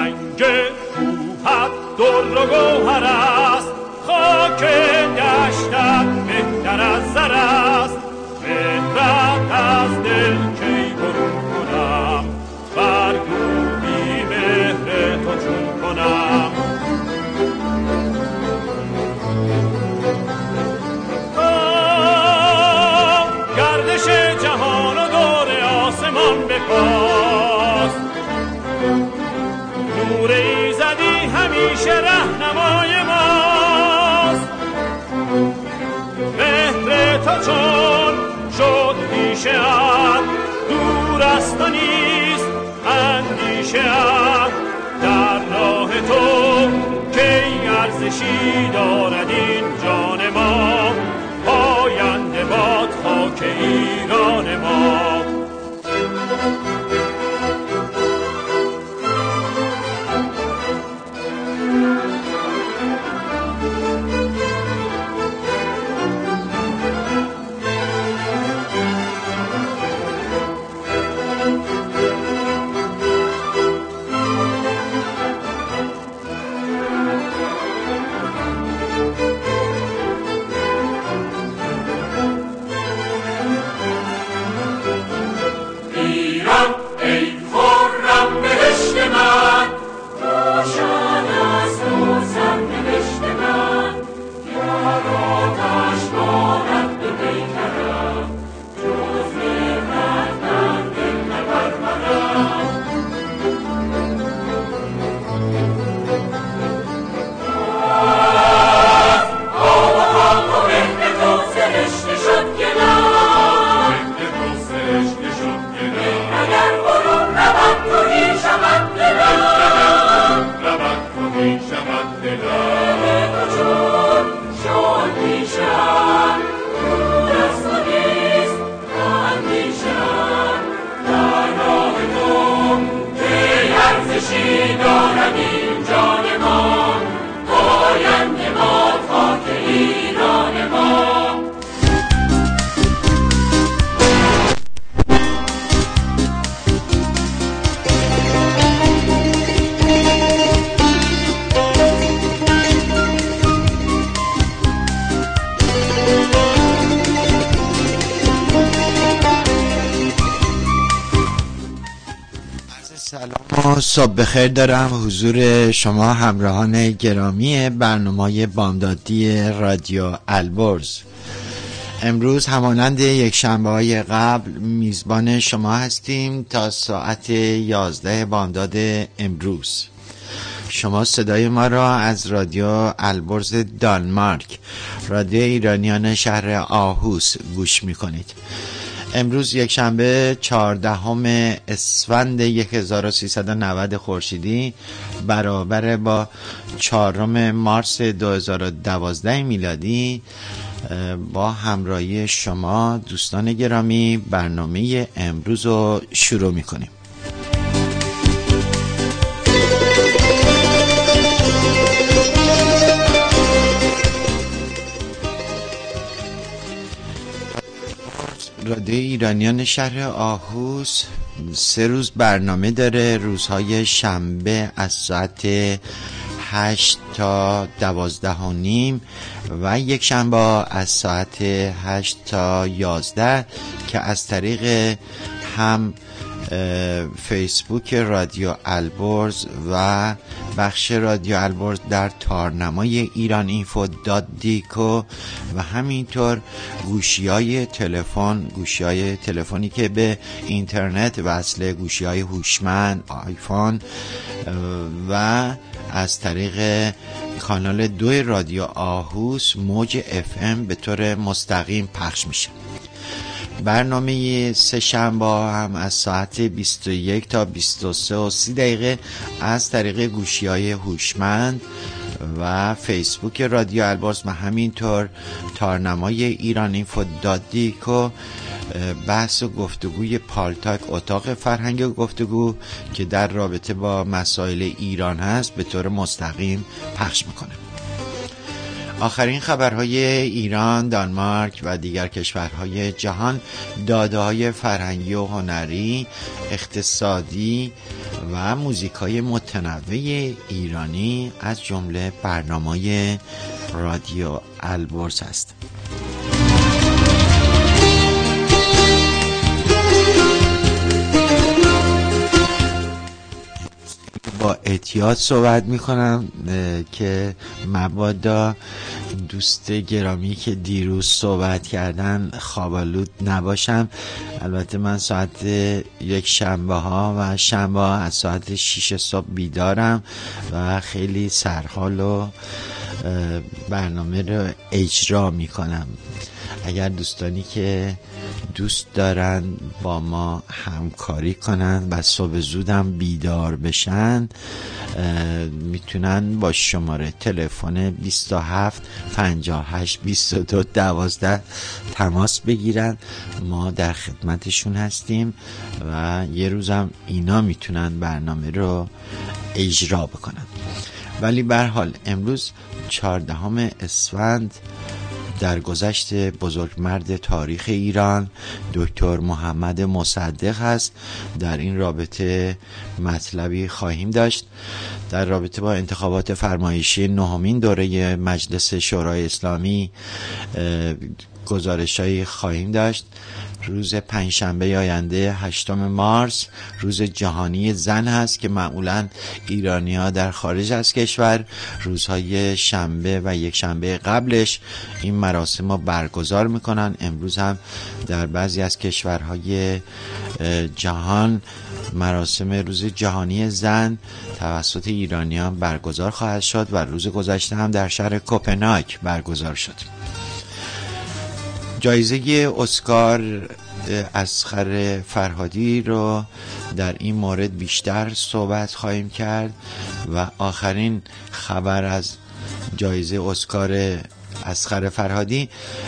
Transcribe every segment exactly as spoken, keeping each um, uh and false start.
رنگ کوهت در و گوهر است، خاک دشتت بهتر از زر است. مهرت از دل کی برون کنم، برگو بی مهر تو چون کنم. گردش جهان و دور آسمان بکاست، نور ایزدی همیشه رهنمای ماست. مهر تو چون شد پیشه ات، دور است و نیست اندیشه ات. در راه تو کی ارزشی دارد این جان ما، پاینده باد خاک ایران ما. صبح بخیر دارم حضور شما همراهان گرامی برنامه بامدادی رادیو البرز. امروز همانند یک شنبه های قبل میزبان شما هستیم تا ساعت یازده بامداد امروز. شما صدای ما را از رادیو البرز دانمارک، رادیو ایرانیان شهر آهوس گوش میکنید. امروز یک شنبه چهاردهم اسفند هزار و سیصد و نود خورشیدی برابر با چهارم مارس دو هزار و دوازده میلادی با همراهی شما دوستان گرامی برنامه امروز رو شروع میکنیم. رادیو ایرانیان شهر آهوس سه روز برنامه داره. روزهای شنبه از ساعت هشت تا دوازده و نیم و یک شنبه از ساعت هشت تا یازده که از طریق هم فیسبوک رادیو البرز و بخش رادیو البرز در تارنمای ایران اینفو دات دیکو و همینطور گوشی‌های تلفن گوشی‌های تلفنی که به اینترنت وصله، گوشی‌های هوشمند آیفون و از طریق کانال دو رادیو آهوس موج اف ام به طور مستقیم پخش میشه. برنامه سه شنبه هم از ساعت بیست و یک تا بیست و سه و سی دقیقه از طریق گوشی‌های هوشمند و فیسبوک رادیو البرز و همینطور تارنمای ایران اینفو دات دیکو بحث و گفتگوی پالتاک، اتاق فرهنگ و گفتگو که در رابطه با مسائل ایران هست به طور مستقیم پخش میکنه. آخرین خبرهای ایران، دانمارک و دیگر کشورهای جهان، داده‌های فرهنگی و هنری، اقتصادی و موزیکای متنوع ایرانی از جمله برنامه رادیو البرز است. با احتیاط صحبت میکنم که مبادا دوست گرامی که دیروز صحبت کردن خوابالود نباشم. البته من ساعت یک شنبه ها و شنبه ها از ساعت شیش صبح بیدارم و خیلی سرحال و برنامه رو اجرا میکنم. اگر دوستانی که دوست دارن با ما همکاری کنن و صبح زودم بیدار بشن میتونن با شماره تلفن بیست و هفت پنجاه و هشت بیست و دو دوازده تماس بگیرن. ما در خدمتشون هستیم و یه روزم اینا میتونن برنامه رو اجرا بکنن. ولی به هر حال امروز چهاردهم اسفند در گذشت بزرگمرد تاریخ ایران دکتر محمد مصدق هست. در این رابطه مطلبی خواهیم داشت در رابطه با انتخابات فرمایشی نهمین دوره مجلس شورای اسلامی. گزارش‌هایی خواهیم داشت. روز پنجشنبه آینده هشتم مارس روز جهانی زن هست که معمولاً ایرانی‌ها در خارج از کشور روزهای شنبه و یک شنبه قبلش این مراسم رو برگزار میکنن. امروز هم در بعضی از کشورهای جهان مراسم روز جهانی زن توسط ایرانیان برگزار خواهد شد و روز گذشته هم در شهر کوپنهاگ برگزار شد. جایزه اسکار اصغر فرهادی رو در این مورد بیشتر صحبت خواهیم کرد و آخرین خبر از جایزه اسکار اصغر فرهادی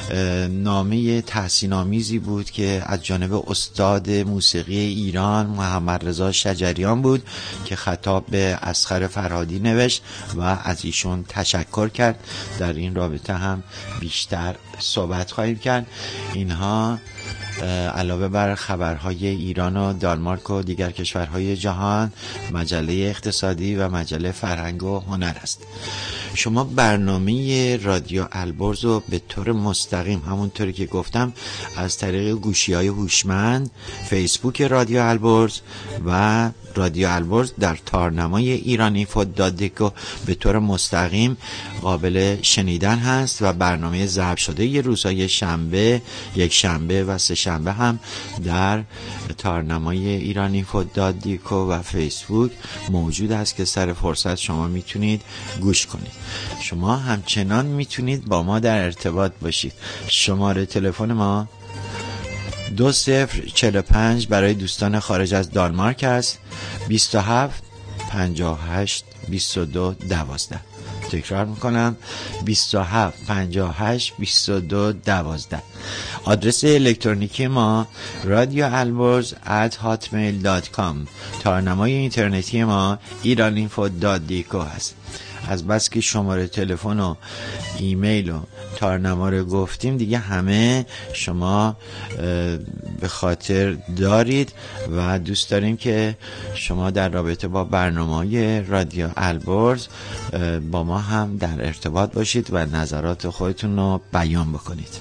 نامه تحسین‌آمیزی بود که از جانب استاد موسیقی ایران محمد رضا شجریان بود که خطاب به اصغر فرهادی نوشت و از ایشون تشکر کرد. در این رابطه هم بیشتر صحبت خواهیم کرد. اینها علاوه بر خبرهای ایران و دانمارک و دیگر کشورهای جهان مجله اقتصادی و مجله فرهنگ و هنر است. شما برنامه رادیو البرز رو به طور مستقیم همونطوری که گفتم از طریق گوشی‌های هوشمند فیسبوک رادیو البرز و رادیو البرز در تارنمای ایرانی فوت.دکو به طور مستقیم قابل شنیدن هست و برنامه ضبط شده ی روزهای شنبه، یک شنبه و سه شنبه هم در تارنمای ایرانی فوت.دکو و فیسبوک موجود است که سر فرصت شما میتونید گوش کنید. شما همچنان میتونید با ما در ارتباط باشید. شماره تلفن ما دو صفر چهل و پنج برای دوستان خارج از دانمارک است، بیست و هفت پنجاه و هشت بیست و دو دوازده. تکرار میکنم بیست و هفت پنجاه و هشت بیست و دو دوازده. آدرس الکترونیکی ما رادیو البرز ات هاتمیل دات کام. تارنمای اینترنتی ما ایرانینفو.دکو هست. از بس که شماره تلفن و ایمیل و تارنما رو گفتیم دیگه همه شما به خاطر دارید و دوست داریم که شما در رابطه با برنامه‌های رادیو البرز با ما هم در ارتباط باشید و نظرات خودتون رو بیان بکنید.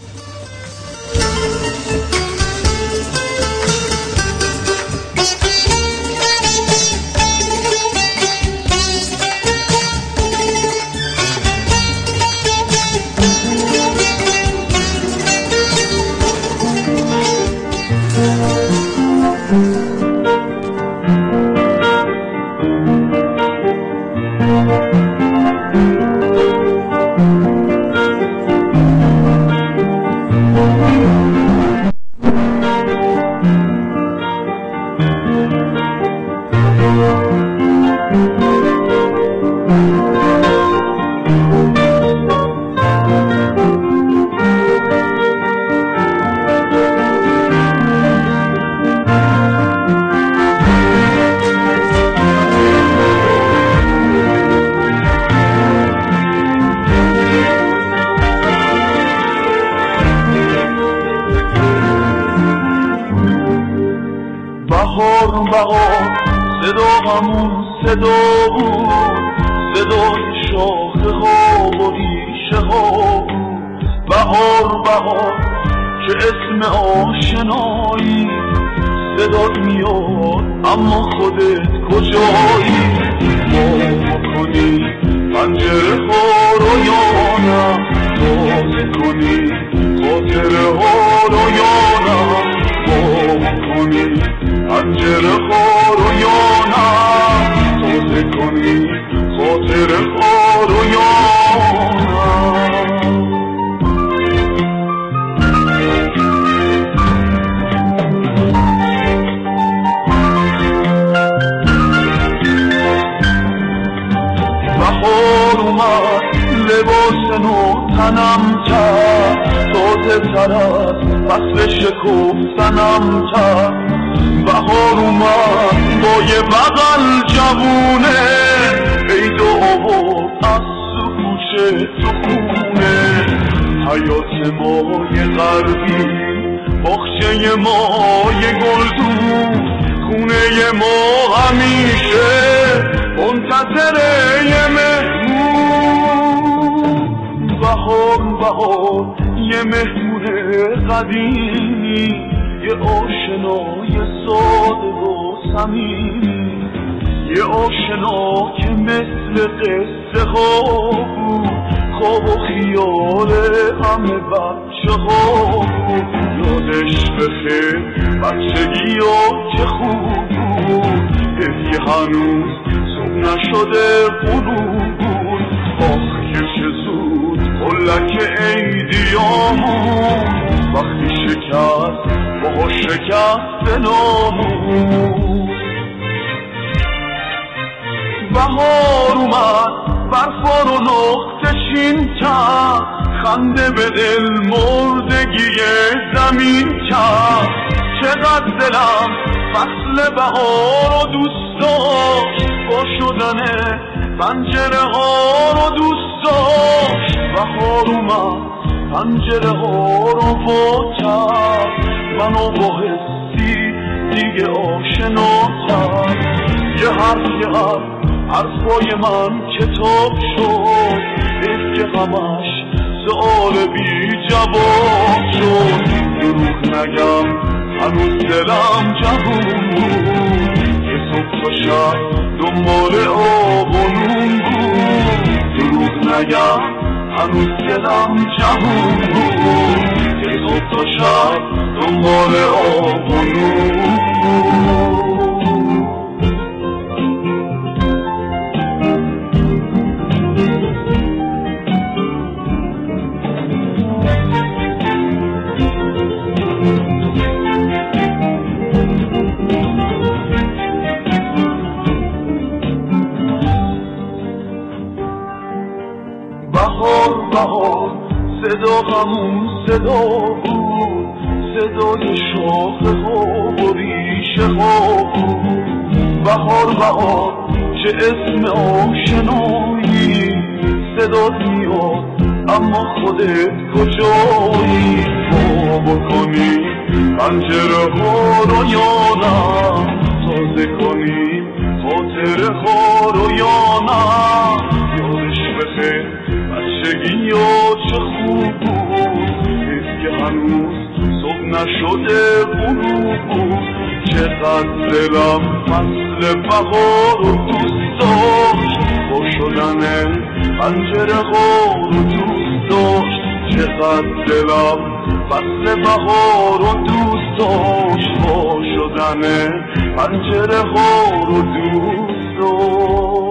همون صدا بود، صدای شاخه ها و ریشه ها بود. بهار بهار که اسم آشنایی، صدات میاد اما خودت کجایی؟ باز کنی پنجره ها رو یا نه، باز کنی خاطره ها رو یا نه، باز کنی پنجره ها رو یا نه، تازه کنی خاطره ها رو یا نه. بهار اومد لباس نو تنم کرد، تازه تر از فصل شکفتنم کرد. بهار اومد با یه بغل جوونه، عید آورد از کوچه تو خونه. حیات مای غربی، باغچه مای گلدون، خونه ما همیشه منتظر یه مهمون. بهار بهار یه مهمون قدیمی، یه آشنای ساده و صمیمی، یه آشنا که مثل قصه ها بود، خواب و خیال همه بچه ها بود. یادش بخیر بچگی ها که خوب بود، هدیه هنوز صبح نشده غروب بود. آخ که چه زود قلک عیدیامون، وقتی شکست با شکست نامون. بهار اومد برفا رو نقطه چین کرد، خنده به دل مردگی زمین کرد. چقدر دلم فصل بهار رو دوست داشت، با شدن پنجره ها رو دوست داشت. بهار اومد پنجره ها رو با کرد، منو با حسی دیگه آشنا کرد. یه حرف یه حرف حرفای من کتاب شد، حیف که همش سؤال بی جواب شد. دروغ نگم هنوز دلم جوون بود، که صبح تا شب دنبال آب و نون بود. دروغ نگم هنوز دلم جوون بود، که صبح تا شب دنبال آب و نون بود. بهار بهار صدا همون صدا بود، صدای شاخه ها و ریشه ها بود. بهار بهار چه اسم آشنایی، صدات میاد اما خودت کجایی؟ با بکنی پنجره ها رو یا نه، تازه کنی خاطره ها رو یا نه. یادش بخیر بچگی یا چه خوب بود، حیف که هنوز صبح نشده غروب بود. چقدر دلم فصل بهار رو دوست داشت، با شدن پنجره ها رو دوست داشت. چقدر دلم فصل بهار رو دوست داشت، با شدن پنجره ها رو دوست داشت.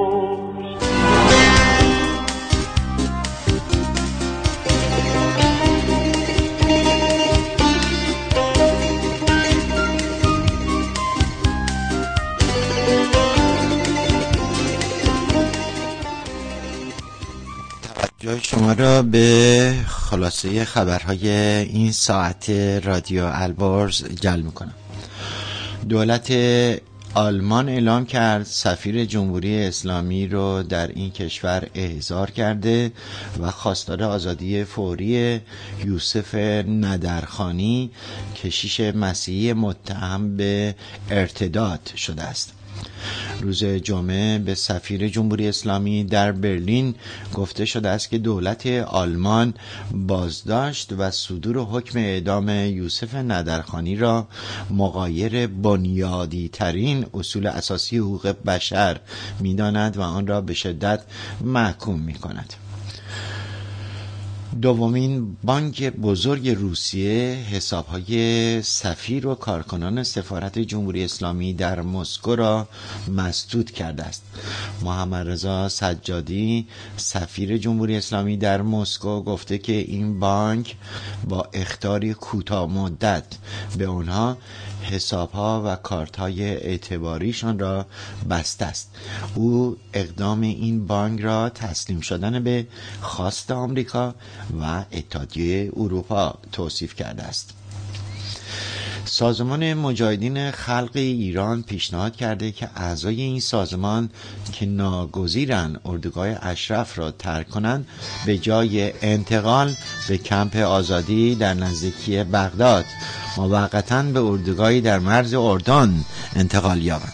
جای شما را به خلاصه خبرهای این ساعت رادیو البرز جلب میکنم. دولت آلمان اعلام کرد سفیر جمهوری اسلامی رو در این کشور احضار کرده و خواستار آزادی فوری یوسف ندرخانی، کشیش مسیحی متهم به ارتداد شده است. روز جمعه به سفیر جمهوری اسلامی در برلین گفته شده است که دولت آلمان بازداشت و صدور حکم اعدام یوسف ندرخانی را مغایر بنیادی ترین اصول اساسی حقوق بشر می‌داند و آن را به شدت محکوم می‌کند. دومین بانک بزرگ روسیه حسابهای سفیر و کارکنان سفارت جمهوری اسلامی در مسکو را مسدود کرده است. محمد رضا سجادی سفیر جمهوری اسلامی در مسکو گفته که این بانک با اخطاری کوتاه مدت به آنها حسابها و کارت‌های اعتباریشان را بسته است. او اقدام این بانک را تسلیم شدن به خواست آمریکا و اتحادیه اروپا توصیف کرده است. سازمان مجاهدین خلق ایران پیشنهاد کرده که اعضای این سازمان که ناگزیرند اردوگاه اشرف را ترک کنند به جای انتقال به کمپ آزادی در نزدیکی بغداد موقتاً به اردوگاهی در مرز اردن انتقال یابند.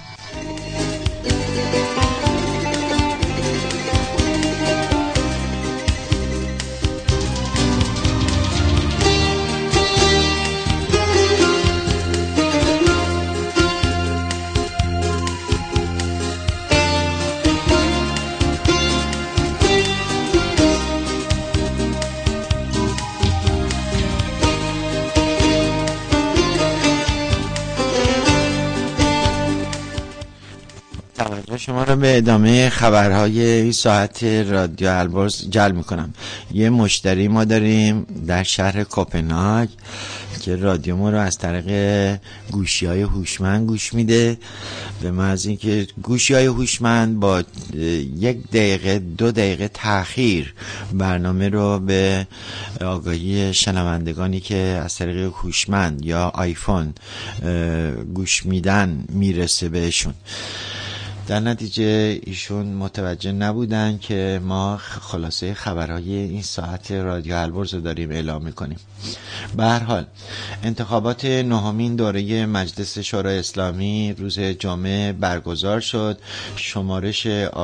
شما را به ادامه خبرهای این ساعت رادیو البرز جلب میکنم. یه مشتری ما داریم در شهر کوپنهاگ که رادیو ما رو از طریق گوشی های هوشمند گوش میده. به محض اینکه گوشی های هوشمند با یک دقیقه دو دقیقه تأخیر برنامه رو به آگاهی شنوندگانی که از طریق هوشمند یا آیفون گوش میدن میرسه بهشون. در نتیجه ایشون متوجه نبودن که ما خلاصه خبرهای این ساعت رادیو البرز رو داریم اعلام میکنیم. به هر حال انتخابات نهمین دوره مجلس شورای اسلامی روز جمعه برگزار شد. شمارش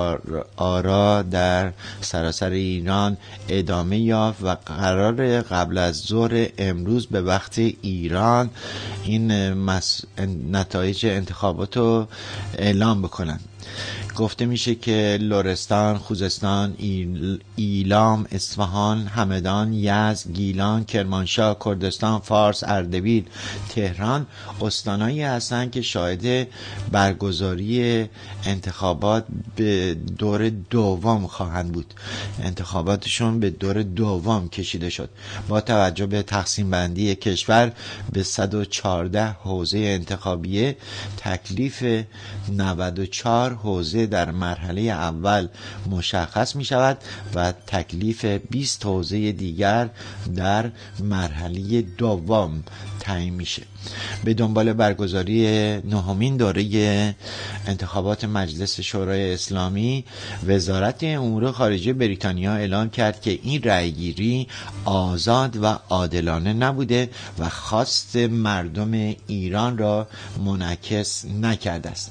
آرا در سراسر ایران ادامه یافت و قرار قبل از ظهر امروز به وقت ایران این مس... نتایج انتخابات رو اعلام بکنن. گفته میشه که لرستان، خوزستان، ایل... ایلام، اصفهان، همدان، یزد، گیلان، کرمانشاه، کردستان، فارس، اردبیل، تهران استانایی هستند که شاهد برگزاری انتخابات به دور دوم خواهند بود. انتخاباتشون به دور دوم کشیده شد. با توجه به تقسیم بندی کشور به صد و چهارده حوزه انتخابیه، تکلیف نود و چهار حوزه در مرحله اول مشخص می شود و تکلیف بیست حوزه دیگر در مرحله دوم تعیین میشه. به دنبال برگزاری نهمین دوره انتخابات مجلس شورای اسلامی، وزارت امور خارجه بریتانیا اعلام کرد که این رأیگیری آزاد و عادلانه نبوده و خواست مردم ایران را منعکس نکرده است.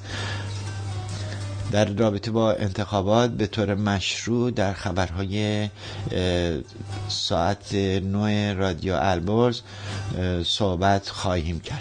در رابطه با انتخابات به طور مشروع در خبرهای ساعت نه رادیو البرز صحبت خواهیم کرد.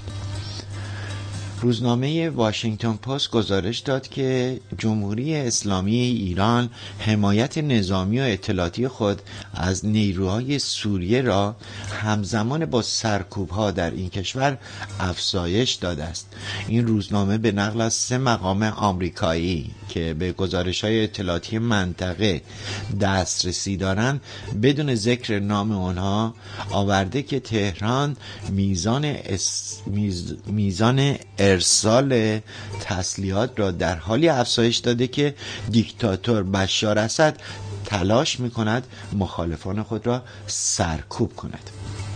روزنامه واشنگتن پست گزارش داد که جمهوری اسلامی ایران حمایت نظامی و اطلاعاتی خود از نیروهای سوریه را همزمان با سرکوب‌ها در این کشور افزایش داده است. این روزنامه به نقل از سه مقام آمریکایی که به گزارش‌های اطلاعاتی منطقه دسترسی دارند بدون ذکر نام آنها آورده که تهران میزان اس... میز... میزان ارسال تسلیحات را در حالی افزایش داده که دیکتاتور بشار اسد تلاش می‌کند مخالفان خود را سرکوب کند.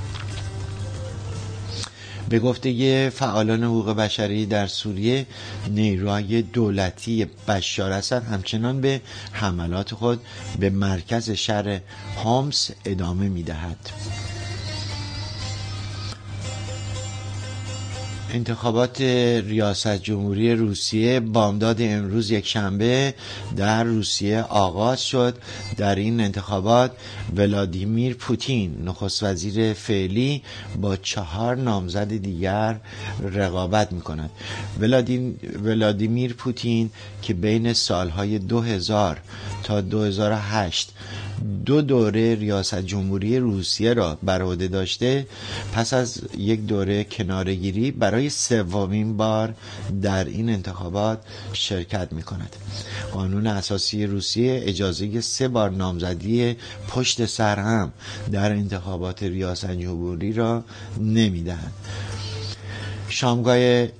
به گفته فعالان حقوق بشری در سوریه، نیروهای دولتی بشار اسد همچنان به حملات خود به مرکز شهر حمص ادامه می‌دهد. انتخابات ریاست جمهوری روسیه بامداد امروز یک شنبه در روسیه آغاز شد. در این انتخابات ولادیمیر پوتین نخست وزیر فعلی با چهار نامزد دیگر رقابت می‌کند. ولادیمیر پوتین که بین سالهای دو هزار تا دو هزار و هشت دو دوره ریاست جمهوری روسیه را بر عهده داشته، پس از یک دوره کناره‌گیری برای سومین بار در این انتخابات شرکت می‌کند. قانون اساسی روسیه اجازه سه بار نامزدی پشت سر هم در انتخابات ریاست جمهوری را نمی‌دهد. شامگاه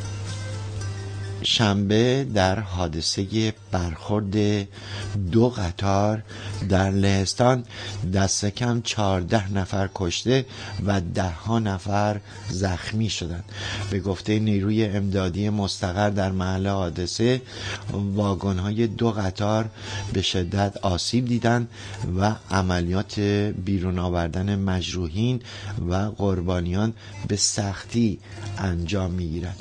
شنبه در حادثه برخورد دو قطار در لهستان دست کم چهارده نفر کشته و ده ها نفر زخمی شدند. به گفته نیروی امدادی مستقر در محل حادثه، واگن‌های دو قطار به شدت آسیب دیدند و عملیات بیرون آوردن مجروحین و قربانیان به سختی انجام می‌گیرد.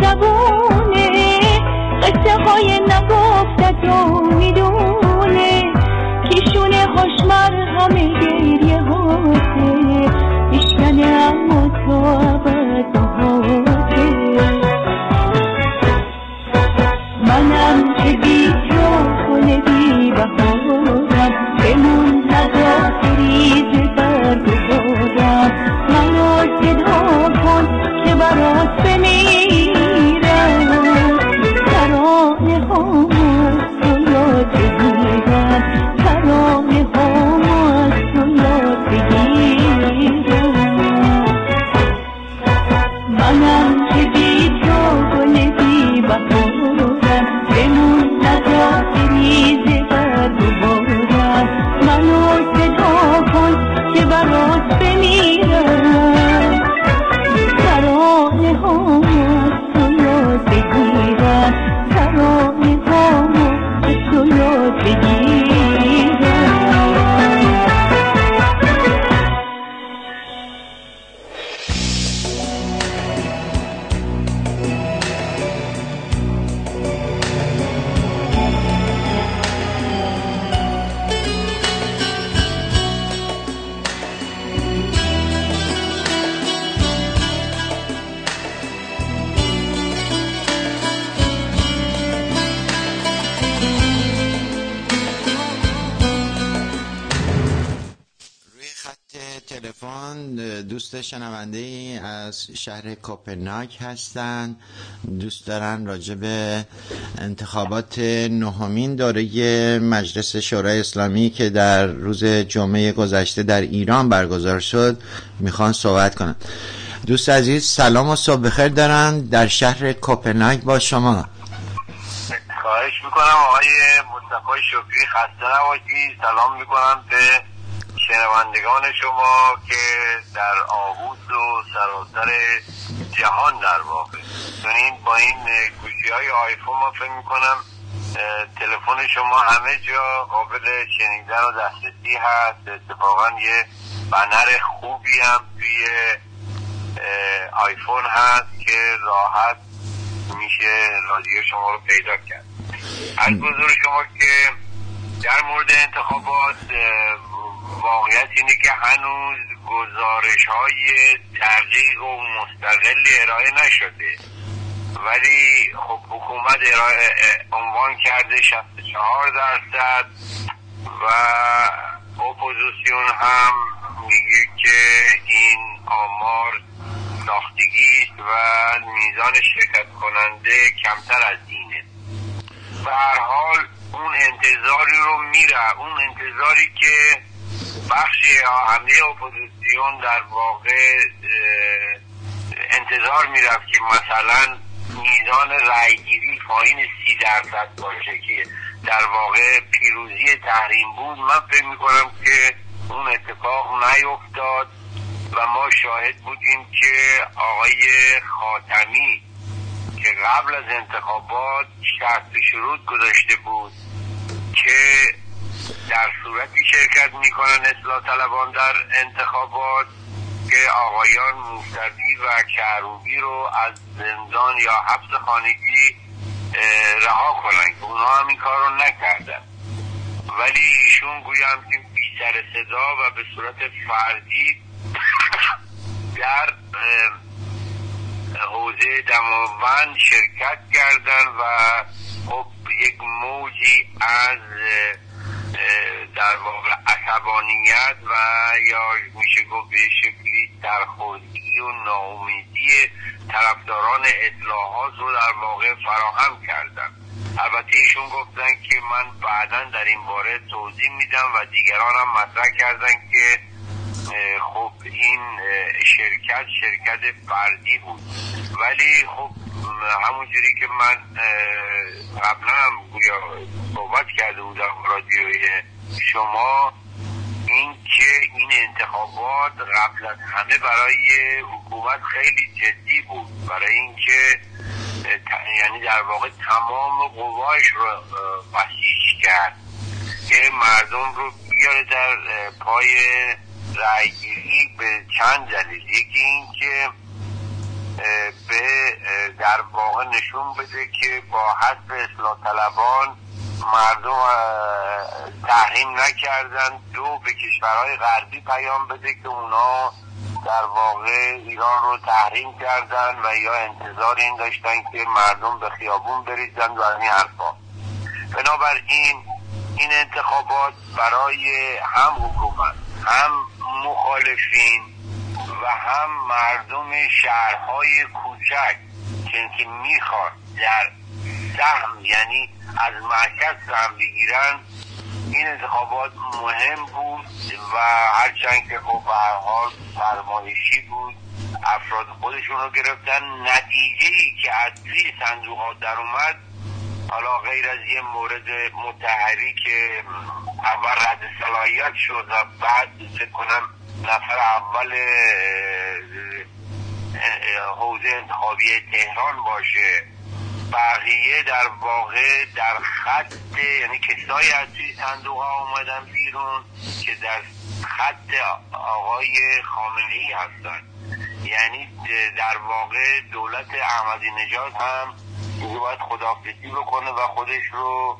قصه های نگفته تو میدونه بمیرم ترانه ها تو یاد بگیرم ترانه ها تو یاد بگیرم دوست شنونده ای از شهر کوپنهاگ هستند. دوست دارن راجع به انتخابات نهمین دوره مجلس شورای اسلامی که در روز جمعه گذشته در ایران برگزار شد میخوان صحبت کنند. دوست عزیز سلام و صبح بخیر دارن در شهر کوپنهاگ با شما. خواهش میکنم آقای مصطفی شکری، خسته نباشید. سلام میکنم به شنوندگان شما که در آغوش و سراسر جهان در واقع چنین با این گوشی های آیفون ما فکر میکنم تلفن شما همه جا قابل شنیدن و دسترسی هست. اتفاقا یه بنر خوبی هم توی آیفون هست که راحت میشه رادیو شما رو پیدا کرد. از حضور شما که در مورد انتخابات واقعیت اینه که هنوز گزارش های دقیق و مستقلی ارائه نشده، ولی خب حکومت ارائه عنوان کرده شصت و چهار درصد و اپوزیسیون هم میگه که این آمار ساختگی است و میزان شرکت کننده کمتر از اینه. به هر حال اون انتظاری رو میره، اون انتظاری که بخشی همه اپوزیسیون در واقع انتظار میرفت که مثلا میزان رأیگیری پایین سی درصد باشه که در واقع پیروزی تحریم بود. من فکر میکنم که اون اتفاق نیفتاد و ما شاهد بودیم که آقای خاتمی که قبل از انتخابات شرط شروط گذاشته بود که در صورتی شرکت میکنن اصلاح طلبان در انتخابات که آقایان موسوی و کروبی رو از زندان یا حبس خانگی رها کنن که اونا هم این کار رو نکردن، ولی ایشون گویم که بی سر صدا و به صورت فردی در حوزه دماوند شرکت کردن و خب یک موجی از در واقع عصبانیت و یا میشه گفت به شکلی سرخوردگی و ناامیدی طرفداران اصلاحات رو در واقع فراهم کردن. البته ایشون گفتن که من بعداً در این باره توضیح میدم و دیگران هم مطرح کردن که خب این شرکت شرکت فردی بود، ولی خب همونجوری که من قبلا هم گویا صحبت کرده بودم رادیوی شما، این که این انتخابات قبل از همه برای حکومت خیلی جدی بود، برای اینکه یعنی در واقع تمام قوایش رو بسیج کرد که مردم رو بیاره در پای رأیگیری به چند دلیل. یکی این که به در واقع نشون بده که با حذف اصلاح طلبان مردم تحریم نکردن، دو به کشورهای غربی پیام بده که اونا در واقع ایران رو تحریم کردن و یا انتظار این داشتن که مردم به خیابون بریزن و این حرفا. بنابراین این انتخابات برای هم حکومت هم مخالفین و هم مردم شهرهای کوچک که میخوان در سهم یعنی از مرکز سهم بگیرن، این انتخابات مهم بود و هرچند که خب به هر حال فرمایشی بود، افراد خودشون رو گرفتن. نتیجه‌ای که از توی صندوقات در اومد، حالا غیر از یه مورد متحری که اول رد صلاحیت شد و بعد فکر کنم نفر اول حوزه انتخابی تهران باشه، بقیه در واقع در خط، یعنی کسایی از توی صندوق ها اومدن بیرون که در خط آقای خامنه‌ای هستن. یعنی در واقع دولت احمدی نژاد هم باید خداحافظی بکنه و خودش رو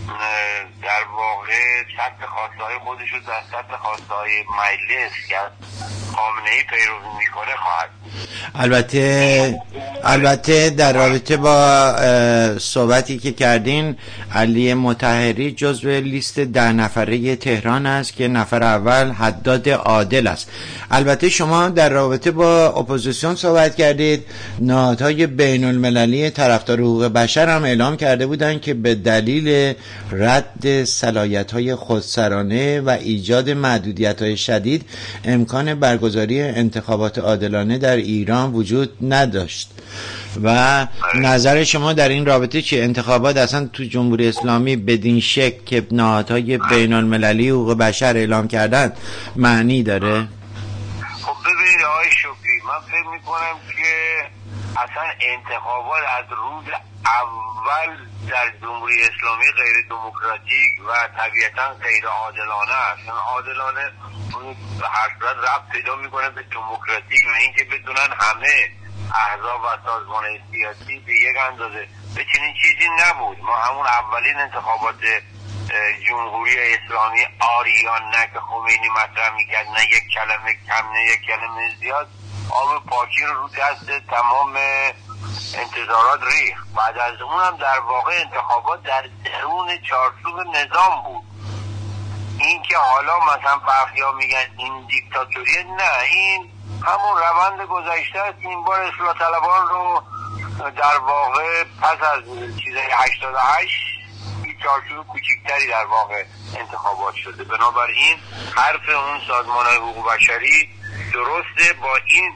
در واقع سطح خواسته‌های خودش رو در سطح خواسته‌های مجلس که خامنه‌ای پیروی میکنه خواهد. البته البته در رابطه با صحبتی که کردین، علی مطهری جزو لیست ده نفره تهران است که نفر اول حداد عادل است. البته شما در رابطه با اپوزیسیون صحبت کردید. نهادهای بین المللی طرفدار حقوق بشر هم اعلام کرده بودند که به دلیل رد صلاحیت‌های خودسرانه و ایجاد محدودیت‌های شدید امکان برگزاری انتخابات عادلانه در ایران وجود نداشت. و نظر شما در این رابطه چیه؟ انتخابات اصلا تو جمهوری اسلامی بدین شکل که نهادهای بین المللی حقوق بشر اعلام کردن معنی داره؟ خب ببینید آقای شکری، من فکر میکنم که اصلا انتخابات از روز اول در جمهوری اسلامی غیر دموکراتیک و طبیعتا غیر عادلانه است. عادلانه به هر صورت ربط پیدا میکنه به دموکراتیک و اینکه بتونن همه احزاب و سازمان سیاسی به یک اندازه. به چنین چیزی نبود. ما همون اولین انتخابات جمهوری اسلامی آریان نه که خمینی مطرح میکرد، نه یک کلمه کم نه یک کلمه زیاد، آب پاکی رو رو دست تمام انتظارات ریخت. بعد از اون هم در واقع انتخابات در درون چارچوب نظام بود. این که حالا مثلا برخیا میگن این دیکتاتوریه، نه، این همون روند گذشته است. این بار اصلاح طلبان رو در واقع پس از چیزای هشتاد و هشت چارچوب کوچکتری در واقع انتخابات شده. بنابراین حرف اون سازمان‌های حقوق بشری درسته، با این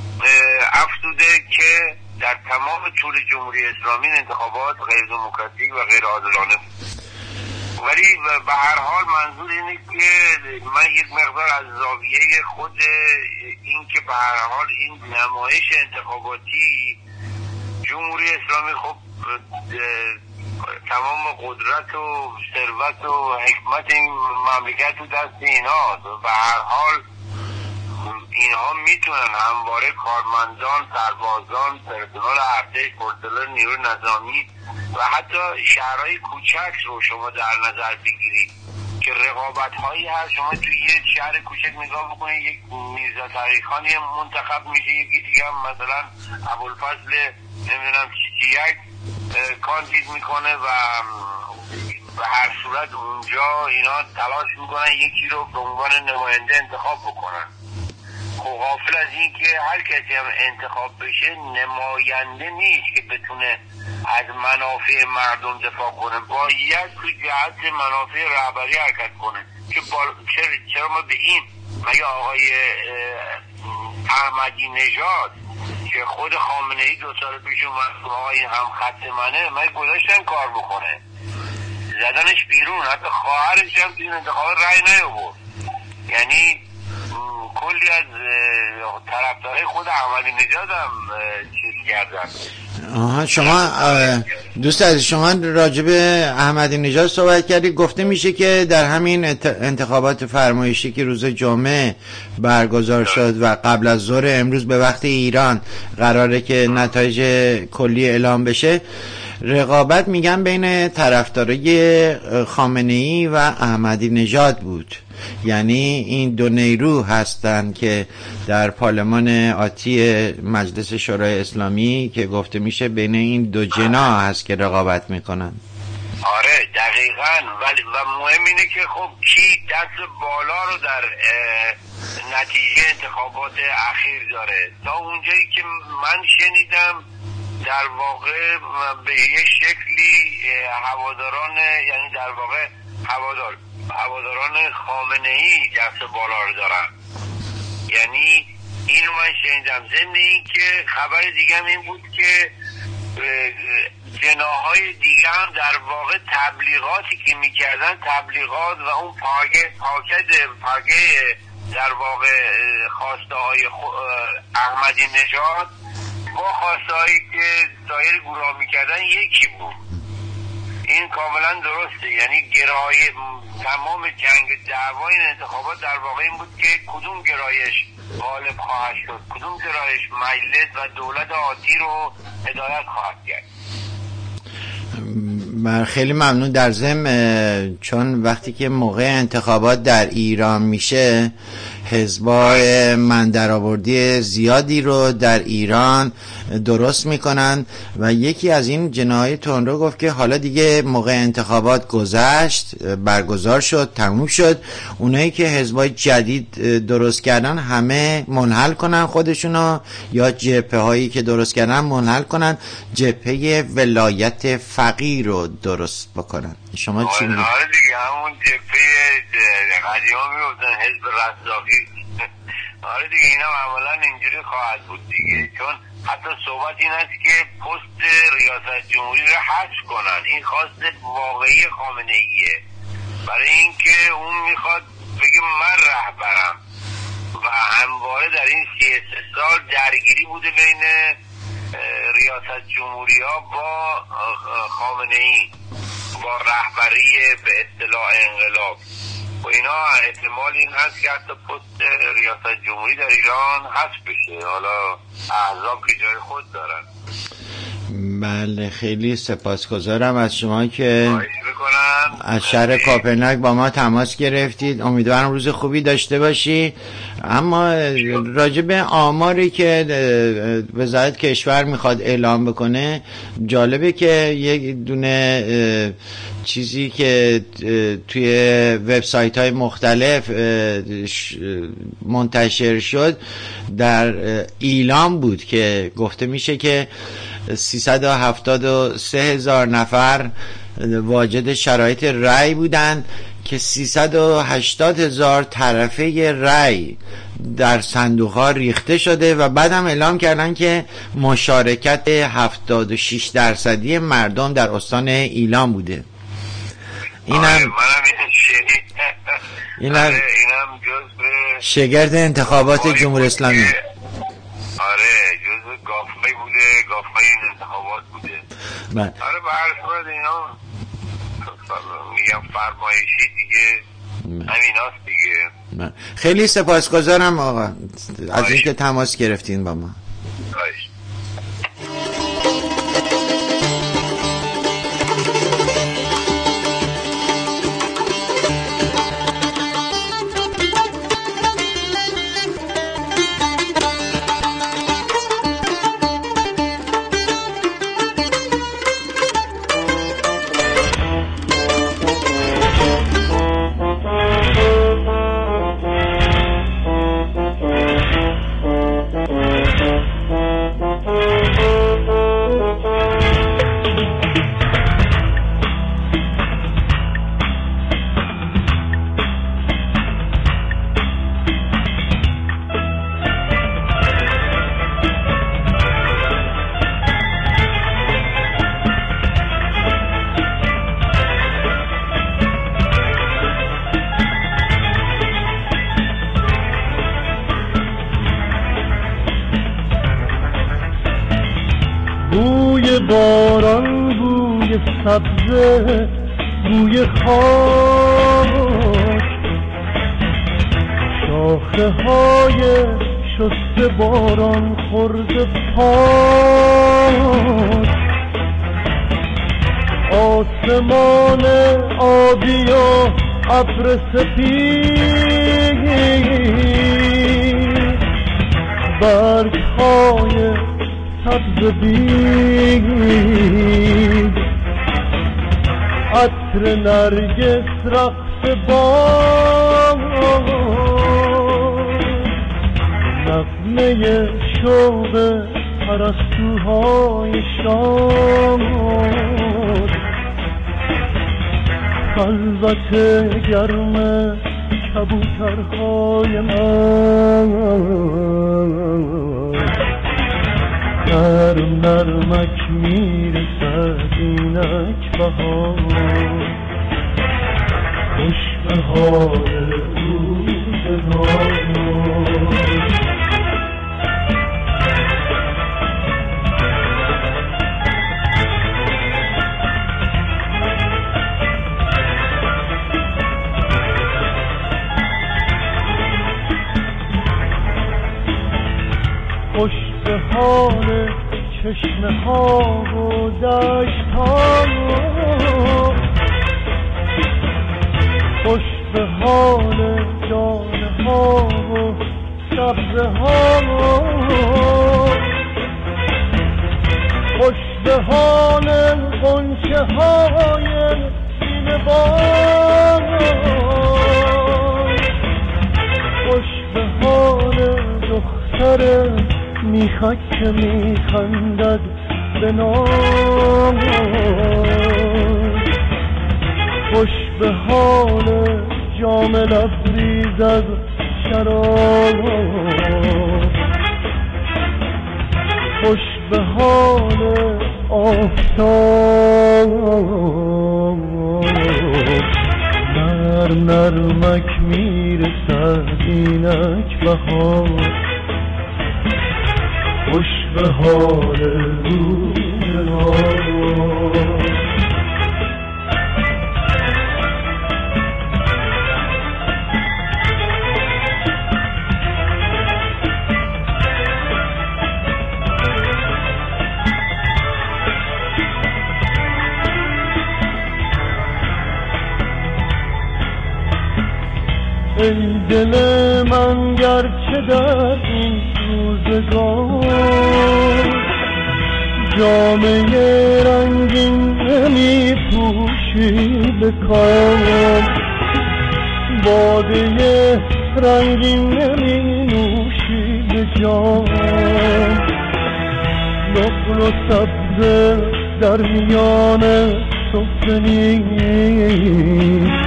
افزوده که در تمام طول جمهوری اسلامی انتخابات غیر دموکراتیک و غیر عادلانه بود. ولی به هر حال منظور اینه که من یک مقدار از زاویه خود این که به هر حال این نمایش انتخاباتی جمهوری اسلامی خب تمام قدرت و ثروت و حکمت این مملکت تو دست ایناست. به هر حال اینها میتونن همواره کارمندان، سربازان، پرسنل ارتش، پرسنل نیروی نظامی و حتی شهرهای کوچک رو شما در نظر بگیرید که رقابت هایی هست. شما توی یه شهر کوچک نگاه بکنید، یک میرزا تقی‌خانی منتخب میشه، یکی دیگه هم مثلا ابوالفضل نمیدونم چیچیک کاندید میکنه و به هر صورت اونجا اینا تلاش میکنن یکی رو به عنوان نماینده انتخاب بکنن. خب غافل از این که هر کسی هم انتخاب بشه نماینده نیست که بتونه از منافع مردم دفاع کنه، باید تو جهت منافع رهبری حرکت کنه. که چرا ما به این مگه آقای احمدی نژاد که خود خامنه‌ای دو سال پیش اومد آقای هم خط منه، من گذاشتن کار بکنه، زدنش بیرون، حتی خواهرش هم تو این انتخابات رأی نیاورد. یعنی کلی از طرفدارای خود احمدی نژاد هم چیز کردن. آها، شما دوست عزیز، شما راجب احمدی نژاد صحبت کردید. گفته میشه که در همین انتخابات فرمایشی که روز جمعه برگزار شد و قبل از ظهر امروز به وقت ایران قراره که نتایج کلی اعلام بشه، رقابت میگن بین طرفدارای خامنه‌ای و احمدی نژاد بود. یعنی این دو نیرو هستن که در پارلمان آتی مجلس شورای اسلامی که گفته میشه بین این دو جناح هست که رقابت میکنن. آره دقیقاً. ولی و مهم اینه که خب کی دست بالا رو در نتیجه انتخابات اخیر داره. تا اونجایی که من شنیدم در واقع به یه شکلی هواداران، یعنی در واقع هوادار هواداران خامنه‌ای دست بالا رو دارن. یعنی اینو من شنیدم. ضمن این که خبر دیگه هم این بود که جناح‌های دیگه هم در واقع تبلیغاتی که میکردن، تبلیغات و اون پاکت پاکت پاکت در واقع خواسته های احمدی نژاد با خواسته هایی که سایر گروه ها میکردن یکی بود. این کاملا درسته. یعنی گرای تمام جنگ دعوا این انتخابات در واقع این بود که کدوم گرایش غالب خواهد شد، کدوم گرایش مجلس و دولت آتی رو هدایت خواهد کرد. خیلی ممنون. در ضمن چون وقتی که موقع انتخابات در ایران میشه حزبای من درآوردی زیادی رو در ایران درست میکنن و یکی از این جناهای تندرو گفت که حالا دیگه موقع انتخابات گذشت، برگزار شد، تموم شد، اونایی که حزبای جدید درست کردن همه منحل کنن خودشونو یا جبهه هایی که درست کردن منحل کنن، جبهه ولایت فقیه رو درست بکنن. شما چی میگید؟ آره دیگه همون جبهه قدیما میگفتن حزب رستاخی. آره دیگه اینا عملا اینجوری خواهد بود دیگه، چون حتی صحبت این است که پست ریاست جمهوری رو حذف کنن. این خواست واقعی خامنه ایه، برای اینکه اون میخواد بگه من رهبرم و همواره در این سی سه سال درگیری بوده بین ریاست جمهوری ها با خامنه ای، با رهبری به اصطلاح انقلاب و اینا. احتمال این هست که حتی پست ریاست جمهوری در ایران حذف بشه. حالا احزاب که جای خود دارن. بله خیلی سپاسگزارم از شما که از شهر کاپنهاگ با ما تماس گرفتید. امیدوارم روز خوبی داشته باشی. اما راجع به آماری که وزارت کشور میخواد اعلام بکنه، جالبه که یک دونه چیزی که توی وبسایت های مختلف منتشر شد در ایلام بود که گفته میشه که سیصد و هفتاد و سه هزار نفر واجد شرایط رأی بودند که سیصد و هشتاد هزار طرفه رأی در صندوق ها ریخته شده و بعدم اعلام کردن که مشارکت هفتاد و شش درصدی مردم در استان ایلام بوده. اینم اینم شگرد انتخابات جمهوری اسلامی. آره جزء گافمه بوده، گافمه این انتخابات بوده. بله. آره به هر صورت اینا میگم فرمایشی دیگه همیناست دیگه. بله. خیلی سپاسگزارم آقا از اینکه تماس گرفتین با ما. باش. بوی باران، بوی سبزه، بوی خاک، شاخه های شسته باران خورده پاک، آسمان آبی و ابر سپید، برگ های سبز بید، عطر نرگس رقص باد، نغمه شوق پرستوهای شاد، خلوت گرم کبوترهای من، نرم نرمک میرسد اینک بهار، خوش بهار روزگار خوش به حال چشمه ها و دشت ها، خوش به حال جانه ها و سبزه ها، خوش به حال غنچه های سینه بار، خوش به حال دختر میخک که میخندد به نام، خوش به حال جام لبریز از شراب، خوش به حال آفتاب، نرم نرمک میرسد اینک بهار، خوش به حال روزگار. ای دل من گرچه در این روزگار جامعه رنگین نمی پوشی به کام، باده رنگین نمی نوشی به جام، نقل و سبزه در میان سفره نیست،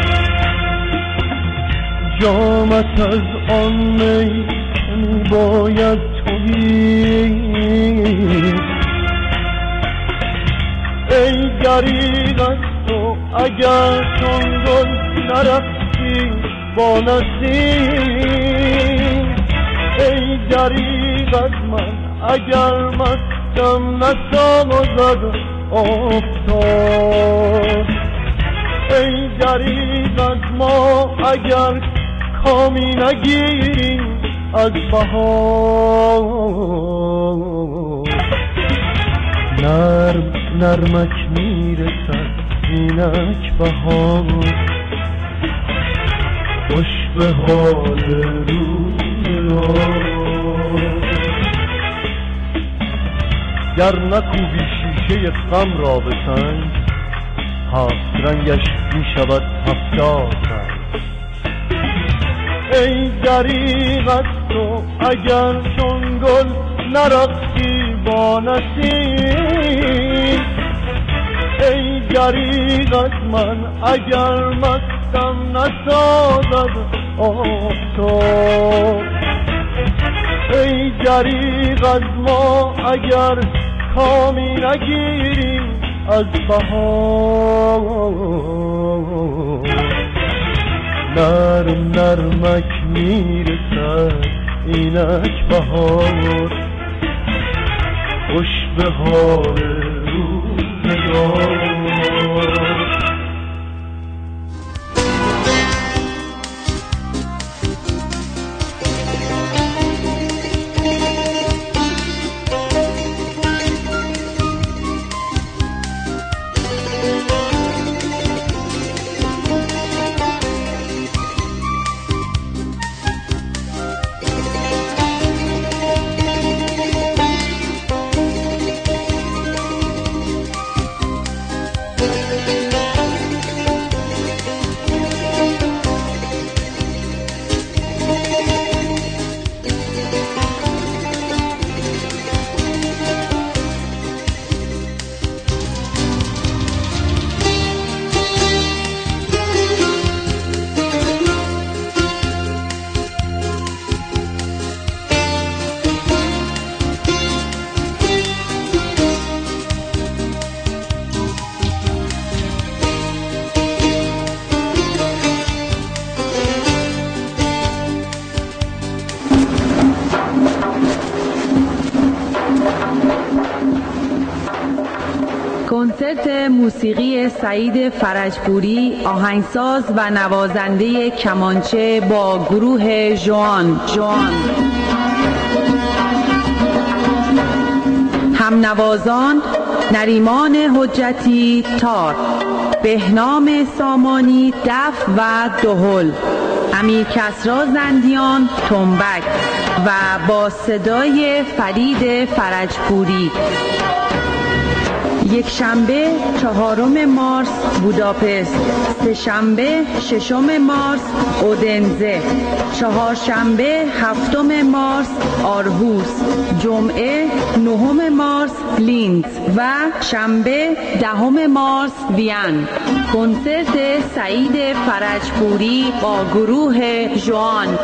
جامت از آن می که می باید تویی، ای دریغ از تو اگر چون گل نرفتی با نسیم، ای دریغ از من اگر مستم نسازد آفتاب، ای دریغ از ما اگر کامی نگیریم از بهار، نرم نرمک میرسد اینک بهار، خوش به حال روزگار. گر نکوبی شیشه غم را به سنگ، هفت رنگش میشود هفتاد رنگ، ای دریغ از تو اگر چون گل نرفتی با نسیم، ای دریغ از من اگر مستم نسازد آفتاب، ای دریغ از ما اگر کامی نگیریم از بهار، نرم نرمک میرسد اینک بهار، خوش به حال روزگار. کنسرت موسیقی سعید فرجپوری، آهنگساز و نوازنده کمانچه با گروه جوان جوان همنوازان نریمان حجتی تار، بهنام سامانی دف و دهل، امیر کسری زندیان تنبک و با صدای فرید فرجپوری. یک شنبه چهارم مارس بوداپست، سه شنبه ششم مارس اودنزه، چهارشنبه هفتم مارس آرهوس، جمعه نهم مارس لینز و شنبه دهم مارس وین. کنسرت سعید فرجپوری با گروه ژوان.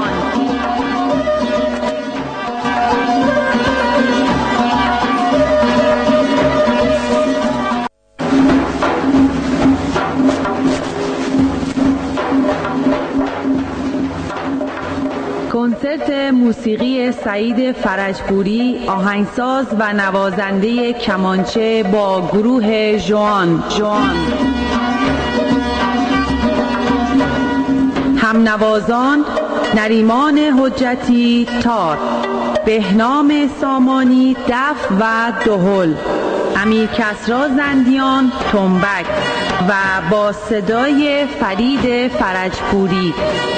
کنسرت موسیقی سعید فرجپوری، آهنگساز و نوازنده کمانچه با گروه ژوان. ژوان همنوازان نریمان حجتی تار، بهنام سامانی دف و دهل، امیر کسری زندیان تنبک و با صدای فرید فرجپوری.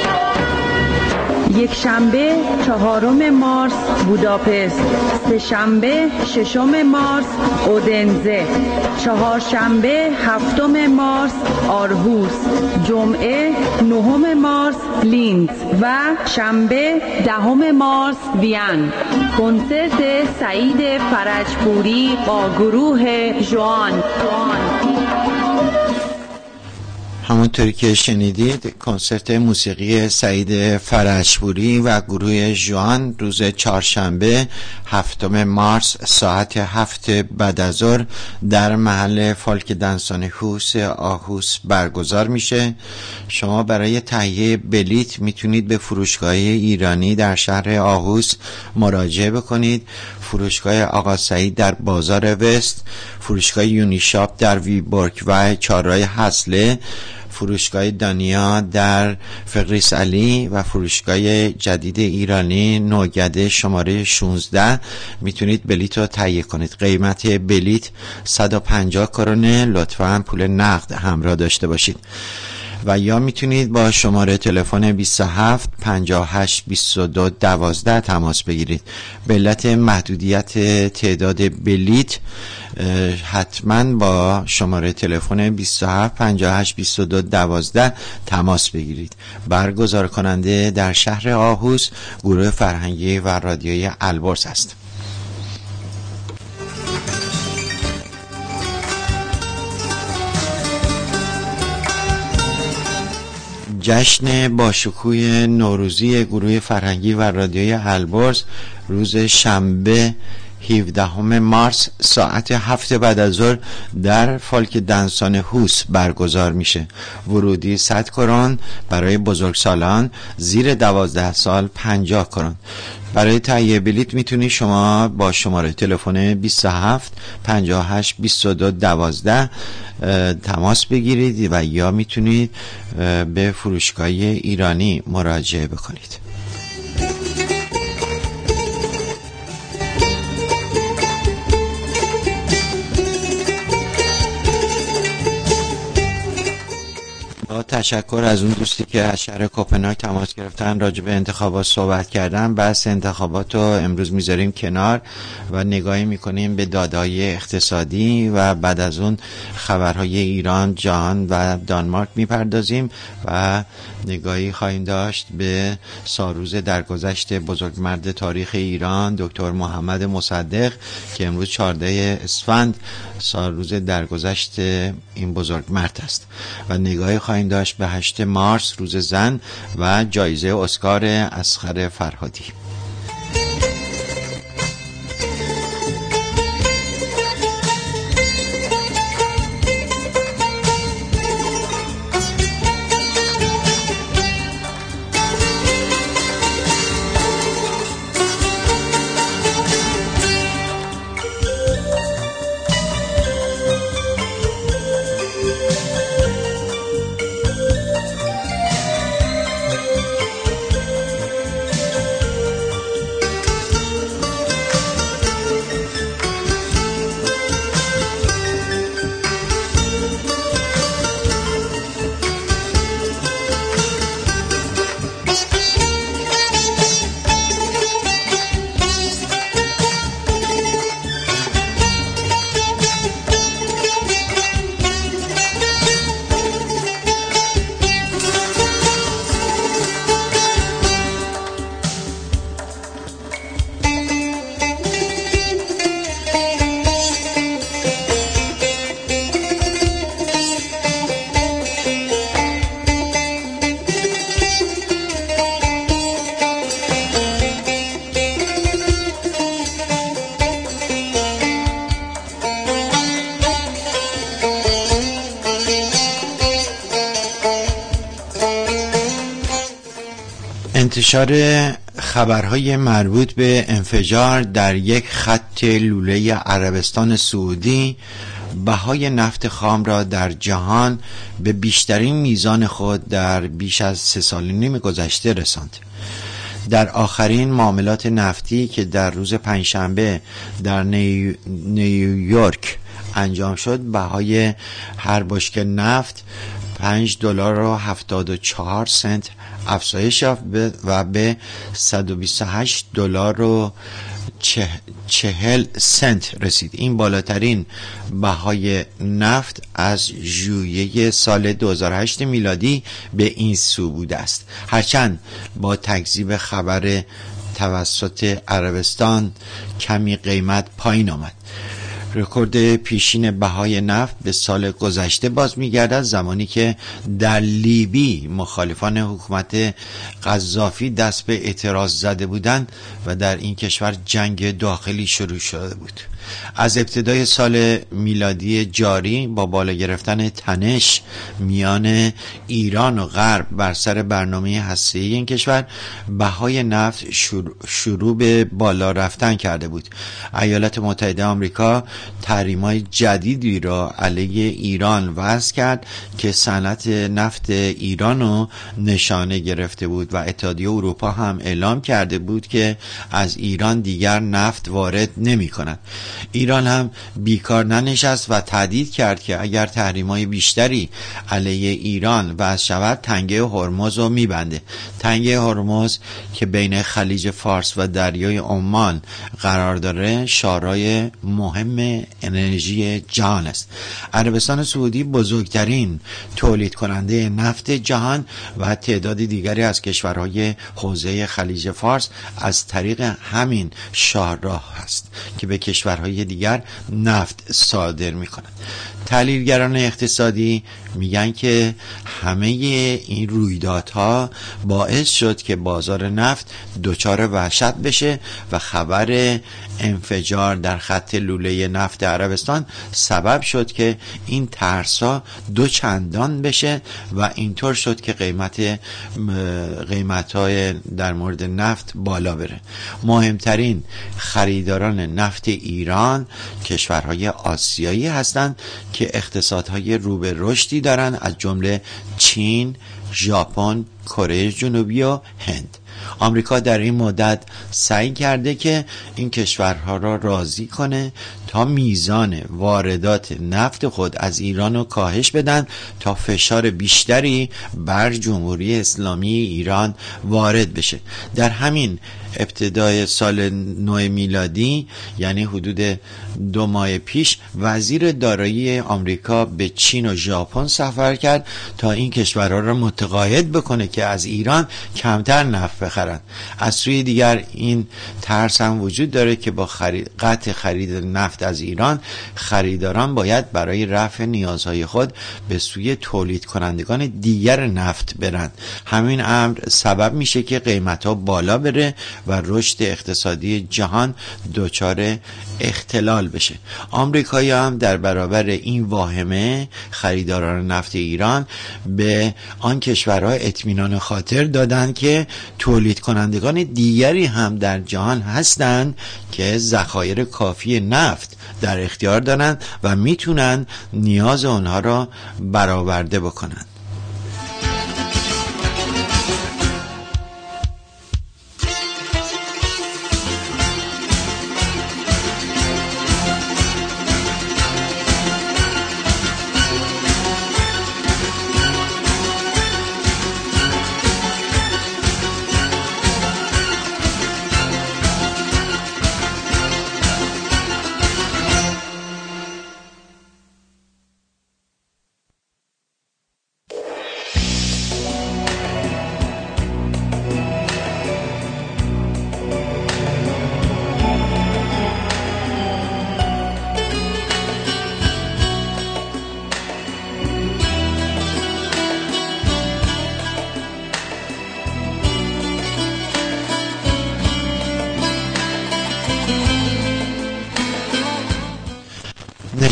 یک شنبه چهارم مارس بوداپست، سه شنبه ششم مارس اودنزه، چهارشنبه هفتم مارس آرهوس، جمعه نهم مارس لینز و شنبه دهم مارس وین. کنسرت سعید فرجپوری با گروه ژوان. همونطوری که شنیدید کنسرت موسیقی سعید فرجپوری و گروه ژوان روز چهارشنبه هفتم مارس ساعت هفت بعد از ظهر در محل فولک دنسان هوس آهوس برگزار میشه. شما برای تهیه بلیت میتونید به فروشگاه ایرانی در شهر آهوس مراجعه بکنید، فروشگاه آقا سعید در بازار وست، فروشگاه یونیشاپ در ویبورگ و چهارراه حصله، فروشگاه دانیا در فقریس علی و فروشگاه جدید ایرانی نوگده شماره شانزده میتونید بلیت رو تهیه کنید. قیمت بلیت صد و پنجاه کرونه، لطفاً پول نقد همراه داشته باشید. و یا میتونید با شماره تلفن بیست و هفت پنجاه و هشت بیست و دو دوازده تماس بگیرید. به علت محدودیت تعداد بلیت حتما با شماره تلفن بیست و هفت پنجاه و هشت بیست و دو دوازده تماس بگیرید. برگزار کننده در شهر آهوس گروه فرهنگی و رادیویی البرز است. جشن باشکوه نوروزی گروه فرهنگی و رادیویی البرز روز شنبه هفدهم مارس ساعت هفت بعد از ظهر در فولک دنسان هوس برگزار میشه. ورودی صد کرون، برای بزرگسالان زیر دوازده سال پنجاه کرون. برای تهیه بلیت میتونید شما با شماره تلفن بیست و هفت پنجاه و هشت بیست و دو دوازده تماس بگیرید و یا میتونید به فروشگاه ایرانی مراجعه بکنید. با تشکر از اون دوستی که از شهر کوپنهاگ تماس گرفتن، راجع به انتخابات صحبت کردن. بحث انتخابات رو امروز میذاریم کنار و نگاهی میکنیم به داده‌های اقتصادی و بعد از اون خبرهای ایران، جهان و دانمارک میپردازیم و نگاهی خواهیم داشت به سالروز درگذشت بزرگمرد تاریخ ایران دکتر محمد مصدق که امروز چهاردهم اسفند سالروز درگذشت این بزرگمرد است و نگاهی خواهیم داشت به هشتم مارس روز زن و جایزه اسکار اصغر فرهادی. انتشار خبرهای مربوط به انفجار در یک خط لوله عربستان سعودی بهای نفت خام را در جهان به بیشترین میزان خود در بیش از سه سال و نیم گذشته رساند. در آخرین معاملات نفتی که در روز پنجشنبه در نیو... نیویورک انجام شد، بهای هر بشکه نفت پنج دلار و هفتاد و چهار سنت افزایش یافت و به صد و بیست و هشت دلار و چهل سنت رسید. این بالاترین بهای نفت از ژوئیه سال دو هزار و هشت میلادی به این سو بوده است، هرچند با تکذیب خبر توسط عربستان کمی قیمت پایین آمد. رکورد پیشین بهای نفت به سال گذشته باز می‌گردد، زمانی که در لیبی مخالفان حکومت قذافی دست به اعتراض زده بودند و در این کشور جنگ داخلی شروع شده بود. از ابتدای سال میلادی جاری با بالا گرفتن تنش میان ایران و غرب بر سر برنامه هسته‌ای این کشور، بهای نفت شروع, شروع به بالا رفتن کرده بود. ایالات متحده آمریکا تحریم‌های جدیدی را علیه ایران وضع کرد که صنعت نفت ایران رو نشانه گرفته بود و اتحادیه اروپا هم اعلام کرده بود که از ایران دیگر نفت وارد نمی‌کند. ایران هم بیکار ننشست و تهدید کرد که اگر تحریم‌های بیشتری علیه ایران وضع شود تنگه هرمز رو میبنده. تنگه هرمز که بین خلیج فارس و دریای عمان قرار داره شارای مهم انرژی جهان است. عربستان سعودی بزرگترین تولید کننده نفت جهان و تعداد دیگری از کشورهای حوزه خلیج فارس از طریق همین شاهراه است که به کشورهای دیگر نفت صادر می‌کنند. تحلیلگران اقتصادی میگن که همه این رویدادها باعث شد که بازار نفت دچار وحشت بشه و خبر انفجار در خط لوله نفت عربستان سبب شد که این ترسا دو چندان بشه و اینطور شد که قیمت قیمت‌های در مورد نفت بالا بره. مهمترین خریداران نفت ایران کشورهای آسیایی هستند که اقتصادهای رو به رشدی دارن، از جمله چین، ژاپن، کره جنوبی و هند. آمریکا در این مدت سعی کرده که این کشورها را راضی کنه تا میزان واردات نفت خود از ایران رو کاهش بدن تا فشار بیشتری بر جمهوری اسلامی ایران وارد بشه. در همین ابتدای سال نو میلادی، یعنی حدود دو ماه پیش، وزیر دارایی آمریکا به چین و ژاپن سفر کرد تا این کشورها را متقاعد بکنه که از ایران کمتر نفت بخرن. از سوی دیگر این ترس هم وجود داره که با خرید قطع خرید نفت از ایران، خریداران باید برای رفع نیازهای خود به سوی تولید کنندگان دیگر نفت برند. همین امر سبب میشه که قیمت‌ها بالا بره و رشد اقتصادی جهان دچار اختلال بشه. آمریکایی‌ها هم در برابر این واهمه خریداران نفت ایران به آن کشورها اطمینان خاطر دادند که تولید کنندگان دیگری هم در جهان هستند که ذخایر کافی نفت در اختیار دارند و میتونن نیاز آنها را برآورده بکنند.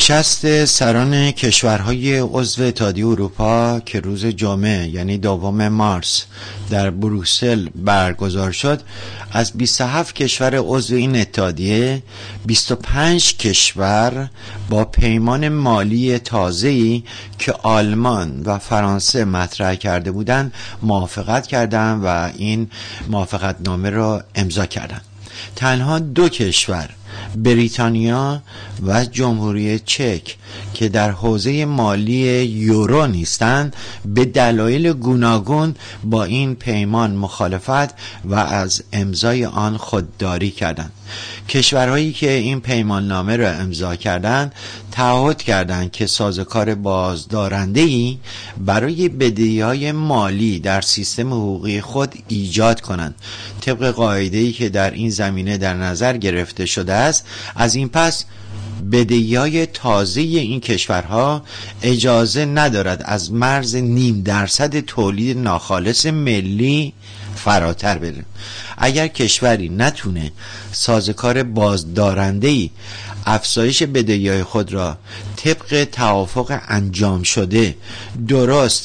نشست سران کشورهای عضو اتحادیه اروپا که روز جمعه یعنی دوم مارس در بروکسل برگزار شد، از بیست و هفت کشور عضو این اتحادیه بیست و پنج کشور با پیمان مالی تازه‌ای که آلمان و فرانسه مطرح کرده بودند موافقت کردند و این موافقت نامه را امضا کردند. تنها دو کشور، بریتانیا و جمهوری چک که در حوزه مالی یورو نیستند، به دلایل گوناگون با این پیمان مخالفت و از امضای آن خودداری کردند. کشورهایی که این پیمان نامه را امضا کردند تعهد کردند که سازوکار بازدارنده‌ای برای بدهی‌های مالی در سیستم حقوقی خود ایجاد کنند. طبق قاعده‌ای که در این زمینه در نظر گرفته شده است، از این پس بدهی‌های تازه این کشورها اجازه ندارد از مرز نیم درصد تولید ناخالص ملی فراتر بره. اگر کشوری نتونه سازوکار بازدارنده‌ای افزایش بدهی‌های خود را طبق توافق انجام شده درست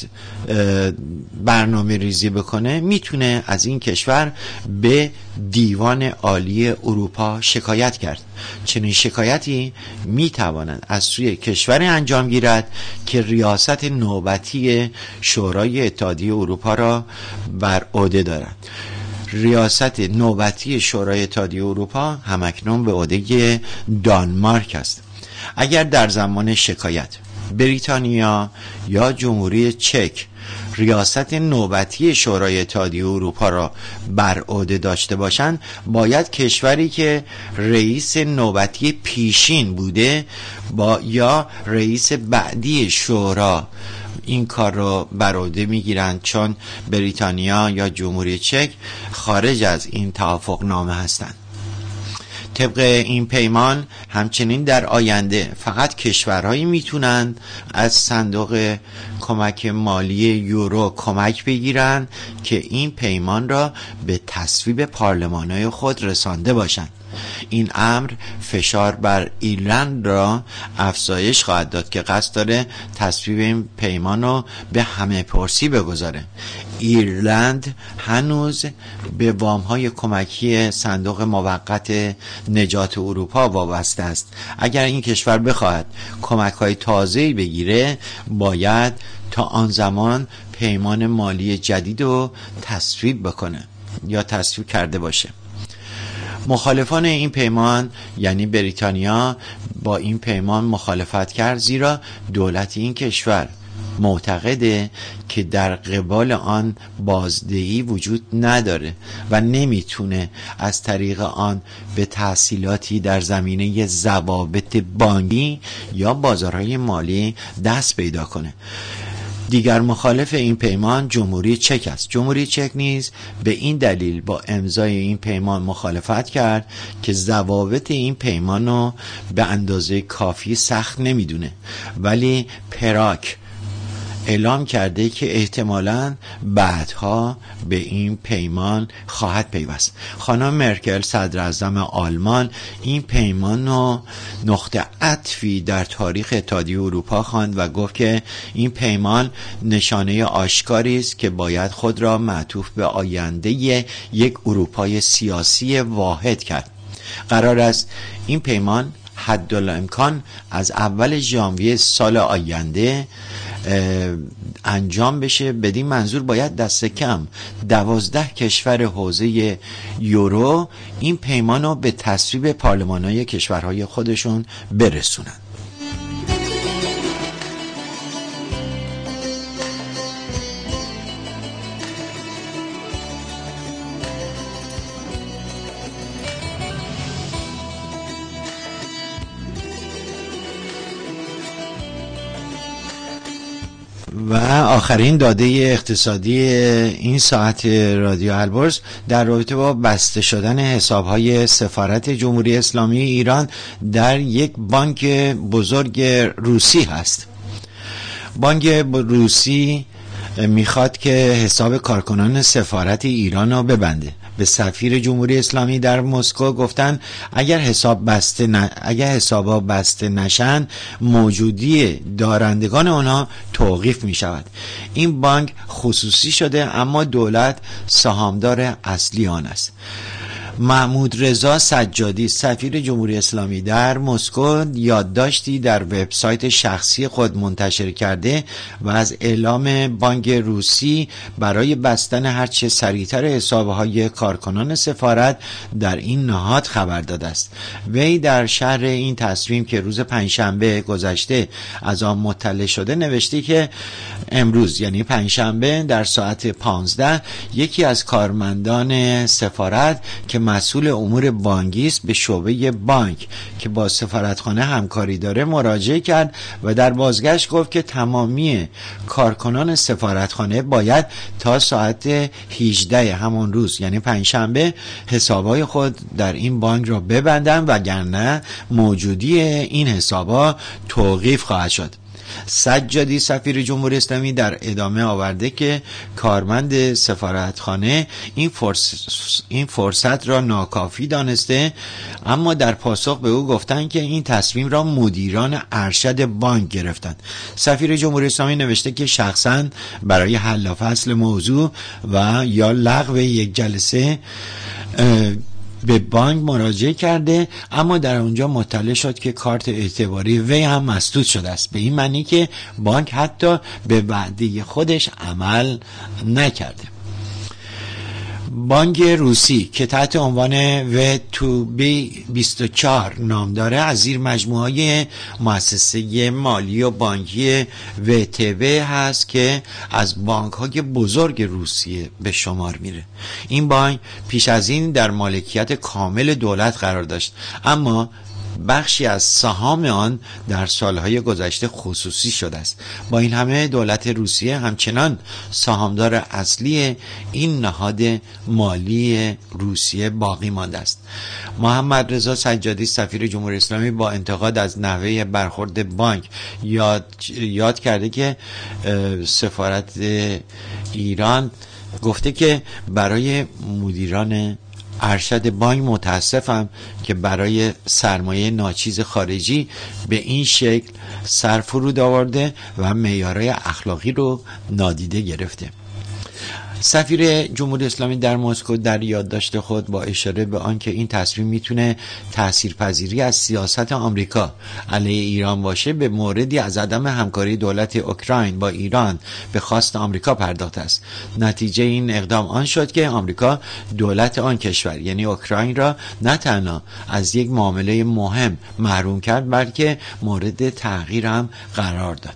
برنامه ریزی بکنه، میتونه از این کشور به دیوان عالی اروپا شکایت کرد. چنین شکایتی میتواند از سوی کشوری انجام گیرد که ریاست نوبتی شورای اتحادیه اروپا را بر عهده دارد. ریاست نوبتی شورای اتحادیه اروپا همکنون به عهده دانمارک است. اگر در زمان شکایت بریتانیا یا جمهوری چک ریاست نوبتی شورای اتحادیه اروپا را بر عهده داشته باشند، باید کشوری که رئیس نوبتی پیشین بوده با یا رئیس بعدی شورا این کار رو بر عهده میگیرند، چون بریتانیا یا جمهوری چک خارج از این توافق نامه هستند. طبق این پیمان همچنین در آینده فقط کشورهایی میتونند از صندوق کمک مالی یورو کمک بگیرند که این پیمان را به تصویب پارلمان‌های خود رسانده باشند. این امر فشار بر ایرلند را افزایش خواهد داد که قصد داره تصویب این پیمان رو به همه پرسی بگذاره. ایرلند هنوز به وام‌های کمکی صندوق موقت نجات اروپا وابسته است. اگر این کشور بخواهد کمک‌های تازه‌ای بگیره، باید تا آن زمان پیمان مالی جدید رو تصویب بکنه یا تصویب کرده باشه. مخالفان این پیمان یعنی بریتانیا با این پیمان مخالفت کرد، زیرا دولت این کشور معتقده که در قبال آن بازدهی وجود نداره و نمیتونه از طریق آن به تحصیلاتی در زمینه ضوابط بانکی یا بازارهای مالی دست پیدا کنه. دیگر مخالف این پیمان جمهوری چک است. جمهوری چک نیز به این دلیل با امضای این پیمان مخالفت کرد که ضوابط این پیمان رو به اندازه کافی سخت نمیدونه، ولی پراگ اعلام کرده که احتمالاً بعدها به این پیمان خواهد پیوست. خانم مرکل صدر اعظم آلمان این پیمان رو نقطه عطفی در تاریخ اتحادیه اروپا خواند و گفت که این پیمان نشانه آشکاری است که باید خود را معطوف به آینده یک اروپای سیاسی واحد کرد. قرار است این پیمان حدالامکان از اول ژانویه سال آینده انجام بشه. بدین منظور باید دست کم دوازده کشور حوزه یورو این پیمان رو به تصویب پارلمان‌های کشورهای خودشون برسونن. و آخرین داده اقتصادی این ساعت رادیو البرز در رابطه با بسته شدن حساب‌های سفارت جمهوری اسلامی ایران در یک بانک بزرگ روسی هست. بانک روسی میخواد که حساب کارکنان سفارت ایران رو ببنده به سفیر جمهوری اسلامی در مسکو گفتن اگر حساب بسته ن... اگر حسابا بسته نشن موجودی دارندگان آنها توقیف می شود. این بانک خصوصی شده اما دولت سهامدار اصلی آن است. محمود رضا سجادی سفیر جمهوری اسلامی در مسکو یادداشتی در وبسایت شخصی خود منتشر کرده و از اعلام بانک روسی برای بستن هرچه سریعتر حسابهای کارکنان سفارت در این نهاد خبر داده است. وی در شرح این تصمیم که روز پنجشنبه گذشته از آن مطلع شده نوشته که امروز یعنی پنجشنبه در ساعت پانزده یکی از کارمندان سفارت که مسئول امور بانکی است به شعبه بانک که با سفارتخانه همکاری داره مراجعه کرد و در بازگشت گفت که تمامی کارکنان سفارتخانه باید تا ساعت هجده همان روز یعنی پنجشنبه حسابهای خود در این بانک را ببندن وگرنه موجودی این حسابها توقیف خواهد شد. سجادی سفیر جمهوری اسلامی در ادامه آورده که کارمند سفارتخانه این فرصت, این فرصت را ناکافی دانسته، اما در پاسخ به او گفتند که این تصمیم را مدیران ارشد بانک گرفتند. سفیر جمهوری اسلامی نوشته که شخصاً برای حل و فصل موضوع و یا لغو یک جلسه به بانک مراجعه کرده، اما در اونجا مطلع شد که کارت اعتباری وی هم مسدود شده است، به این معنی که بانک حتی به وعده خودش عمل نکرده. بانک روسی که تحت عنوان و تو بی بیست و چهار نام داره از زیر مجموعه مؤسسه مالی و بانکی و تی وی هست که از بانک های بزرگ روسیه به شمار میره. این بانک پیش از این در مالکیت کامل دولت قرار داشت، اما بخشی از سهام آن در سالهای گذشته خصوصی شده است. با این همه دولت روسیه همچنان سهامدار اصلی این نهاد مالی روسیه باقی مانده است. محمد رضا سجادی سفیر جمهوری اسلامی با انتقاد از نحوه برخورد بانک یاد, یاد کرده که سفارت ایران گفته که برای مدیران ارشد بانک متاسفم که برای سرمایه ناچیز خارجی به این شکل سر فرود آورده و معیارهای اخلاقی رو نادیده گرفته. سفیر جمهوری اسلامی در مسکو در یادداشت خود با اشاره به آنکه این تصمیم میتونه تاثیرپذیری از سیاست آمریکا علیه ایران باشه به موردی از عدم همکاری دولت اوکراین با ایران به خواست آمریکا پرداخته است. نتیجه این اقدام آن شد که آمریکا دولت آن کشور یعنی اوکراین را نه تنها از یک معامله مهم محروم کرد بلکه مورد تحقیر هم قرار داد.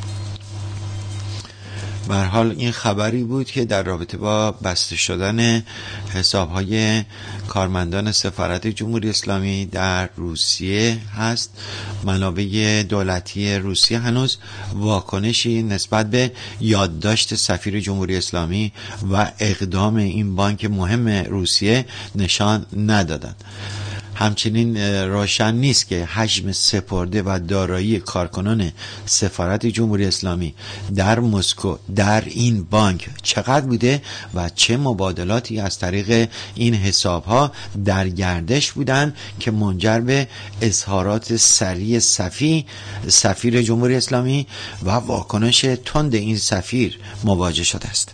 به هر حال این خبری بود که در رابطه با بسته شدن حسابهای کارمندان سفارت جمهوری اسلامی در روسیه هست. منابع دولتی روسیه هنوز واکنشی نسبت به یادداشت سفیر جمهوری اسلامی و اقدام این بانک مهم روسیه نشان ندادند. همچنین روشن نیست که حجم سپرده و دارایی کارکنان سفارت جمهوری اسلامی در مسکو در این بانک چقدر بوده و چه مبادلاتی از طریق این حسابها در گردش بودن که منجر به اظهارات سریع صفی سفیر جمهوری اسلامی و واکنش تند این سفیر مواجه شده است.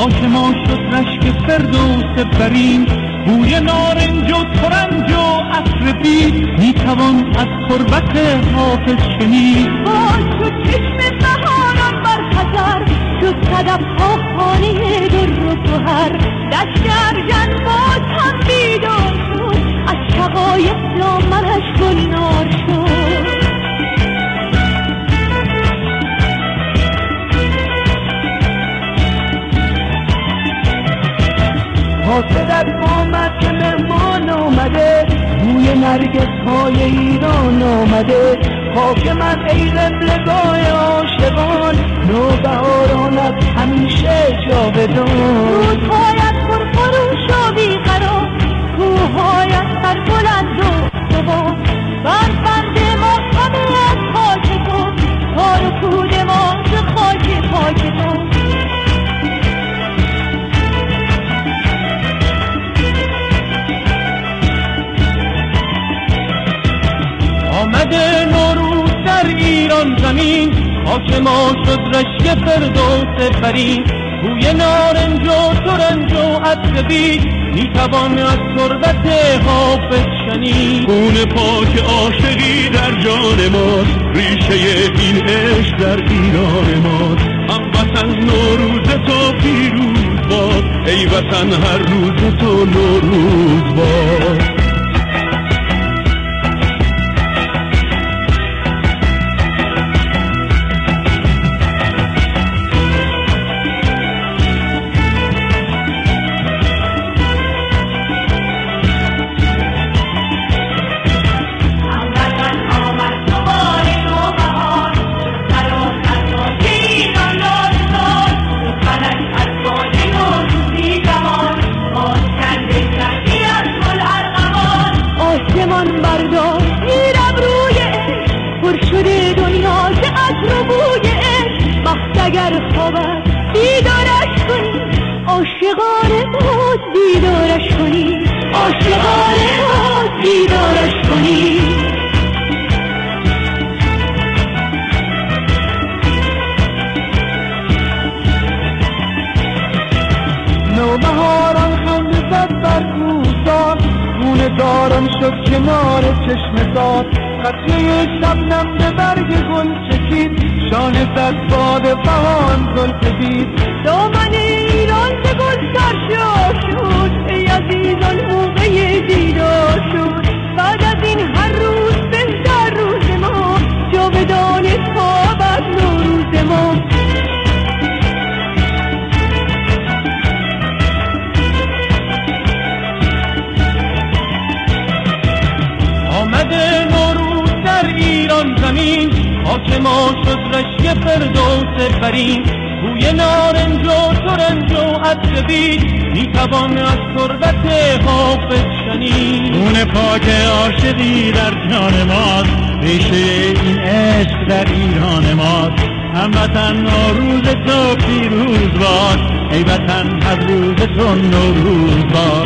حاکما شد رشک فردوس برین، بوی نارنج و ترنج و عطر بید، میتوان از تربت حافظ شنید. باز شد چشم بهاران بر خزر، شد صدف‌ها خانه در و گوهر، دشت ارجن باز هم بیدار شد، از شقایق دامنش گلنار شد. حاسدت آمد که مهمان آمده، بوی نرگس های ایران آمده. خاک من ای قبلگاه عاشقان، نوبهارانت همیشه جاودان. روزهایت پرخروش و بیقرار، کوههایت سربلند و استوار، بر بند ما همه از خاک تو، تار و پود ما ز خاک پاک تو. آمده نوروز در ایران زمین، خاک ما شد رشک فردوس برین. بوی نارنج و ترنج و عطر بید، میتوان از تربت حافظ شنید. خون پاک عاشقی در جان ماست، ریشه این عشق در ایران ماست. هموطن نوروز تو پیروز باد، ای وطن هر روز تو نوروز باد. اگر خوابت بیدارش کنی، عاشقانه بود بیدارش کنی، عاشقانه بود بیدارش کنی. نوبهاران خنده زد بر کوهسار، خونه داران شد کنار چشم زاد. قطره شبنم به برگ گل چکید، شانه زد باد بهان زلف دید. دامن ایران ز گل سرشار شد، ای عزیزان موقع دیدار شد. بعد از این هر روز بهتر روز ما، جاودان تا بر نوروز ما. آمده نوروز در ایران زمین، خاک ما شد رشک فردوس برین. بوی نارنج و ترنج و عطر بید، میتوان از تربت حافظ شنید. خون پاک عاشقی در جان ماست، ریشه این عشق در ایران ماست. هموطن نوروز تو پیروز باد، ای وطن هر روز تو نوروز باد.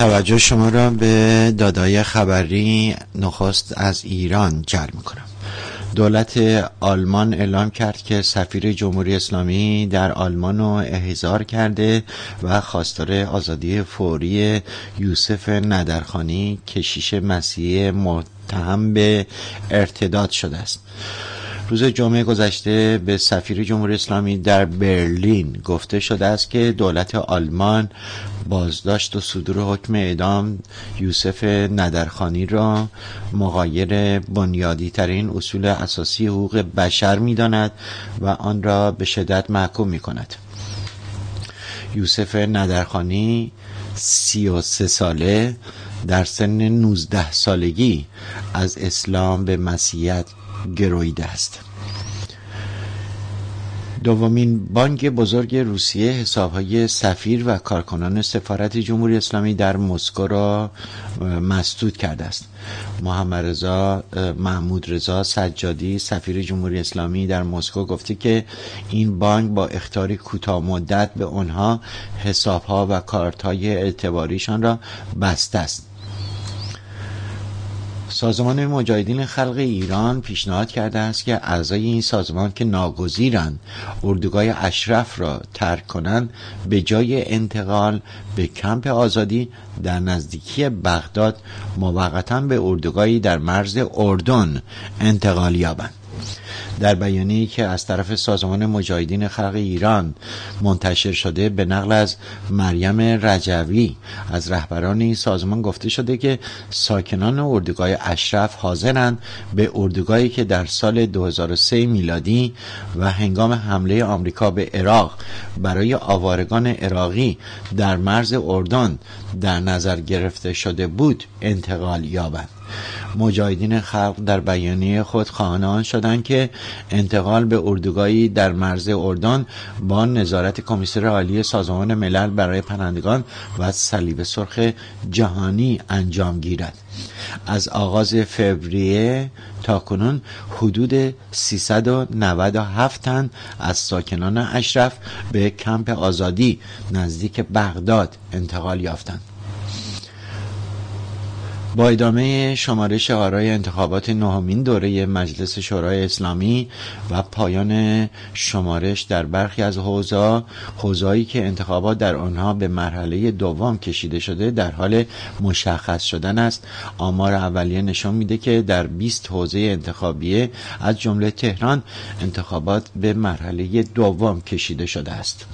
توجه شما را به دادای خبری نخست از ایران جلب می‌کنم. دولت آلمان اعلام کرد که سفیر جمهوری اسلامی در آلمان رو احضار کرده و خواستار آزادی فوری یوسف ندرخانی کشیش مسیحی متهم به ارتداد شده است. روز جمعه گذشته به سفیر جمهوری اسلامی در برلین گفته شده است که دولت آلمان بازداشت و صدور حکم اعدام یوسف ندرخانی را مغایر بنیادی ترین اصول اساسی حقوق بشر می داند و آن را به شدت محکوم می کند. یوسف ندرخانی سی و سه ساله در سن نوزده سالگی از اسلام به مسیحیت گرویده است. دومین بانک بزرگ روسیه حسابهای سفیر و کارکنان سفارت جمهوری اسلامی در مسکو را مسدود کرده است. محمد رضا محمود رضا سجادی سفیر جمهوری اسلامی در مسکو گفته که این بانک با اخطار کوتاه مدت به آنها حسابها و کارت‌های اعتباریشان را بسته است. سازمان مجاهدین خلق ایران پیشنهاد کرده است که اعضای این سازمان که ناگزیرند اردوگاه اشرف را ترک کنند به جای انتقال به کمپ آزادی در نزدیکی بغداد موقتا به اردوگاهی در مرز اردن انتقال یابند. در بیانیه‌ای که از طرف سازمان مجاهدین خلق ایران منتشر شده به نقل از مریم رجوی از رهبران این سازمان گفته شده که ساکنان اردوگاه اشرف حاضرند به اردوگاهی که در سال دو هزار و سه میلادی و هنگام حمله آمریکا به عراق برای آوارگان عراقی در مرز اردن در نظر گرفته شده بود انتقال یابند. مجاهدین خلق در بیانیه خود خواهان آن شدند که انتقال به اردوگاهی در مرز اردن با نظارت کمیسر عالی سازمان ملل برای پناهندگان و صلیب سرخ جهانی انجام گیرد. از آغاز فوریه تا کنون حدود سیصد و نود و هفت تن از ساکنان اشرف به کمپ آزادی نزدیک بغداد انتقال یافتند. با ادامه شمارش آرای انتخابات نهمین دوره مجلس شورای اسلامی و پایان شمارش در برخی از حوزه‌ها حوزه‌ای که انتخابات در آنها به مرحله دوم کشیده شده در حال مشخص شدن است، آمار اولیه نشان میده که در بیست حوزه انتخابیه از جمله تهران انتخابات به مرحله دوم کشیده شده است.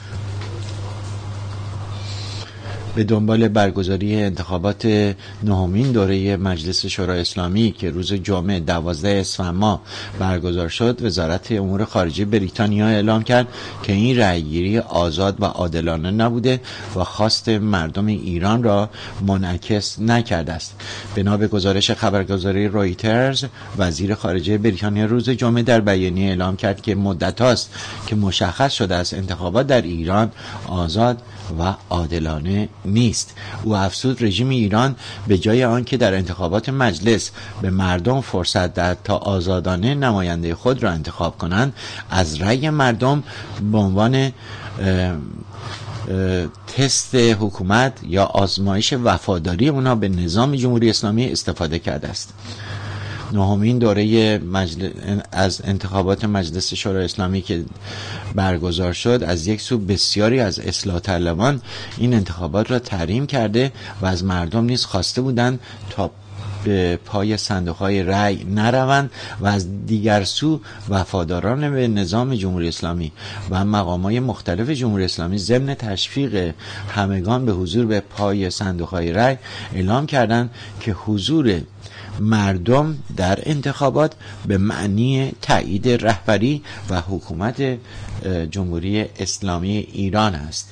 به دنبال برگزاری انتخابات نهمین دوره مجلس شورای اسلامی که روز جمعه دوازده اسفند ماه برگزار شد، وزارت امور خارجه بریتانیا اعلام کرد که این رأیگیری آزاد و عادلانه نبوده و خواست مردم ایران را منعکس نکرده است. بنا به گزارش خبرگزاری رویترز، وزیر خارجه بریتانیا روز جمعه در بیانیه اعلام کرد که مدت است که مشخص شده است انتخابات در ایران آزاد و عادلانه نیست. او افزود رژیم ایران به جای آنکه در انتخابات مجلس به مردم فرصت دهد تا آزادانه نماینده خود را انتخاب کنند، از رأی مردم به عنوان اه اه تست حکومت یا آزمایش وفاداری اونا به نظام جمهوری اسلامی استفاده کرده است. نهمین دوره مجل... از انتخابات مجلس شورای اسلامی که برگزار شد، از یک سو بسیاری از اصلاح طلبان این انتخابات را تحریم کرده و از مردم نیز خواسته بودند تا به پای صندوق‌های رأی نروند و از دیگر سو وفاداران به نظام جمهوری اسلامی و مقامات مختلف جمهوری اسلامی ضمن تشویق همگان به حضور به پای صندوق‌های رأی اعلام کردند که حضور مردم در انتخابات به معنی تایید رهبری و حکومت جمهوری اسلامی ایران است.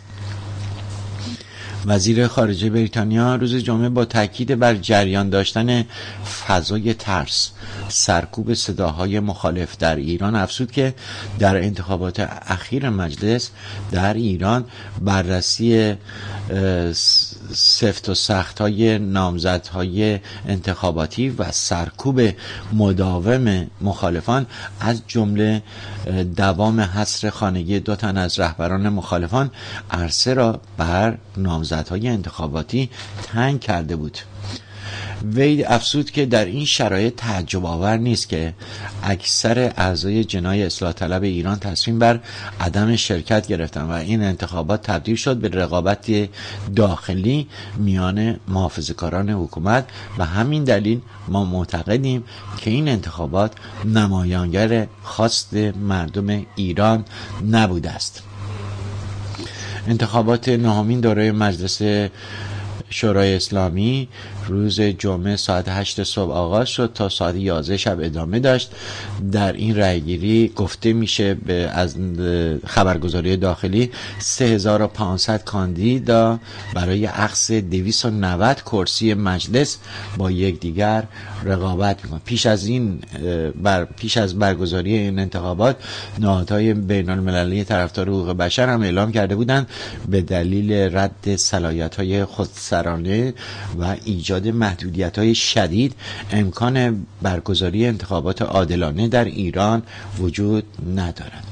وزیر خارجه بریتانیا روز جمعه با تاکید بر جریان داشتن فضای ترس، سرکوب صداهای مخالف در ایران افزود که در انتخابات اخیر مجلس در ایران بررسی سفت و سخت های نامزدهای انتخاباتی و سرکوب مداوم مخالفان، از جمله دوام حصر خانگی دو تن از رهبران مخالفان، عرصه را بر نامزدهای انتخاباتی تنگ کرده بود. وی افزود که در این شرایط تعجب آور نیست که اکثر اعضای جناح اصلاح طلب ایران تصمیم بر عدم شرکت گرفتند و این انتخابات تبدیل شد به رقابت داخلی میان محافظه‌کاران حکومت و همین دلیل ما معتقدیم که این انتخابات نمایانگر خواست مردم ایران نبوده است. انتخابات نهمین دوره مجلس شورای اسلامی روز جمعه ساعت هشت صبح آغاز شد تا ساعت یازده شب ادامه داشت. در این رأیگیری گفته میشه به از خبرگزاری داخلی سه هزار و پانصد کاندیدا برای اخذ دویست و نود کرسی مجلس با یکدیگر رقابت میکنند. پیش از این بر پیش از برگزاری این انتخابات نهادهای بین المللی طرفدار حقوق بشر هم اعلام کرده بودند به دلیل رد صلاحیت‌های خودسرانه و ایجاد محدودیت‌های شدید امکان برگزاری انتخابات عادلانه در ایران وجود ندارد.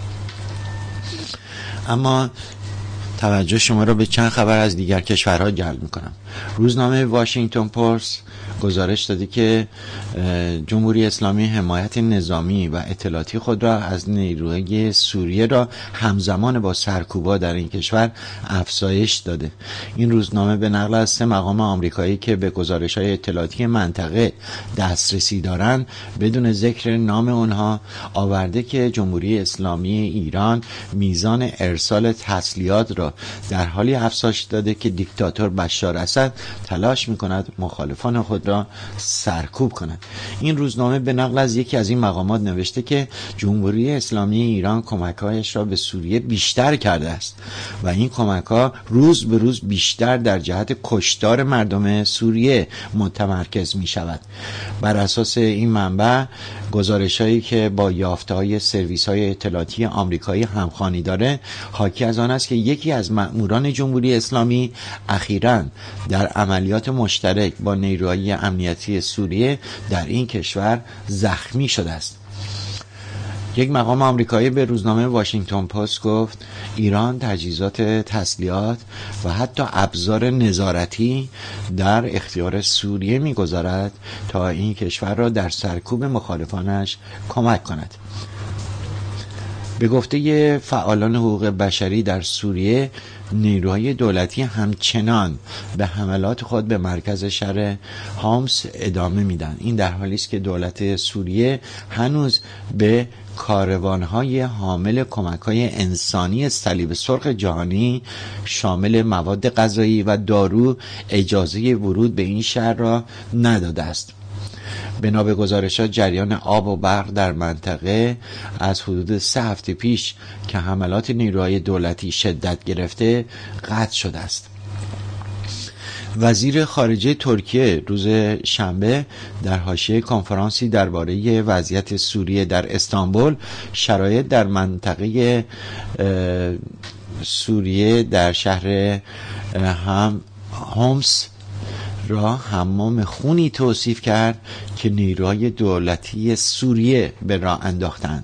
اما توجه شما را به چند خبر از دیگر کشورها جلب می‌کنم. روزنامه واشنگتن پست گزارش داده که جمهوری اسلامی حمایت نظامی و اطلاعاتی خود را از نیروهای سوریه را همزمان با سرکوبا در این کشور افزایش داده. این روزنامه به نقل از سه مقام آمریکایی که به گزارش‌های اطلاعاتی منطقه دسترسی دارند بدون ذکر نام آنها آورده که جمهوری اسلامی ایران میزان ارسال تسلیحات را در حالی افزایش داده که دیکتاتور بشار اسد تلاش می‌کند مخالفان خود را سرکوب کند. این روزنامه به نقل از یکی از این مقامات نوشته که جمهوری اسلامی ایران کمک‌هایش را به سوریه بیشتر کرده است و این کمک‌ها روز به روز بیشتر در جهت کشتار مردم سوریه متمرکز می‌شود. بر اساس این منبع گزارش‌هایی که با یافته‌های سرویس‌های اطلاعاتی آمریکایی همخوانی داره حاکی از آن است که یکی از مأموران جمهوری اسلامی اخیراً در عملیات مشترک با نیروهای امنیتی سوریه در این کشور زخمی شده است. یک مقام آمریکایی به روزنامه واشنگتن پست گفت ایران تجهیزات تسلیحات و حتی ابزار نظارتی در اختیار سوریه می‌گذارد تا این کشور را در سرکوب مخالفانش کمک کند. به گفته فعالان حقوق بشری در سوریه، نیروهای دولتی همچنان به حملات خود به مرکز شهر هامس ادامه میدن. این در حالی است که دولت سوریه هنوز به کاروانهای حامل کمک‌های انسانی صلیب سرخ جهانی شامل مواد غذایی و دارو اجازه ورود به این شهر را نداده است. بنا به گزارشات جریان آب و برق در منطقه از حدود سه هفته پیش که حملات نیروهای دولتی شدت گرفته قطع شده است. وزیر خارجه ترکیه روز شنبه در حاشیه کنفرانسی درباره وضعیت سوریه در استانبول شرایط در منطقه سوریه در شهر هم هومس را حمام خونی توصیف کرد که نیروهای دولتی سوریه به راه انداختند.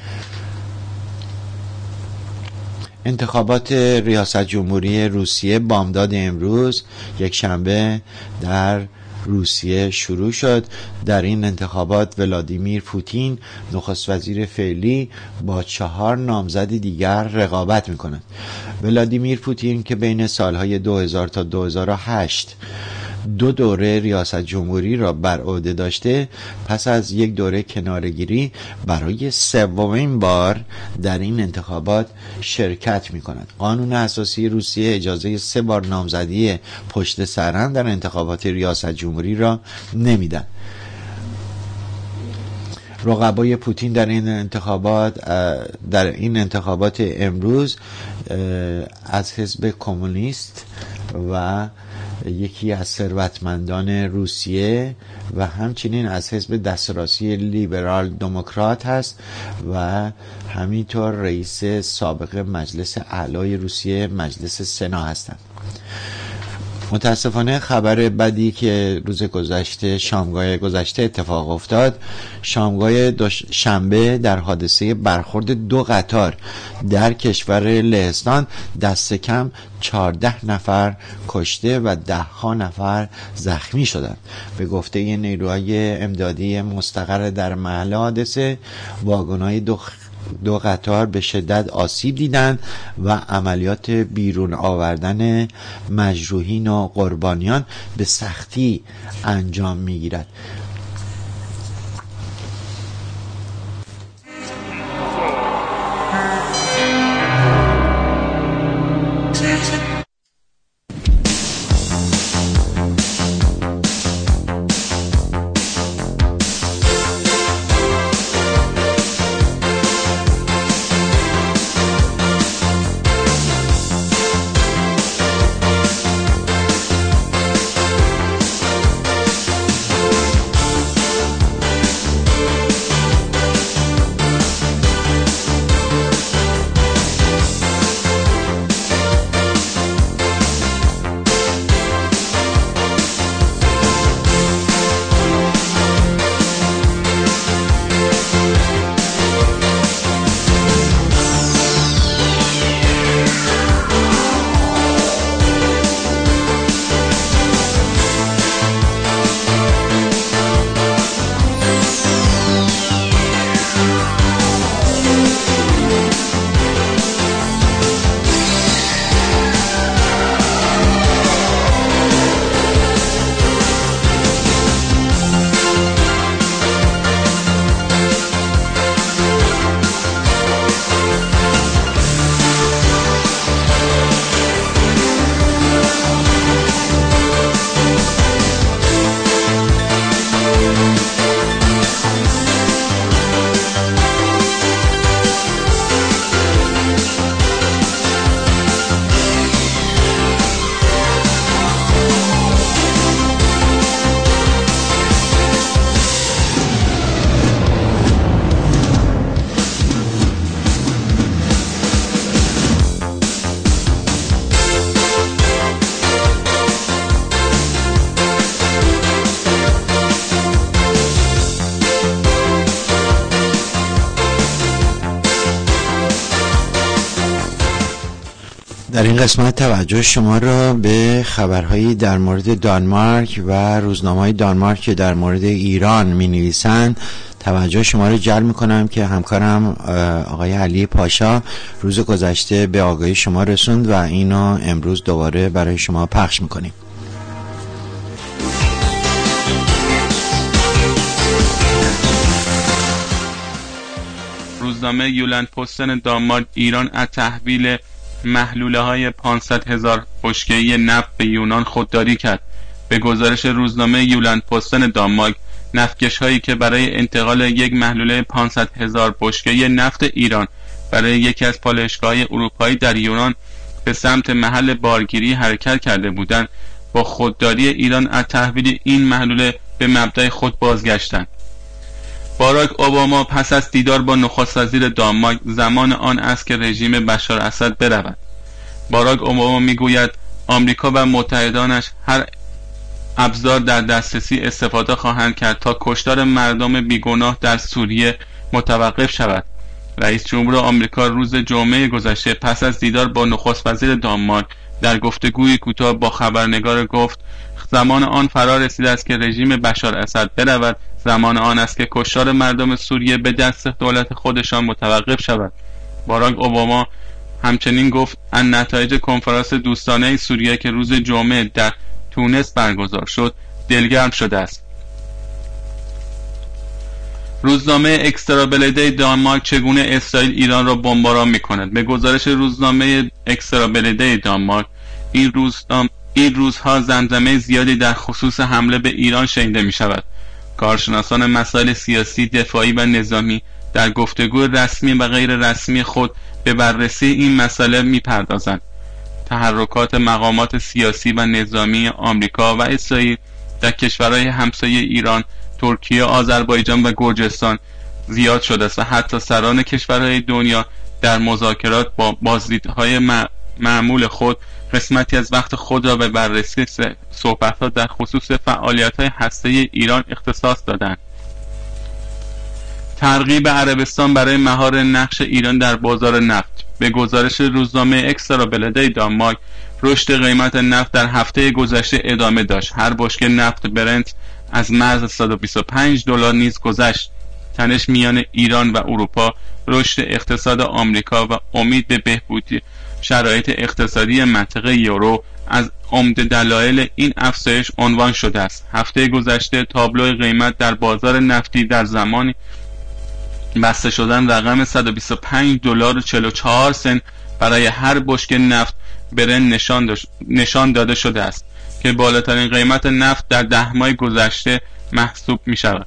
انتخابات ریاست جمهوری روسیه بامداد امروز یک شنبه در روسیه شروع شد. در این انتخابات ولادیمیر پوتین نخست وزیر فعلی با چهار نامزد دیگر رقابت می‌کند. ولادیمیر پوتین که بین سالهای دو هزار تا دو هزار و هشت دو دوره ریاست جمهوری را بر عهده داشته، پس از یک دوره کنارگیری برای سومین بار در این انتخابات شرکت می کند. قانون اساسی روسیه اجازه سه بار نامزدی پشت سر هم در انتخابات ریاست جمهوری را نمیدن. رقبای پوتین در این انتخابات در این انتخابات امروز از حزب کمونیست و یکی از ثروتمندان روسیه و همچنین از حزب دسترسی لیبرال دموکرات هست و همینطور رئیس سابق مجلس اعلای روسیه مجلس سنا هستند. متاسفانه خبر بدی که روز گذشته شامگاه گذشته اتفاق افتاد، شامگاه شنبه در حادثه برخورد دو قطار در کشور لهستان دست کم چهارده نفر کشته و ده ها نفر زخمی شدند. به گفته نیروهای امدادی مستقر در محل حادثه، واگن‌های دو دو قطار به شدت آسیب دیدند و عملیات بیرون آوردن مجروحین و قربانیان به سختی انجام می‌گیرد. در این قسمت توجه شما را به خبرهایی در مورد دانمارک و روزنامه‌های دانمارک که در مورد ایران می‌نویسند توجه شما را جلب می‌کنم که همکارم آقای علی پاشا روز گذشته به آگاهی شما رسوند و اینو امروز دوباره برای شما پخش می‌کنیم. روزنامه یولند پستن دانمارک ایران از تحویل محلوله های پانصد هزار بشکه‌ای نفت به یونان خودداری کرد. به گزارش روزنامه یولند پستن دانمارک، نفتکش هایی که برای انتقال یک محلوله پانصد هزار بشکه نفت ایران برای یکی از پالایشگاه‌های اروپایی در یونان به سمت محل بارگیری حرکت کرده بودند، با خودداری ایران از تحویل این محلوله به مبدأ خود بازگشتند. باراک اوباما پس از دیدار با نخست وزیر دانمارک زمان آن است که رژیم بشار اسد برود. باراک اوباما میگوید آمریکا و متحدانش هر ابزار در دسترسی استفاده خواهند کرد تا کشتار مردم بیگناه در سوریه متوقف شود. رئیس جمهور آمریکا روز جمعه گذشته پس از دیدار با نخست وزیر دانمارک در گفتگوی کوتاه با خبرنگار گفت زمان آن فرا رسیده است که رژیم بشار اسد برود، زمان آن است که کشتار مردم سوریه به دست دولت خودشان متوقف شود. باراک اوباما همچنین گفت از نتایج کنفرانس دوستانه سوریه که روز جمعه در تونس برگزار شد دلگرم شده است. روزنامه اکسترابلدی دانمارک چگونه اسرائیل ایران را بمباران می‌کند. به گزارش روزنامه اکسترابلدی دانمارک این روزنامه این روزها زمزمه زیادی در خصوص حمله به ایران شنیده می شود. کارشناسان مسائل سیاسی، دفاعی و نظامی در گفتگو رسمی و غیر رسمی خود به بررسی این مسئله می پردازند. تحرکات مقامات سیاسی و نظامی آمریکا و اسرائیل در کشورهای همسایه ایران، ترکیه، آذربایجان و گرجستان زیاد شده است و حتی سران کشورهای دنیا در مذاکرات با بازدیدهای معمول خود قسمتی از وقت خود را به بررسی صحبت‌ها در خصوص فعالیت‌های هسته‌ای ایران اختصاص دادند. ترغیب عربستان برای مهار نقش ایران در بازار نفت. به گزارش روزنامه اکسترا بلدی دانمارک، رشد قیمت نفت در هفته گذشته ادامه داشت. هر بشکه نفت برنت از مرز صد و بیست و پنج دلار نیز گذشت. تنش میان ایران و اروپا، رشد اقتصاد آمریکا و امید به بهبودی شرایط اقتصادی منطقه یورو از عمده دلایل این افزایش عنوان شده است. هفته گذشته تابلو قیمت در بازار نفتی در زمانی بسته شدن رقم صد و بیست و پنج دلار و چهل و چهار سنت برای هر بشکه نفت برنت نشان, نشان داده شده است که بالاترین قیمت نفت در ده ماه گذشته محسوب می شود.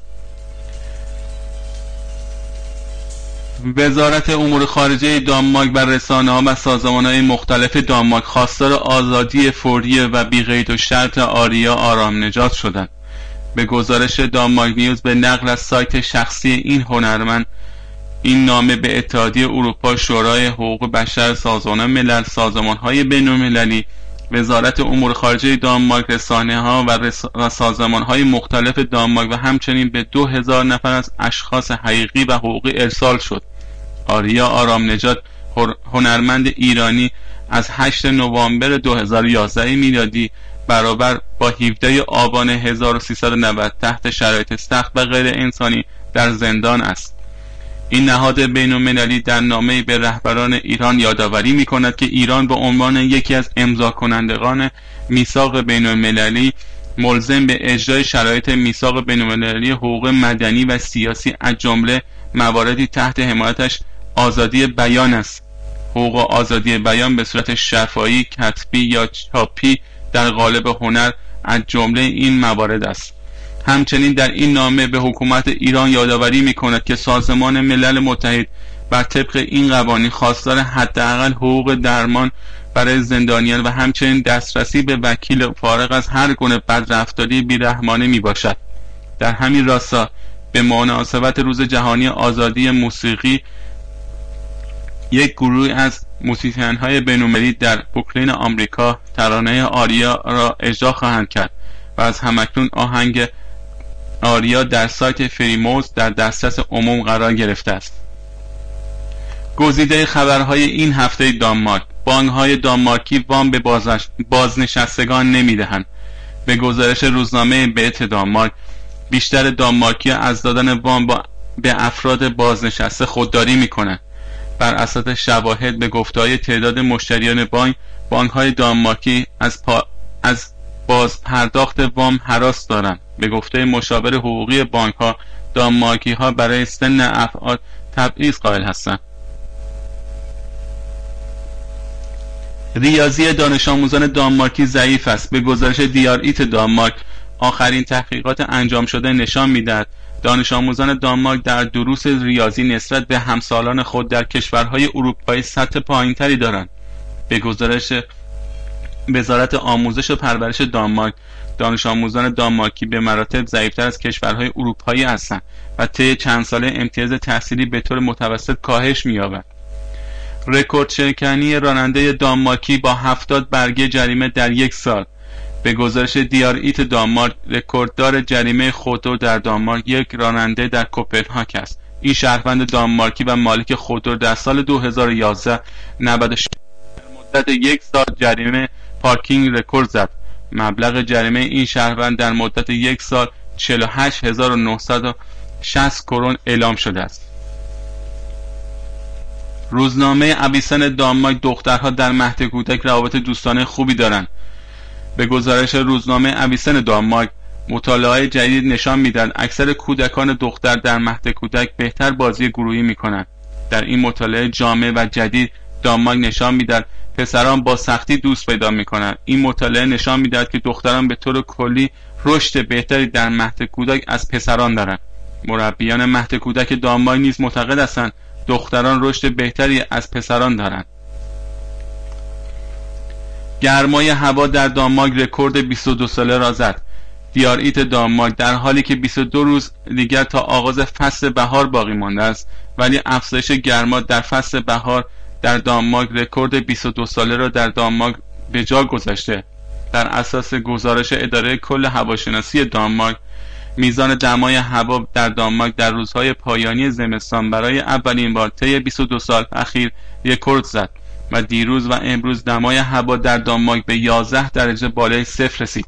وزارت امور خارجه دانمارک بر رسانه‌ها و سازمان‌های مختلف دانمارک خواستار آزادی فوری و بی‌قید و شرط آریا آرام نژاد شدند. به گزارش دانمارک نیوز به نقل از سایت شخصی این هنرمند، این نامه به اتحادیه اروپا، شورای حقوق بشر، سازمان ملل، سازمان‌های بین‌المللی، وزارت امور خارجه دانمارک، رسانه‌ها و, رس... و سازمان‌های مختلف دانمارک و همچنین به دو هزار نفر از اشخاص حقیقی و حقوقی ارسال شد. آریا آرام نژاد، هنرمند ایرانی، از هشتم نوامبر دو هزار و یازده میلادی برابر با هفدهم آبان هزار و سیصد و نود تحت شرایط سخت و غیر انسانی در زندان است. این نهاد بین‌المللی در نامه‌ای به رهبران ایران یادآوری می‌کند که ایران به عنوان یکی از امضا کنندگان میثاق بین‌المللی ملزم به اجرای شرایط میثاق بین‌المللی حقوق مدنی و سیاسی از جمله مواردی تحت حمایتش آزادی بیان است. حقوق آزادی بیان به صورت شفاهی، کتبی یا چاپی در قالب هنر از جمله این موارد است. همچنین در این نامه به حکومت ایران یادآوری می‌کند که سازمان ملل متحد بر طبق این قوانین خواستار حداقل حقوق درمان برای زندانیان و همچنین دسترسی به وکیل فارغ از هر گونه بدرفتاری بیرحمانه میباشد. در همین راستا به مناسبت روز جهانی آزادی موسیقی، یک گروه از موسیقیان‌های بین‌المللی در بروکلین آمریکا ترانه آریا را اجرا خواهند کرد و از همکنون آهنگ آریا در سایت فریموز در دسترس عموم قرار گرفته است. گزیده خبرهای این هفته دانمارک: بانک‌های دانمارکی وام به بازنشستگان نمی‌دهند. به گزارش روزنامه بیت دانمارک، بیشتر دانمارکی از دادن وام با به افراد بازنشسته خودداری می‌کنند. بر اساس شواهد به گفته‌های تعداد مشتریان بانک، بانک‌های دانمارکی از پا... از باز پرداخت وام هراس دارند. به گفته مشاور حقوقی بانک‌ها، دانمارکی‌ها برای سن افعال تبعیض قائل هستند. ریاضی دانش آموزان دانمارکی ضعیف است. به گزارش دیار ایت دانمارک، آخرین تحقیقات انجام شده نشان می‌دهد دانش آموزان دانمارک در دروس ریاضی نسبت به همسالان خود در کشورهای اروپایی سطح پایین‌تری دارند. به گزارش وزارت آموزش و پرورش دانمارک، دانش آموزان دانمارکی به مراتب ضعیف‌تر از کشورهای اروپایی هستند و طی چند ساله امتیاز تحصیلی به طور متوسط کاهش می‌یابد. رکورد شکنی راننده دانمارکی با هفتاد برگه جریمه در یک سال. به گزارش دیار ایت دانمارک، رکورددار جریمه خودرو در دانمارک یک راننده در کوپنهاگ است. این شهروند دانمارکی و مالک خودرو در سال دو هزار و یازده نود و شش در مدت یک سال جریمه پارکینگ رکورد زد. مبلغ جریمه این شهروند در مدت یک سال چهل و هشت هزار و نهصد و شصت کرون اعلام شده است. روزنامه ابیسن دانمارک: دخترها در مهد کودک روابط دوستانه خوبی دارند. به گزارش روزنامه ابیسن دانمارک، مطالعات جدید نشان می‌دهد اکثر کودکان دختر در مهد کودک بهتر بازی گروهی می‌کنند. در این مطالعه جامع و جدید، دانمارک نشان می‌دهد پسران با سختی دوست پیدا می‌کنند. این مطالعه نشان می‌دهد که دختران به طور کلی رشد بهتری در مهد کودک از پسران دارند. مربیان مهد کودک دانمارک نیز معتقد هستند دختران رشد بهتری از پسران دارند. گرمای هوا در دانمارک رکورد بیست و دو ساله را زد. دیار ایت دانمارک: در حالی که بیست و دو روز دیگر تا آغاز فصل بهار باقی مانده است، ولی افزایش گرما در فصل بهار در دانمارک رکورد بیست و دو ساله را در دانمارک به جا گذاشته. بر اساس گزارش اداره کل هواشناسی دانمارک، میزان دمای هوا در دانمارک در روزهای پایانی زمستان برای اولین بار طی بیست و دو سال اخیر رکورد زد و دیروز و امروز دمای هوا در دانمارک به یازده درجه بالای صفر رسید.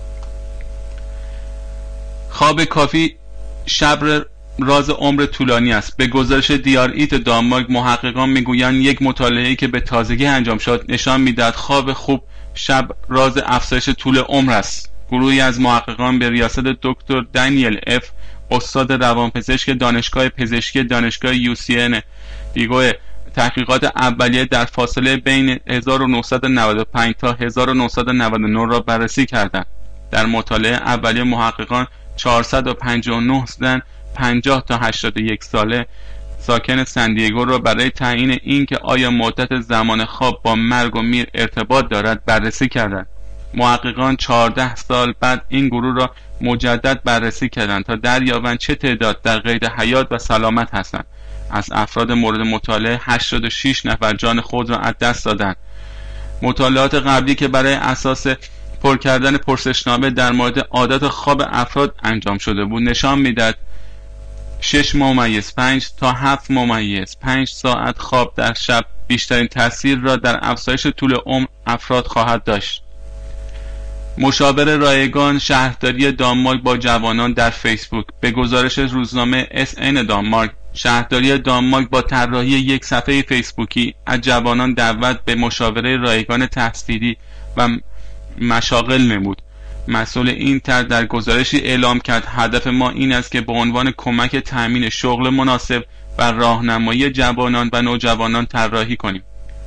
خواب کافی شب راز عمر طولانی است. به گزارش دیار ایت دانمارک، محققان میگویند یک مطالعه‌ای که به تازگی انجام شد نشان میدهد خواب خوب شب راز افزایش طول عمر است. گروهی از محققان به ریاست دکتر دانیل اف، استاد روانپزشک دانشگاه پزشکی دانشگاه یو سی ان دیگو، تحقیقات اولیه در فاصله بین هزار و نهصد و نود و پنج تا هزار و نهصد و نود و نه را بررسی کردند. در مطالعه اولیه محققان چهارصد و پنجاه و نه زن پنجاه تا هشتاد و یک ساله ساکن سندیگو را برای تعیین اینکه آیا مدت زمان خواب با مرگ و میر ارتباط دارد بررسی کردند. محققان چهارده سال بعد این گروه را مجدد بررسی کردند تا دریابند چه تعداد در قید حیات و سلامت هستند. از افراد مورد مطالعه هشتاد و شش نفر جان خود را از دست دادند. مطالعات قبلی که برای اساس پر کردن پرسشنامه در مورد عادات خواب افراد انجام شده بود نشان میدهد شش ممیز پنج تا هفت ممیز پنج ساعت خواب در شب بیشترین تاثیر را در افزایش طول عمر افراد خواهد داشت. مشاور رایگان شهرداری دانمارک با جوانان در فیسبوک. به گزارش روزنامه اس ان دانمارک، شهرداری دانمارک با طراحی یک صفحه فیسبوکی از جوانان دعوت به مشاوره رایگان تحصیلی و مشاغل نمود. مسئول این طرح در گزارشی اعلام کرد هدف ما این است که به عنوان کمک تأمین شغل مناسب و راهنمایی جوانان و نوجوانان طراحی کنیم.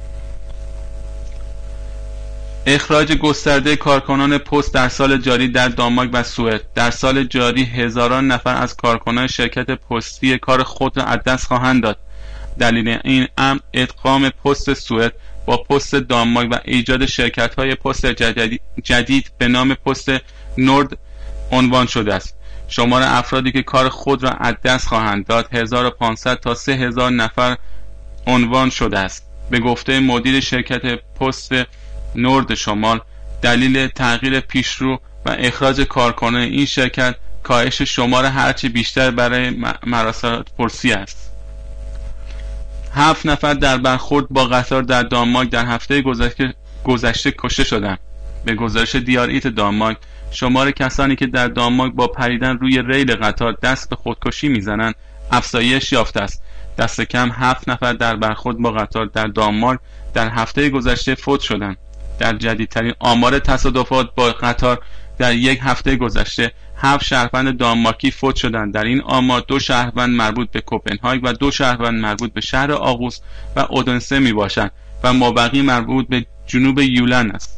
اخراج گسترده کارکنان پست در سال جاری در دانمارک و سوئد. در سال جاری هزاران نفر از کارکنان شرکت پستی کار خود را از دست خواهند داد. دلیل این امر ادغام پست سوئد با پست دانمارک و ایجاد شرکت‌های پست جدید, جدید به نام پست نورد عنوان شده است. شمار افرادی که کار خود را از دست خواهند داد هزار و پانصد تا سه هزار نفر عنوان شده است. به گفته مدیر شرکت پست نورد شمال، دلیل تغییر پیشرو و اخراج کارکنان این شرکت کاهش شمار هرچی بیشتر برای مراسلات پرسی است. هفت نفر در برخورد با قطار در دانمارک در هفته گذشته, گذشته کشته شدند. به گزارش دیار ایت دانمارک، شمار کسانی که در دانمارک با پریدن روی ریل قطار دست به خودکشی میزنند افزایش یافته است. دست کم هفت نفر در برخورد با قطار در دانمارک در هفته گذشته فوت شدند. در جدیدترین آمار تصادفات با قطار در یک هفته گذشته هفت شهروند دانمارکی فوت شدند. در این آمار دو شهروند مربوط به کوپنهاگ و دو شهروند مربوط به شهر آغوس و اودنسه می باشند و مابقی مربوط به جنوب یولند است.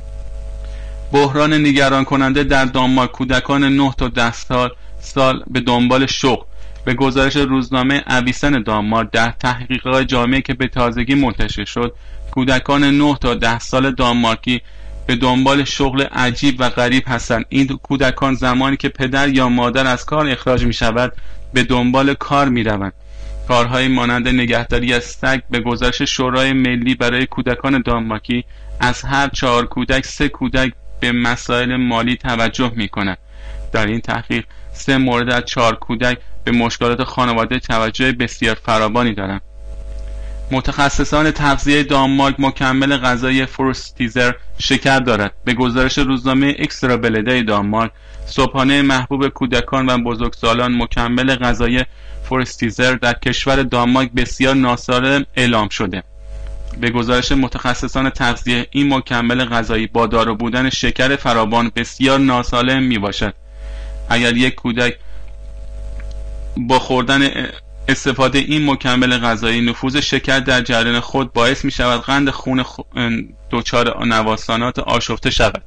بحران نگران کننده در دانمارک. کودکان نه تا ده سال سال به دنبال شغل. به گزارش روزنامه اویسن دانمارک، در تحقیقات جامعه که به تازگی منتشر شد، کودکان نه تا ده سال دانمارکی به دنبال شغل عجیب و غریب هستند. این کودکان زمانی که پدر یا مادر از کار اخراج می شود به دنبال کار می روند. کارهای مانند نگهداری از سگ. به گزارش شورای ملی برای کودکان دانمارکی، از هر چهار کودک سه کودک به مسائل مالی توجه می کنند. در این تحقیق سه مورد از چهار کودک به مشکلات خانواده توجه بسیار فراوانی دارند. متخصصان تغذیه دانمارک مکمل غذایی فورستیزر شکر دارد. به گزارش روزنامه اکسترا بلده دانمارک، صبحانه محبوب کودکان و بزرگسالان مکمل غذایی فورستیزر در کشور دانمارک بسیار ناسالم اعلام شده. به گزارش متخصصان تغذیه، این مکمل غذایی با دارا بودن شکر فراوان بسیار ناسالم می باشد. اگر یک کودک با خوردن استفاده این مکمل غذایی نفوذ شکر در جریان خود باعث می شود قند خون دچار نوسانات آشفته شود.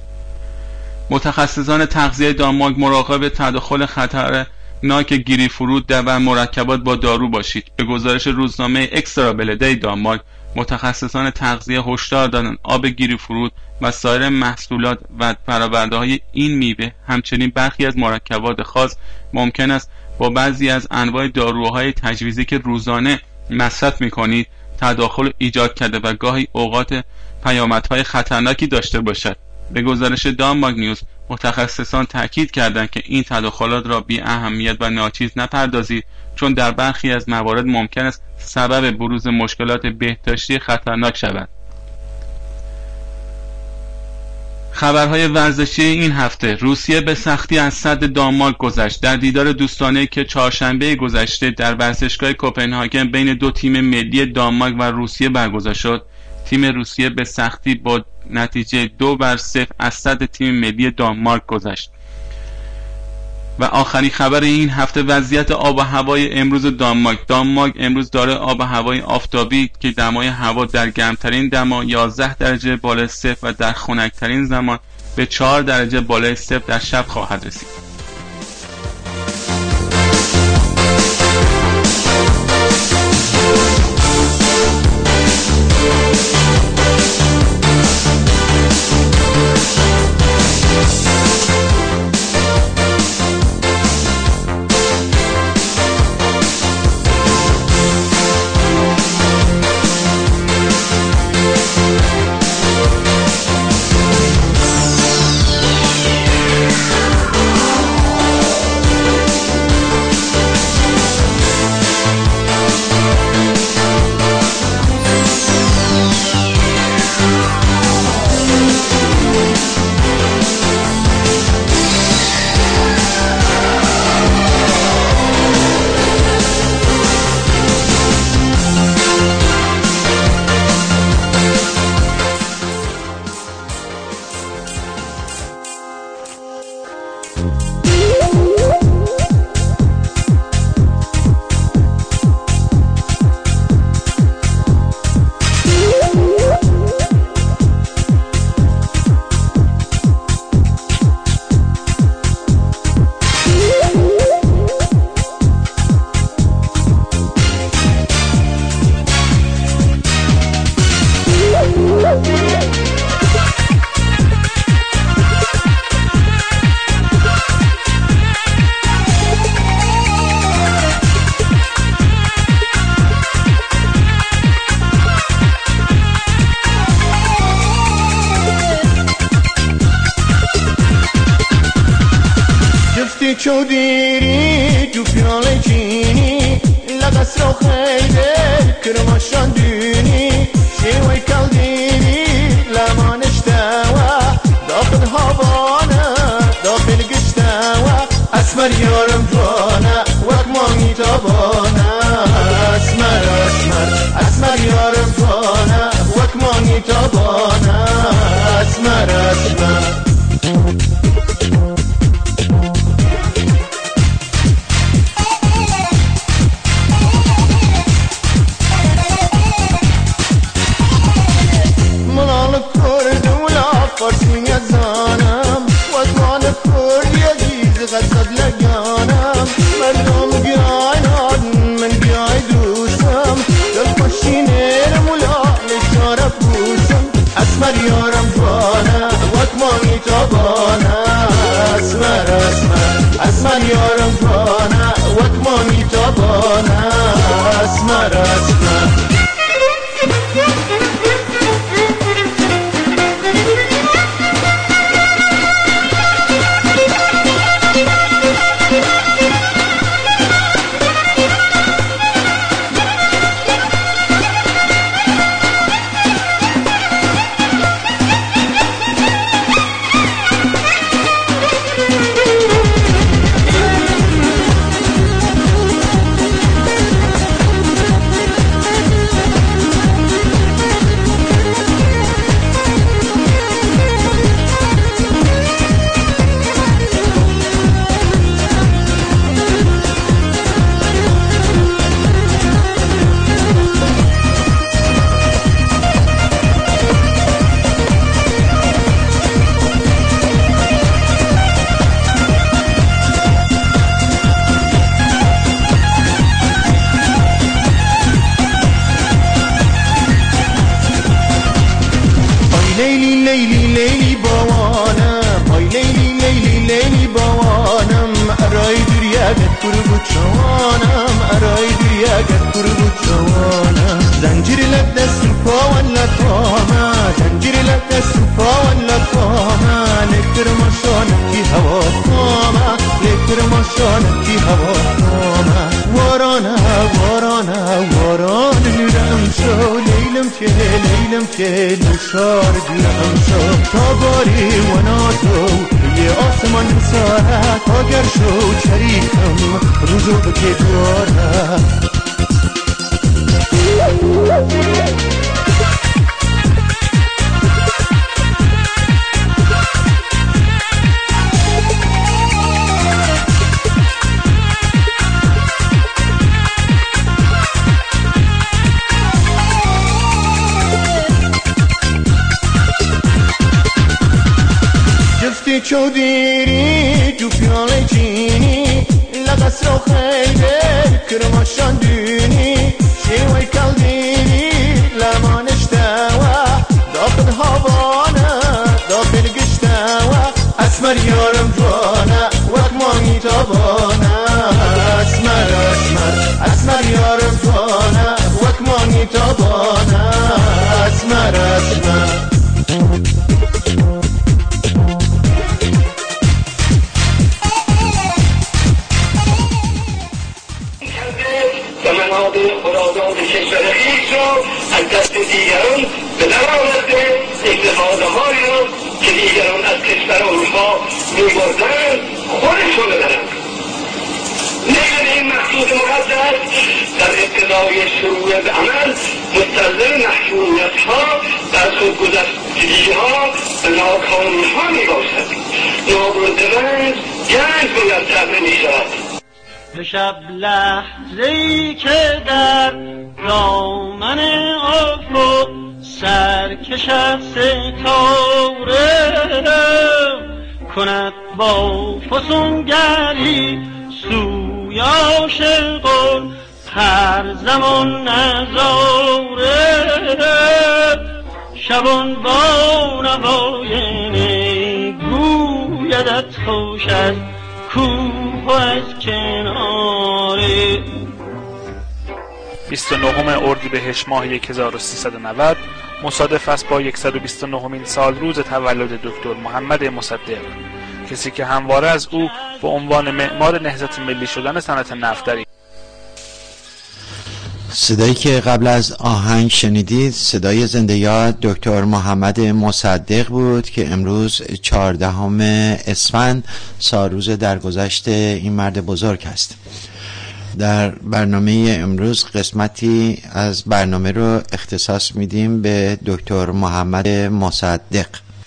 متخصصان تغذیه دانمارک مراقب تداخل خطرناک گریپفروت و مرکبات با دارو باشید. به گزارش روزنامه اکسترا بلده دانمارک، متخصصان تغذیه هشدار دادند آب گریپفروت و سایر محصولات و فرآورده‌های این میوه، همچنین برخی از مرکبات خاص ممکن است با بعضی از انواع داروهای تجویزی که روزانه مصرف می‌کنید تداخل ایجاد کرده و گاهی اوقات پیامدهای خطرناکی داشته باشد. به گزارش دانمارک نیوز، متخصصان تاکید کردند که این تداخلات را بی اهمیت و ناچیز نپردازید، چون در برخی از موارد ممکن است سبب بروز مشکلات بهداشتی خطرناک شود. خبرهای ورزشی این هفته: روسیه به سختی از سد دانمارک گذشت. در دیدار دوستانه‌ای که چهارشنبه گذشته در ورزشگاه کوپنهاگن بین دو تیم ملی دانمارک و روسیه برگزار شد، تیم روسیه به سختی با نتیجه دو بر صفر از سد تیم ملی دانمارک گذشت. و آخرین خبر این هفته وضعیت آب و هوای امروز دانمارک. دانمارک امروز داره آب و هوای آفتابی که دمای هوا در گرمترین دما یازده درجه بالای صفر و در خنکترین زمان به چهار درجه بالای صفر در شب خواهد رسید. چو دیری تو پیاله چینی لباس رو خیلی کرماشان دونی شوی کل دیری لمانش دوا داخل هوانه داخل گشتوا اسمر یارم جوانا وک مانی تابانا اسمر اسمر اسمر یارم جوانا وک مانی تابانا اسمر اسمر فارسی زانم وطن کردی عزیز قصد لگانم مردم بیاین من بیای دوستم دل خوشینه مولا نشاره پوشم اسمر یارم جوانه وطمانی تابانه اسمر اسمر اسمر یارم جوانه وطمانی تابانه اسمر اسمر لیلی لیلی لیلی بوانم آی لیلی لیلی لیلی بوانم ارای دریاگت کربوت شوانم ارای دریاگت کربوت شوانم زنجیر ولا طامة زنجير لك السفا ولا طامة لكر مشانك في هوا طامة لكر مشانك في هوا طامة ورانا ورانا ورانا لرم شو ليلم چه ليلم چه نشار لرم شو تاباری وناتو یه آسمان ساعت اگر شو شریکم روزو بکی دواره جفتی چو دیری جو پیاله چینی لغس رو خیلی کرماشان دونی شیوی کل دیری لمانش دوا داخل هوانه داخل گشتوا اسمر یارم جوانه وقت مانی تابانه اسمر اسمر اسمر یارم جوانه وقت مانی تابانه اسمر اسمر خداداد کشور خویش را از دست دیگران به در آورده استفاده هایی را که دیگران از کشور اروپا میبردند خودشون ببرند. نگه این مقصود مقدس در ابتدای شروع به عمل مستلزم محکومیت ها در خودگذشتگی ها و ناکامی ها میباشد. نابردمند گنج باید تبه میشود. به شب لحظه‌ای که در دامن افق سرکش از ستاره کند با فسونگری سوی عاشقان هر زمان نظاره شبان با نوای نگویدت خوش از کوه از کناره. بیست و نهم اردیبهشت ماه هزار و سیصد و نود مصادف است با صد و بیست و نهمین سال روز تولد دکتر محمد مصدق، کسی که همواره از او به عنوان معمار نهضت ملی شدن صنعت نفت در صدایی که قبل از آهنگ شنیدید صدای زنده یاد دکتر محمد مصدق بود که امروز چهاردهم اسفند سالروز درگذشت این مرد بزرگ است. در برنامه امروز قسمتی از برنامه رو اختصاص میدیم به دکتر محمد مصدق.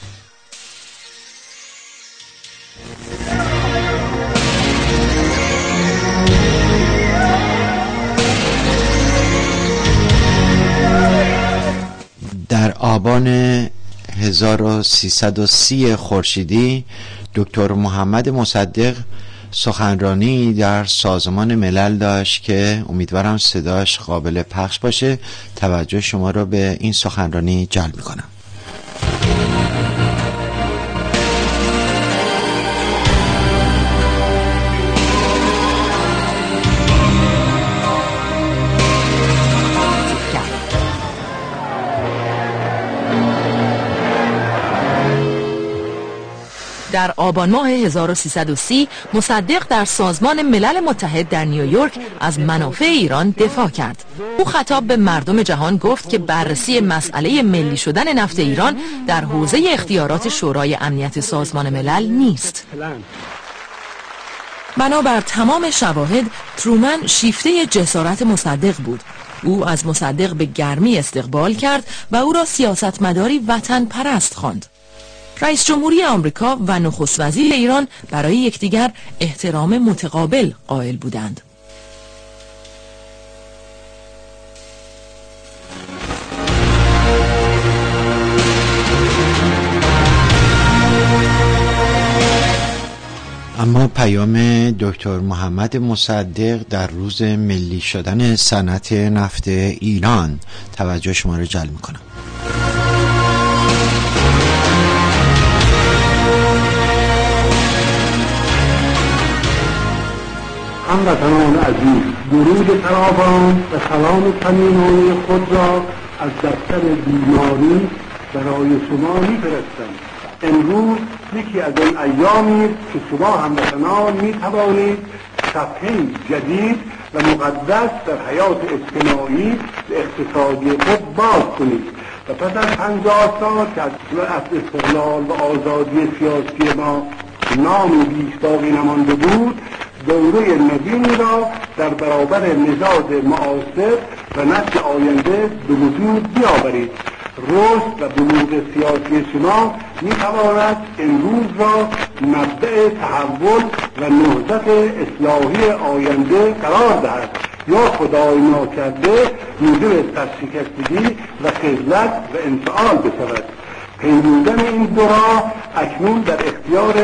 در آبان هزار و سیصد و سی خورشیدی دکتر محمد مصدق سخنرانی در سازمان ملل داشت که امیدوارم صداش قابل پخش باشه. توجه شما رو به این سخنرانی جلب میکنم. در آبان ماه هزار و سیصد و سی مصدق در سازمان ملل متحد در نیویورک از منافع ایران دفاع کرد. او خطاب به مردم جهان گفت که بررسی مسئله ملی شدن نفت ایران در حوزه اختیارات شورای امنیت سازمان ملل نیست. بنابر تمام شواهد ترومن شیفته جسارت مصدق بود. او از مصدق به گرمی استقبال کرد و او را سیاستمداری وطن پرست خواند. رئیس جمهوری آمریکا و نخست وزیر ایران برای یکدیگر احترام متقابل قائل بودند. اما پیام دکتر محمد مصدق در روز ملی شدن صنعت نفت ایران توجه شما را جلب می‌کنم. هموطنان عزیز، درود فراوان و سلام صمیمانه خود را از دفتر بیماری برای شما می‌فرستم. امروز یکی از آن ایامی که شما هموطنان می‌توانید صفحه جدید و مقدس در حیات اجتماعی و اقتصادی خود باز کنید و پس از پنجاه سال که از استقلال و آزادی سیاسی ما نامی بیش باقی نمانده بود، دوره نوینی را در برابر نژاد معاصر و نسل آینده به وجود بیاورید. رشد و بلوغ سیاسی شما میتواند امروز را مبدأ تحول و نهضت اصلاحی آینده قرار دهد یا خدای ناکرده موجب سرشکستگی و خجلت و انفعال بشود. پیمودن این دو راه اکنون در اختیار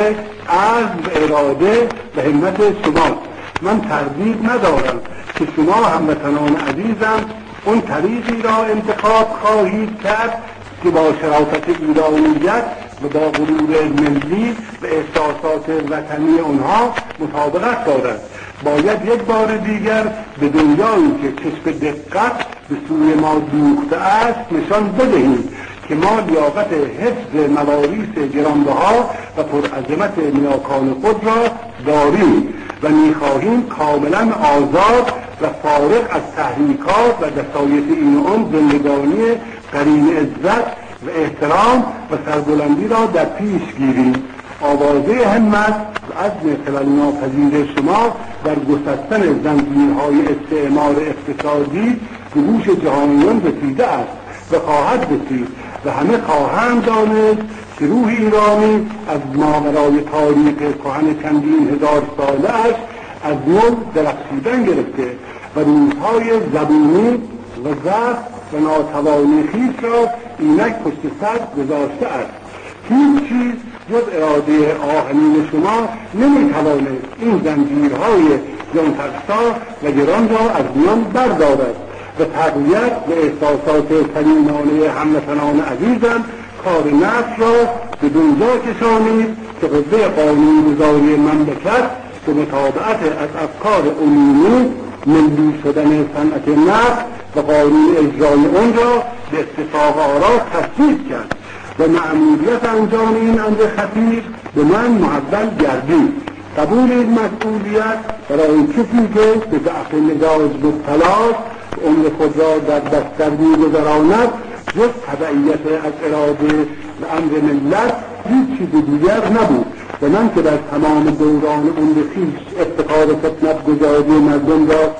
عزم و اراده و همت شماست. من تردید ندارم که شما هموطنان عزیزم اون طریقی را انتخاب خواهید کرد که با شرافت ایرانیت و با غرور ملی و احساسات وطنی آنها مطابقت دارد. باید یک بار دیگر به دنیایی که چشم دقت به سوی ما دوخته است نشان بدهیم که ما لیاقت حفظ مواریث گرانبها و پرعظمت نیاکان خود را داریم و می‌خواهیم کاملا آزاد و فارغ از تحریکات و دسایت این و آن زندگانی قرین عزت و احترام و سربلندی را در پیش گیریم. آوازه همت و عزم خلل ناپذیر شما در گسستن زنجیرهای استعمار اقتصادی به گوش جهانیان رسیده است و خواهد رسید و همه خواهند دانست که روح ایرانی از ماورای تاریخ کهن چندین هزار ساله‌اش از نو درخشیدن گرفته و روزهای زبونی و ضعف و ناتوانی خویش را اینک پشت سر گذاشته است. هیچ چیز جز اراده آهنین شما نمیتواند این زنجیرهای جانفرسا و گران را از میان بردارد و تقویت و احساسات سلیمانه هموطنان عزیزم کار نفس را به دنیا کشانید که قوه قانون‌گذاری مملکت به مطابقت از افکار عمومی ملی شدن صنعت نفت و قانون اجرای آن را به اتفاق آرا تصویب کرد و مأموریت انجام این امر خطیر به من محول گردید. قبول این مسئولیت برای کسی که به ضعف مزاج مبتلاست عمر خود را در بستر می‌گذراند جز تبعیت از اراده و امر ملت هیچ چیز دیگر نبود و من که در تمام دوران عمر خویش افتخار خدمت‌گزاری مردم را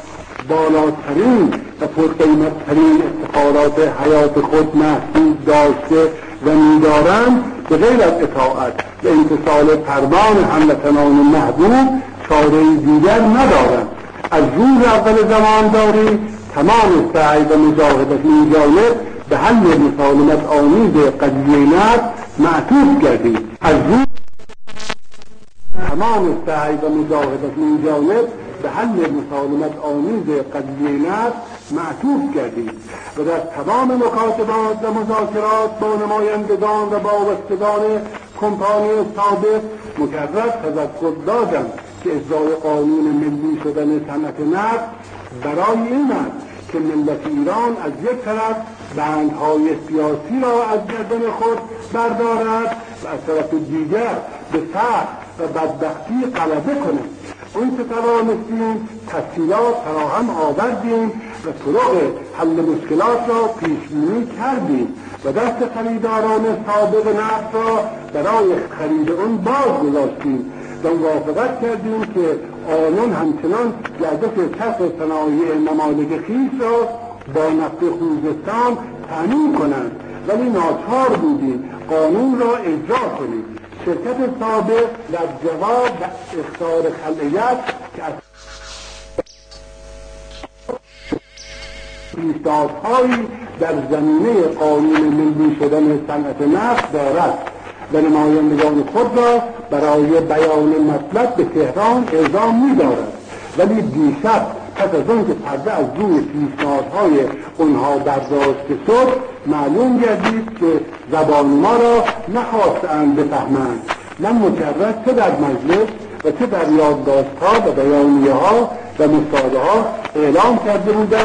بالاترین و پرقیمت‌ترین افتخارات حیات خود محسوب داشته و می‌دارم به غیر از اطاعت و امتثال فرمان هموطنان محبوب چاره‌ای دیگر ندارم. از روز اول زمان داری تمام سعی و مجاهدت این جانب به حل مسالمت آمیز قضیه نفت معطوف کردید. از روز تمام سعی و مجاهدت این جانب به حل مسالمت آمیز قضیه نفت معطوف کردید و در تمام مکاتبات و مذاکرات با نمایندگان و وابستگان کمپانی سابق مکرر تذکر دادم که اجرای قانون ملی شدن صنعت نفت برای این است که ملت ایران از یک طرف بندهای سیاسی را از گردن خود بردارد و از طرف دیگر به فقر و بدبختی غلبه کند. اون که توانستیم تسهیلات فراهم آوردیم و طرق حل مشکلات را پیشبینی کردیم و دست خریداران سابق نفت را برای خرید اون باز گذاشتیم و موافقت کردیم که آنان همچنان گردش کسب صنایع ممالک خویش را با نفت خوزستان تامین کنند، ولی ناچار بودیم قانون را اجرا کنیم. شرکت سابق در جواب اخطار خلعیت که از ایستادهایی در زمینه قانون ملی شدن صنعت نفت دارد و نمایندگان خود را برای بیان مطلب به تهران اعزام می‌دارد، ولی دیشب پس از آن که پرده از روی پیشنهادهای آنها برداشته شد معلوم گردید که زبان ما را نخواستند بفهمند. من مجرد چه در مجلس و چه در یادداشت‌ها و بیانیه‌ها و مصاحبه‌ها اعلام کرده بودم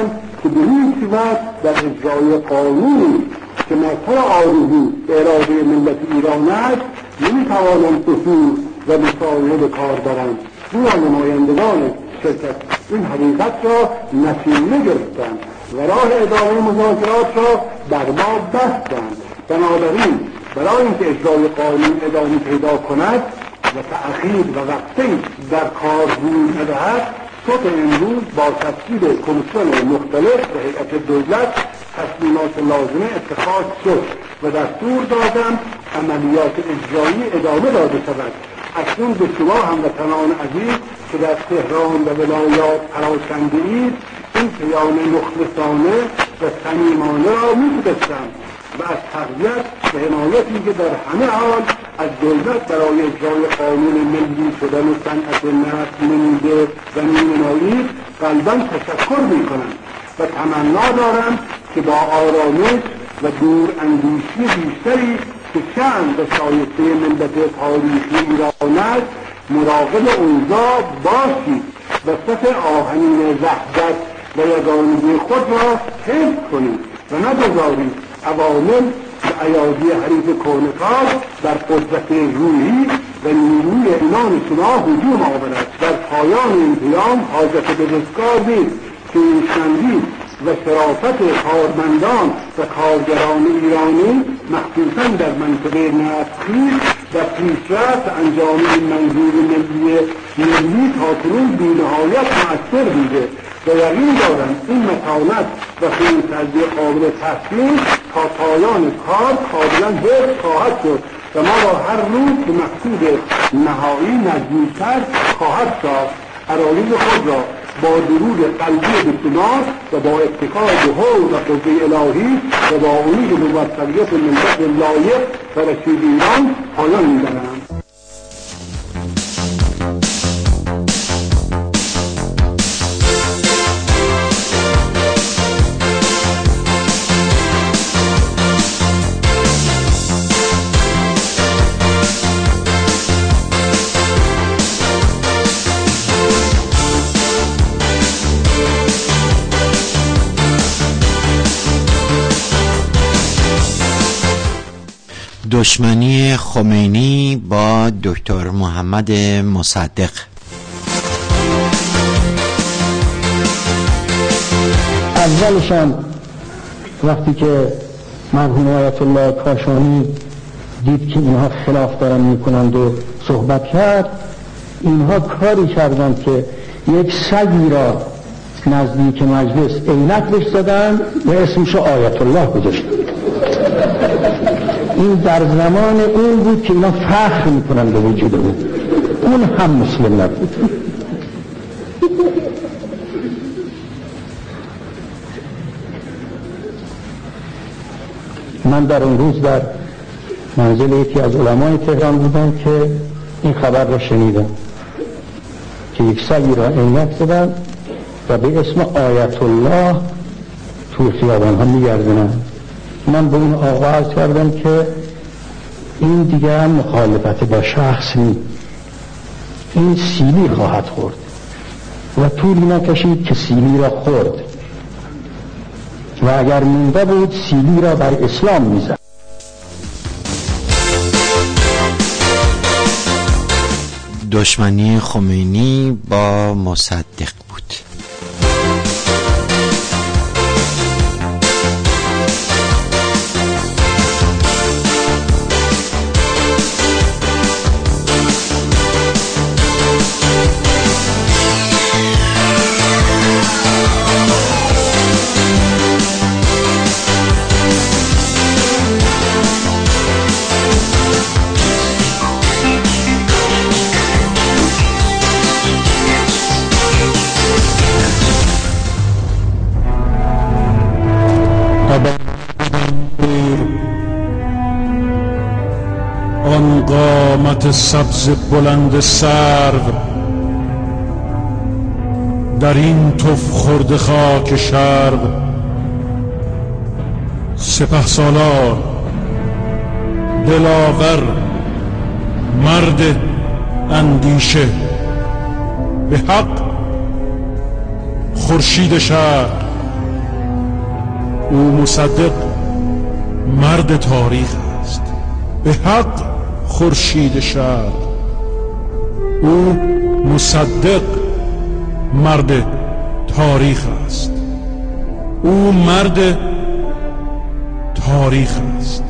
که به هیچ وجه در اجرای قانونی که مظهر آرزو به اراده ملت ایران است نمیتوانند حضور و مصاحبه به کار برند. زیرا نمایندگان شرکت این حقیقت را نشینه گرفتند و راه ادامه مذاکرات را بر ما بستند. بنابراین برای اینکه اجرای قانون ادامه پیدا کند و تأخیر و وقتی در کار روی ندهد، صبح امروز با تشکیل کمیسیون مختلف و هیئت دولت تصمیمات لازمه اتخاذ شد و دستور دادم عملیات اجرایی ادامه داده شود. اکنون به شما هموطنان عزیز که در تهران و ولایات پراکنده اید این پیام مخلصانه و صمیمانه را می‌فرستم و از تقویت و حمایتی که در همه حال از دولت برای اجرای قانون ملی شدن و صنعت نفت نموده و می‌نمایید قلباً تشکر می‌کنم و تمنا دارم که با آرامش و دور اندیشی بیشتری که شأن و شایسته ملت تاریخی ایران است مراقب اوضاع باشید و صف آهنین وحدت و یگانگی خود را حفظ کنید و نگذارید عوامل و ایادی حریف کهنکار در قدرت روحی و نیروی ایمان شما هجوم آورد. در پایان این پیام حاجت به دستگاه نیست که ایشمندی و شرافت کارمندان و کارگران ایرانی مخصوصا در منطقه نفتخیز و پیشرفت انجام این منظور ملی ملی تاکنون بی‌نهایت مؤثر بوده و یقین دارم این متانت و خونسردی قابل تحسین تا پایان کار کاملا حفظ خواهد شد و ما را هر روز به مقصود نهایی نزدیکتر خواهد ساخت. ارالیز خود را با درود قلبی به شما و با اتکای به حول و قوه الهی و با امید به موفقیت ملت لایق و رشید ایران پایان می‌دهم. دشمنی خمینی با دکتر محمد مصدق. اولشم وقتی که مرحوم آیت الله کاشانی دید که اینها خلاف دارن میکنند و صحبت کرد، اینها کاری کردند که یک سگی را نزدیک مجلس عینک بهش زدن و اسمش آیت الله گذاشتن. این در زمان اون بود که اینا فخر میکنن به وجود اون. اون هم مسلم نبود. من در اون روز در منزل یکی از علمای تهران بودم که این خبر را شنیدم که یک سگی را عینک زدن و به اسم آیت الله توی خیابان ها میگردنن. من به اون آقا عرض کردم که این دیگر مخالفت با شخص نیست، این سیلی خواهد خورد و طولی نکشید که سیلی را خورد و اگر مونده بود سیلی را بر اسلام میزد. دشمنی خمینی با مصدق بود. آن قامت سبز بلند سرو در این تف خورده خاک شرق، سپهسالار دلاور مرد اندیشه، به حق خورشید شهر او مصدق مرد تاریخ است، به حق خورشید شرق. او مصدق مرد تاریخ است، او مرد تاریخ است.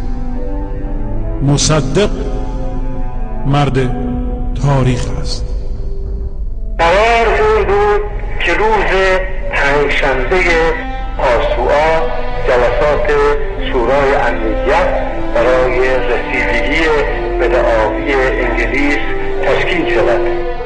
مصدق مرد تاریخ است. قرار این بود که روز پنجشنبه آسوعا جلسات شورای امنیت برای رسیدگی به دعاوی انگلیس تشکیل شود.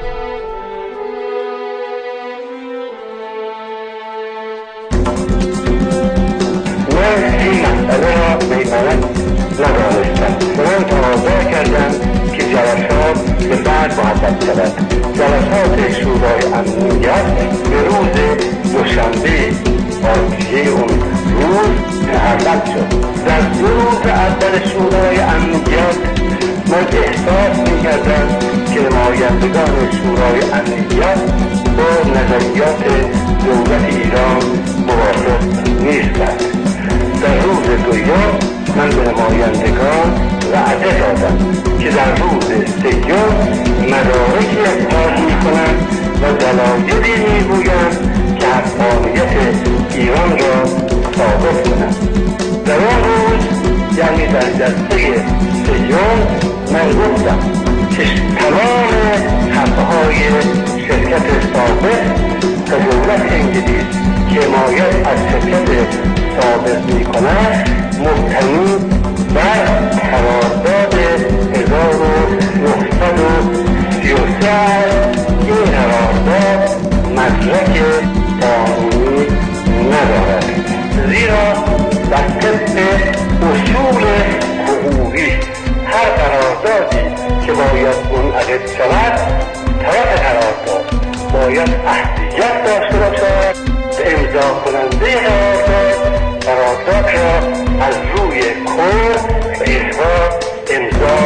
من این مسئله را میمنت ندانستم. من تقاضا کردم که جلسات به بعد محدد شود. جلسات شورای امنیت به روز دوشنبه آتیه اون روز محدد شد. در دو روز اول شورای امنیت من احساس میکردم که نمایندگان شورای امنیت با نظریات دولت ایران موافق نیستند. در روز دوم من به نمایندگان وعده دادم که در روز سوم مدارکی اظهار میکنند و دلایلی میگویند که حقانیت ایران را ثابت کنند. در آن روز یعنی در جلسه سوم من گفتم که تمام حقهای شرکت ثابت و دولت انگلیس که حمایت از شرکت ثابت میکند مبتنی بر قرارداد هزار و نهصد و سی و سه. این قرارداد مدرک قانونی ندارد، زیرا در طبق اصول حقوقی هر قراردادی که باید منعقد شود طرف قرارداد باید اهلیت داشته باشد. امضا کننده قرارداد قرارداد را از روی کور و اجبار امضا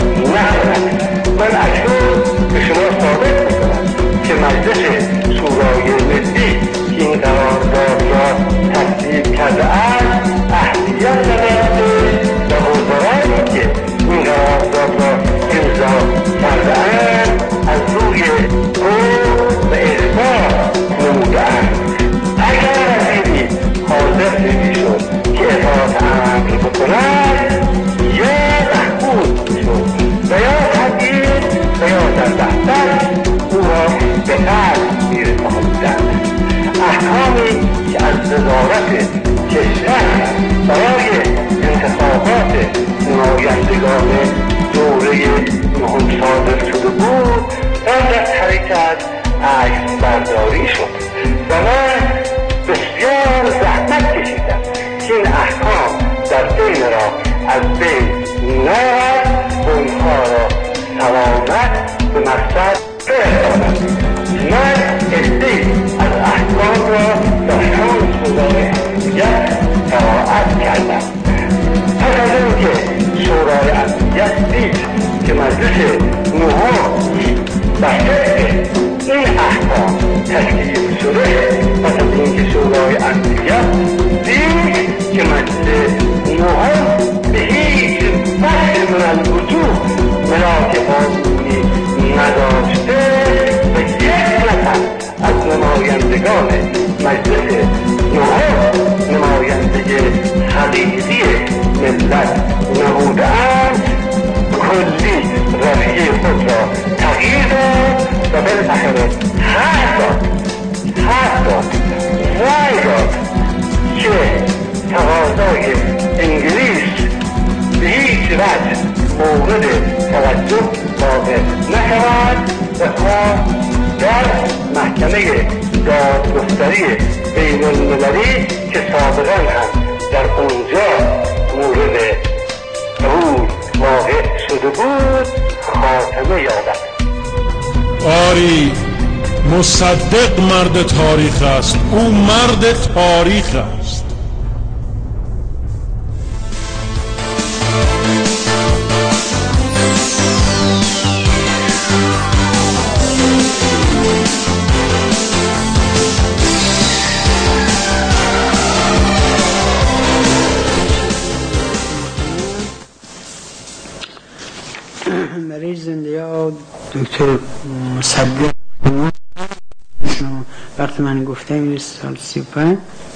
نکند. من اکنون به شما ثابت میکنم که مجلس شورای ملی که این قرارداد را تصویب کرده است اهلیت نداشته و وزرایی که این قرارداد را امضا کرده اند از روی کور و اجبار نموده‌اند. اگر وزیری حاضر نمی‌شد که اطاعت امر بکند یا محبوس شد و یا تبعید و یا در بهتر او را به قتل می‌رساندند. احکامی که از وزارت کشور برای انتخابات نمایندگان دوره نهم صادر شده بود بعد از حرکت عکس برداری شد و من بسیار زحمت کشیدم که این احکام در بین را از بین نرد و اونها را سلامت به مقصد برسانم. من عده‌ای از احکام را در همان شورای امنیت قرائت کردم. پس از اینکه شورای امنیت دید که مجلس نهم بر طبق این احکام تشکیل شده، پس از اینکه شورای امنیت دید که مجلس نهم به هیچ وجه من الوجوه ملاک قانونی نداشته و یک نفر از نمایندگان مجلس نهم نماینده حقیقی ملت نموده‌اند، کلی رویه خود را تغییر داد و بالاخره حق داد حق داد رأی داد که تقاضای انگلیس به هیچ وجه مورد توجه واقع نشود و تا در محکمه دادگستری بین المللی که سابقا هم در اونجا مورد قبول واقع شده بود خاتمه یابد. آری، مصدق مرد تاریخ است، او مرد تاریخ است. برای زنده ها دکتر مصدق وقتی من گفتم این سال سی و پنج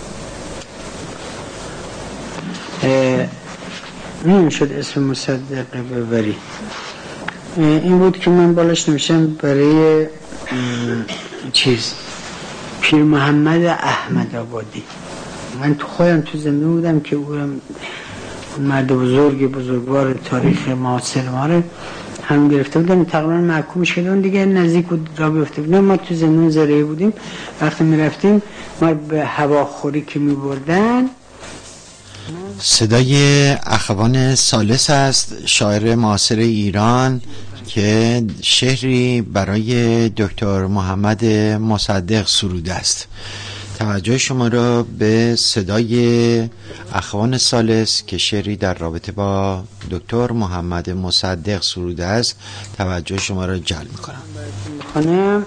نیم شد اسم مصدق ببری. این بود که من بالاش نوشتم برای چیز پیر محمد احمد آبادی. من تو خودم تو زندگی بودم که اون مرد بزرگ بزرگوار تاریخ معاصر ما رو هم گرفته بودن، تقریبا محکوم شدن دیگه، نزدیک بود را بیفته بودن. ما تو زندان زرعی بودیم، وقتی می رفتیم ما به هواخوری که می بردن. صدای اخوان ثالث است، شاعر معاصر ایران که شعری برای دکتر محمد مصدق سروده است. توجه شما را به صدای اخوان ثالث که شعری در رابطه با دکتر محمد مصدق سروده است توجه شما را جلب می‌کنم. خانم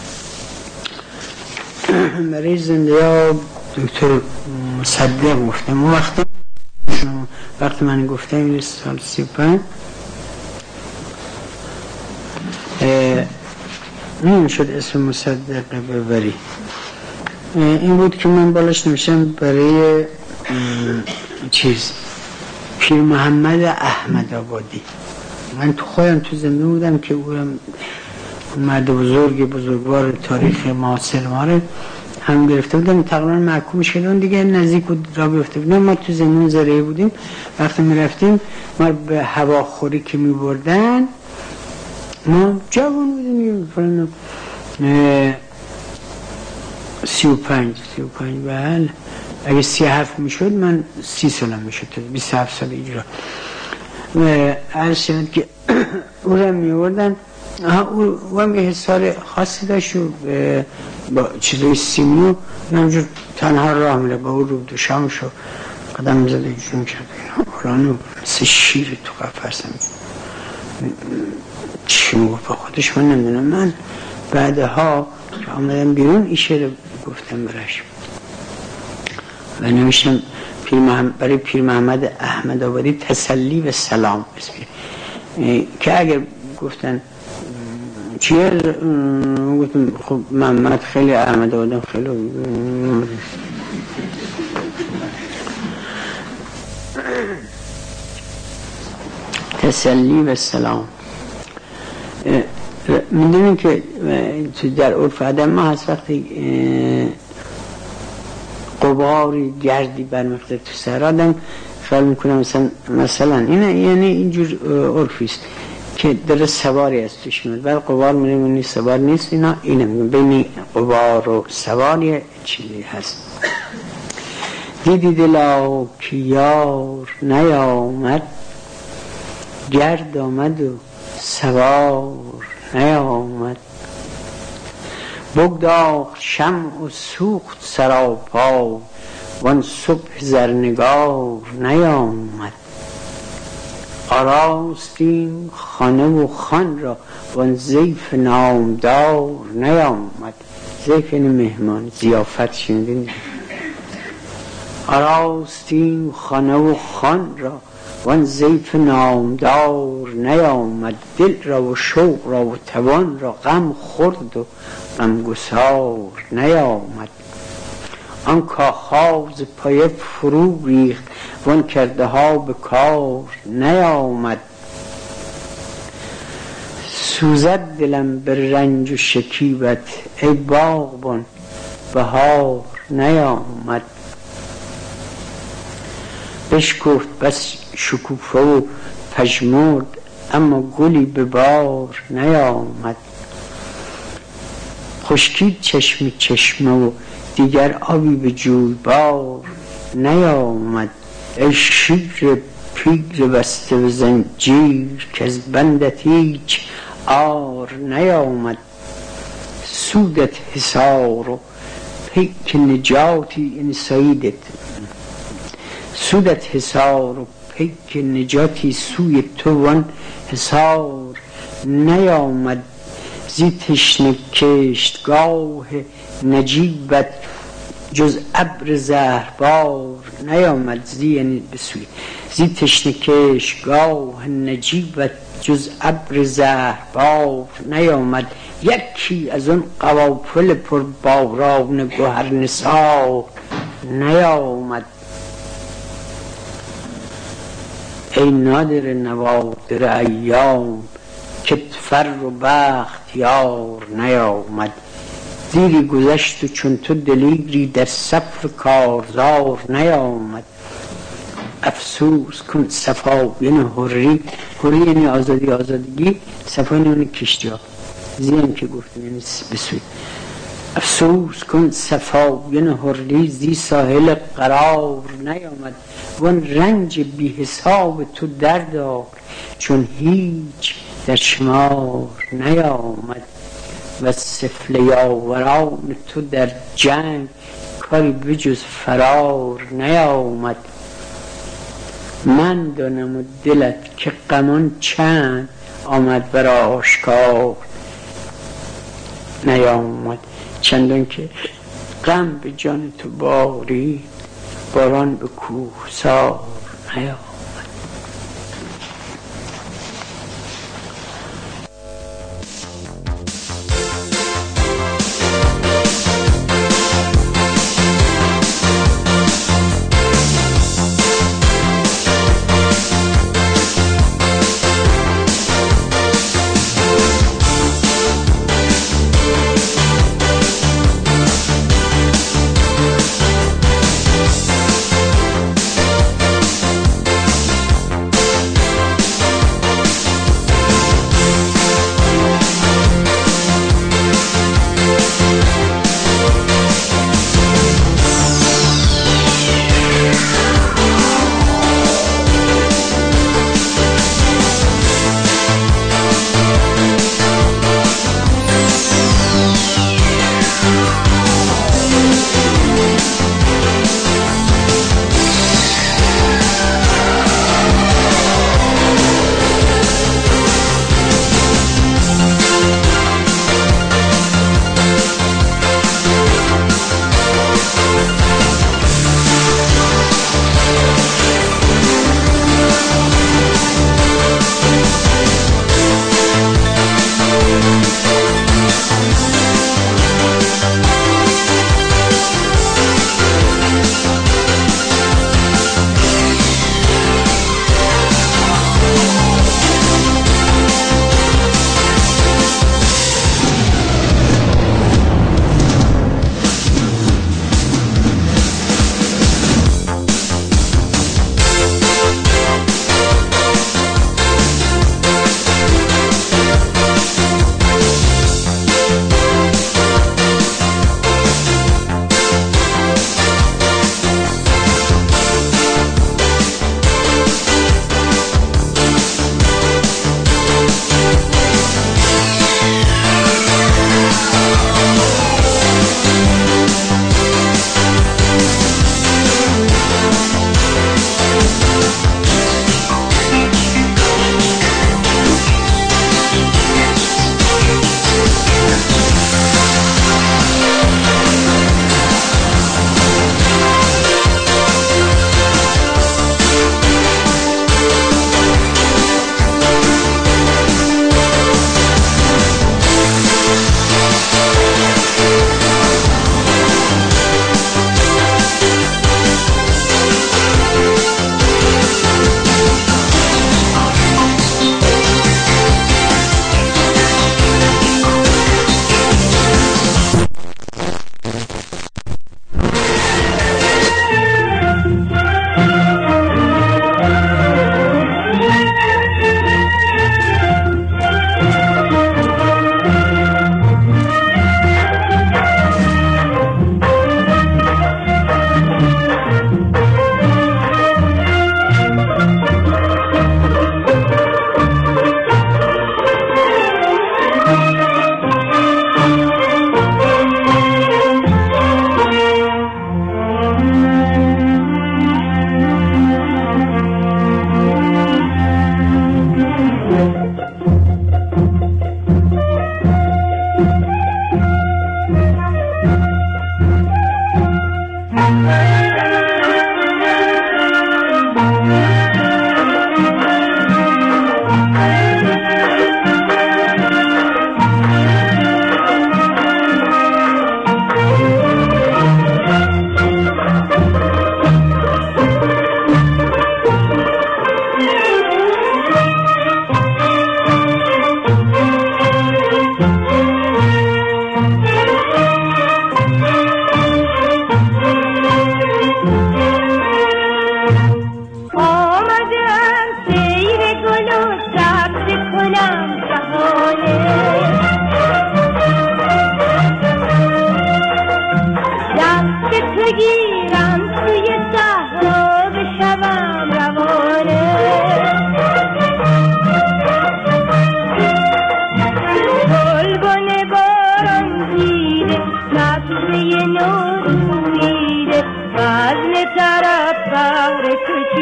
برای زنده ها دکتر مصدق گفتم. اون وقتی وقتی من گفتم این سال سی و پنج نیم شد اسم مصدق ببری. این بود که من بالاش نوشتم برای چیز پیر محمد احمد آبادی. من تو خودم تو زندگی بودم که اون مرد بزرگ بزرگوار تاریخ معاصر ما رو هم گرفته بودن، تقریبا محکوم شدن دیگه، نزدیک بود را بیفته بودن. ما تو زندان زرعی بودیم، وقتی می رفتیم ما به هواخوری که می بردن، ما جوان بودیم سی و پنج سی و پنج بله، اگه سی هفت می شد من سی سالم می شد، بیست هفت سال اجرا. و عرض شد که او را می بردن، او هم یه حسار خاصی داشت و با چیزای سیمو نمجور تنها راه میره، با او رو دو شامشو قدم میزده جون کرده اولانو مثل شیر تو قفص چی موقع با خودش من نمیدونم. من بعدها که آمدم بیرون این شعر گفتم برش و نمیشتم پیر محمد برای پیر محمد احمد آبادی تسلی و سلام اسمی که اگر گفتن چیه گفتم خب محمد خیلی احمد آبادم خیلی تسلی و سلام. میدونیم که در عرف آدم ما هست وقتی غباری گردی برمیخته تو سر آدم خیال میکنم مثلا مثلا اینه، یعنی اینجور عرفی است که در سواری از توش میاد، ولی غبار میگه سوار نیست، اینا اینه میگن بین غبار و سواری چیزی هست. دیدی دلا که یار نیامد، گرد آمد و سوار نیامد، بگداخت شمع و سوخت سراپا، وان صبح زرنگار نیامد. آراستیم خانه و خان را، وان ضیف نامدار نیامد. ضیف یعنی مهمان، ضیافت شنیدین؟ آراستیم خانه و خان را، وان ضیف نامدار نیامد. دل را و شوق را و توان را غم خورد و غمگسار نیامد. آن کاخاز پای فرو ریخت، وان کرده ها به کار نیامد. سوزد دلم به رنج و شکیبت، ای باغبان بهار نیامد. بشکفت بس شکوفه و پژمرد، اما گلی به بار نیامد. خشکید چشم چشمه و دیگر آبی به جویبار نیامد. ای شیر پیر بسته و زنجیر، که از بندت هیچ عار نیامد. سودت حصار و پیک نجاتی این سعیدت، سودت حصار و پیک نجاتی سوی تو، وان حصار نیامد. زی تشنه کشتگاه نجیبت، جز ابر زهربار نیامد زی یعنی بسوی زی تشنکش گاه نجیبت جز ابر زهربار نیامد یکی از اون قوافل پر باران گوهر نثار نیامد. ای نادر نوادر ایام که فر و بخت یار نیامد. دیری گذشت و چون تو دلیری در صف کارزار نیامد. افسوس کن صفا یعنی حری، حری یعنی آزادی، آزادگی، صفا یعنی کشتی ها زیم که گفتم یعنی بسوی. افسوس کن صفا یعنی حری زی ساحل قرار نیامد. وان رنج بی حساب تو دردار چون هیچ در شمار نیامد. و سفله یاوران تو در جنگ کاری بجز فرار نیامد. من دانم و دلت که غمان چند آمد بر آشکار نیامد. چندان که غم به جان تو باری باران به کوهسار نیامد.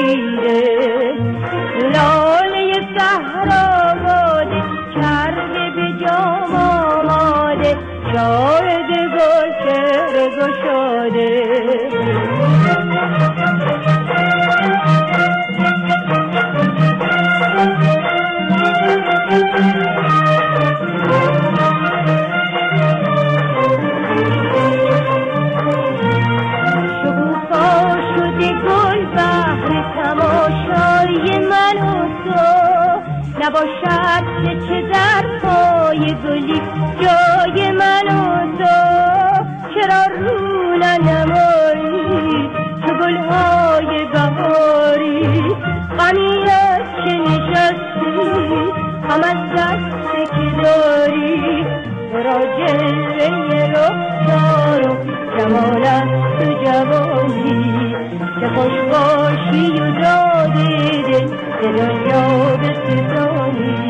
خمیده لاله صحرا باده کرده به جام آماده شاهد گل چهره گشاده نباشد چه در پای گلی جای من و تو چرا رو ننمایی تو گلهای بهاری غمی از چه نشستی هم از دست که داری تو را جلوه رخسار و جمال است و جوانی چه خوش باشی و داده دل به دنیا بستانی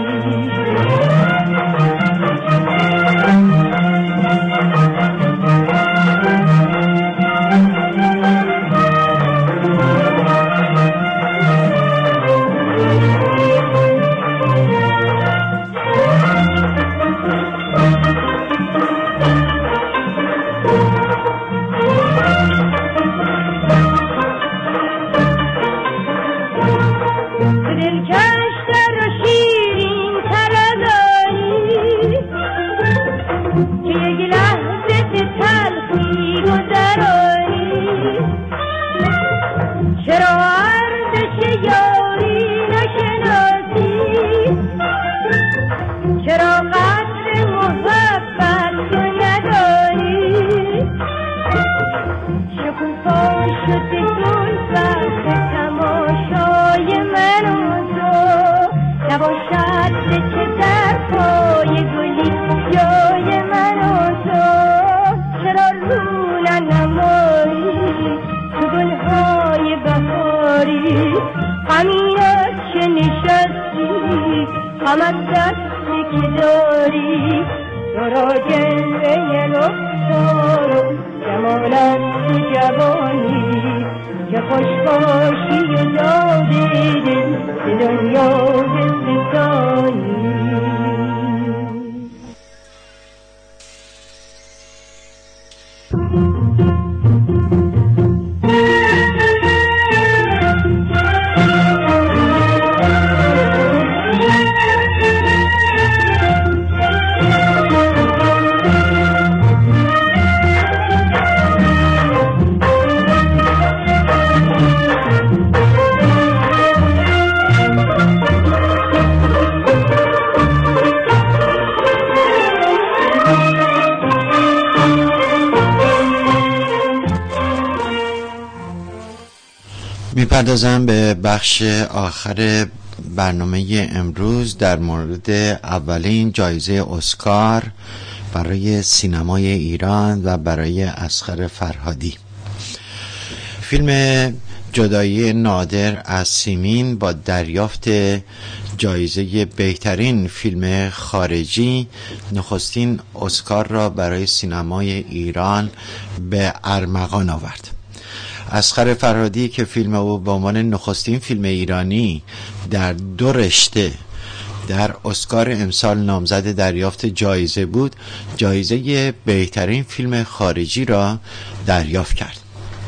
هم از دستی که داری تو را جلوه رخسار و جمال است و جوانی که خوش باشی و داده دل به دنیا بستانی میپردازم به بخش آخر برنامه امروز در مورد اولین جایزه اسکار برای سینمای ایران و برای اصغر فرهادی. فیلم جدایی نادر از سیمین با دریافت جایزه بهترین فیلم خارجی نخستین اسکار را برای سینمای ایران به ارمغان آورد. اصغر فرهادی که فیلم او به عنوان نخستین فیلم ایرانی در دو رشته در اسکار امسال نامزد دریافت جایزه بود، جایزه بهترین فیلم خارجی را دریافت کرد.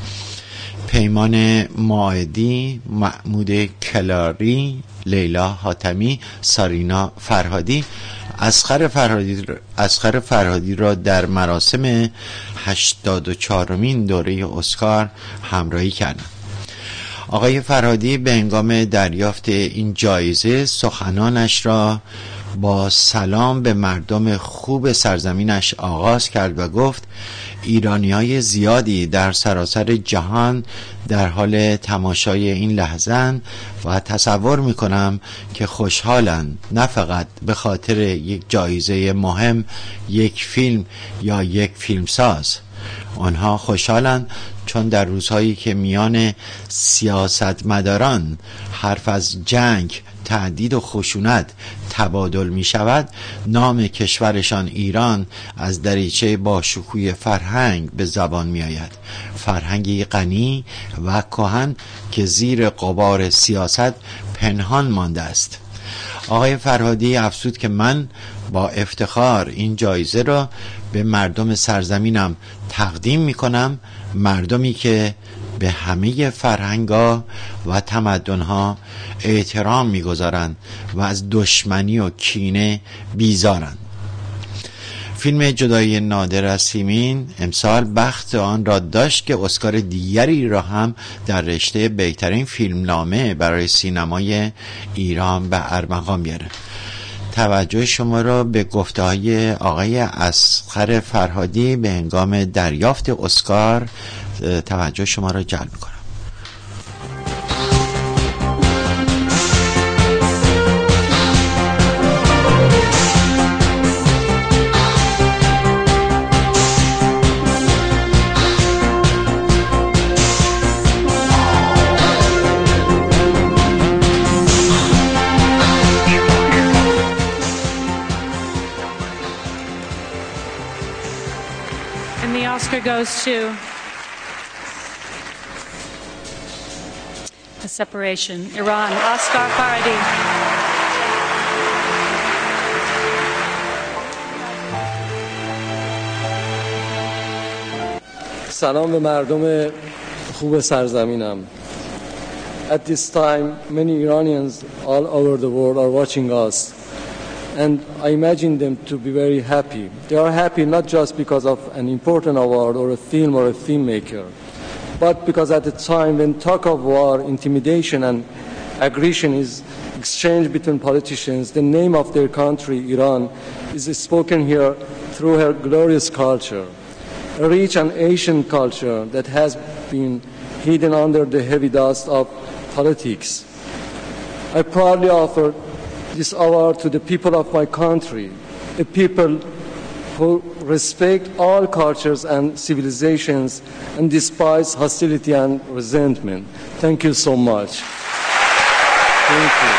پیمان ماعدی، محمود کلاری، لیلا حاتمی، سارینا فرهادی اصغر فرهادی اصغر فرهادی را در مراسم هشتاد و چهارمین دوره اسکار همراهی کردند. آقای فرهادی به هنگام دریافت این جایزه سخنانش را با سلام به مردم خوب سرزمینش آغاز کرد و گفت ایرانی‌های زیادی در سراسر جهان در حال تماشای این لحظه‌اند و تصور می‌کنم که خوشحالند، نه فقط به خاطر یک جایزه مهم، یک فیلم یا یک فیلمساز. آنها خوشحالند چون در روزهایی که میان سیاستمداران حرف از جنگ، تهدید و خشونت تبادل می شود، نام کشورشان ایران از دریچه باشکوه فرهنگ به زبان می آید. فرهنگی غنی و کهن که زیر غبار سیاست پنهان مانده است. آقای فرهادی افزود که من با افتخار این جایزه را به مردم سرزمینم تقدیم می کنم، مردمی که به همه فرهنگ‌ها و تمدن‌ها احترام می‌گذارند و از دشمنی و کینه بیزارند. فیلم جدایی نادر از سیمین امسال بخت آن را داشت که اسکار دیگری را هم در رشته بهترین فیلمنامه برای سینمای ایران به ارمغان بیاره. توجه شما را به گفته‌های آقای اصغر فرهادی به هنگام دریافت اسکار توجه شما را جلب می‌کنم. And the Oscar goes to The Separation, Iran, Asghar Farhadi. سلام به مردم خوب سرزمینم. At this time, many Iranians all over the world are watching us, and I imagine them to be very happy. They are happy not just because of an important award or a film or a filmmaker, but because at the time when talk of war, intimidation and aggression is exchanged between politicians, the name of their country, Iran, is spoken here through her glorious culture, a rich and ancient culture that has been hidden under the heavy dust of politics. I proudly offer this award to the people of my country, a people who respect all cultures and civilizations and despise hostility and resentment. Thank you so much. Thank you.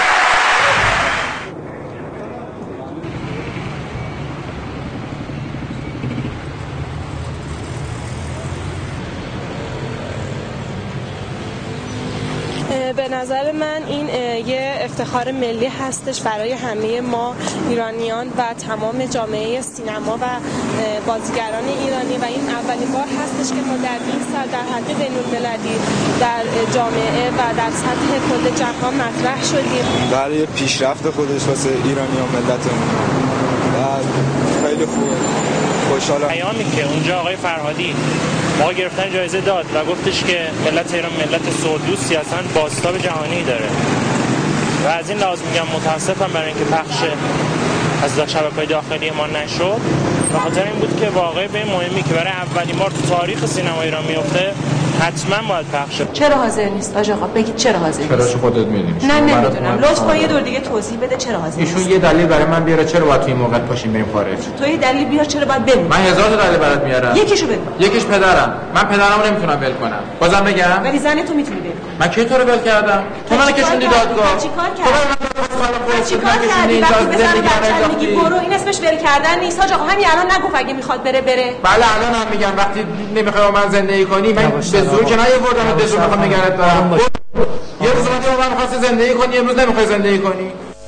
به نظر من این یه افتخار ملی هستش برای همه ما ایرانیان و تمام جامعه سینما و بازیگران ایرانی و این اولین بار هستش که ما در این سال در حد بین‌المللی در جامعه و در سطح کل جهان مطرح شدیم. برای پیشرفت خودش واسه ایرانی و ملتمون و خیلی خوبه. خوشحالم. پیامی که اونجا آقای فرهادی ما گرفتن جایزه داد و گفتش که ملت ایران ملت صلح‌دوستی هستن، بازتاب جهانی داره و از این لحاظ میگم متاسفم برای اینکه پخش از شبکه‌های داخلی ما نشد. به خاطر این بود که واقعا به مهمی که برای اولین بار تو تاریخ سینما ایران میفته حتما باید پخش شه. چرا حاضر نیست آقا؟ آقا بگید چرا حاضر نیست؟ چرا خودت میدونی؟ نه نمیدونم. لطفا یه دور دیگه توضیح بده چرا حاضر نیست. ایشون یه دلیل برای من بیاره چرا باید توی موقع پاشیم بریم خارج. تو یه دلیل بیار چرا باید بریم. من هزار تا دلیل برات میارم. یکیشو بگو. یکیش پدرم. من پدرمو نمیتونم ول کنم. بازم بگم؟ ولی زن تو میتونی ول کنی. من کی تو رو ول کردم؟ تو منو کشوندی دادگاه. چیکار کردی؟ چیکار کردی؟ وقتی بزن میگی برو، این اسمش ول کردن نیست. حاج آقا همین الان نگفت اگه میخواد بره بره. بله الان هم میگم وقتی نمیخوای با من زندگی کنی من به زور که نیاوردم به زور میخوام نگرت دارم. یه روز با من می‌خواستی زندگی کنی، امروز نمیخوای زندگی کنی.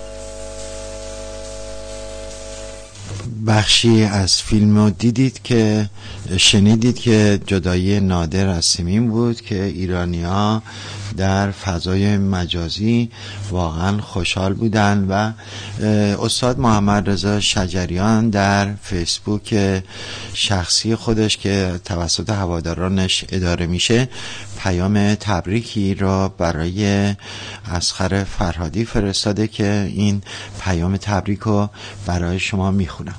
بخشی از فیلم رو دیدید که شنیدید که جدایی نادر از سیمین بود که ایرانی‌ها در فضای مجازی واقعا خوشحال بودن و استاد محمد رضا شجریان در فیسبوک شخصی خودش که توسط هوادارانش اداره میشه پیام تبریکی را برای اصغر فرهادی فرستاده که این پیام تبریک رو برای شما میخونم.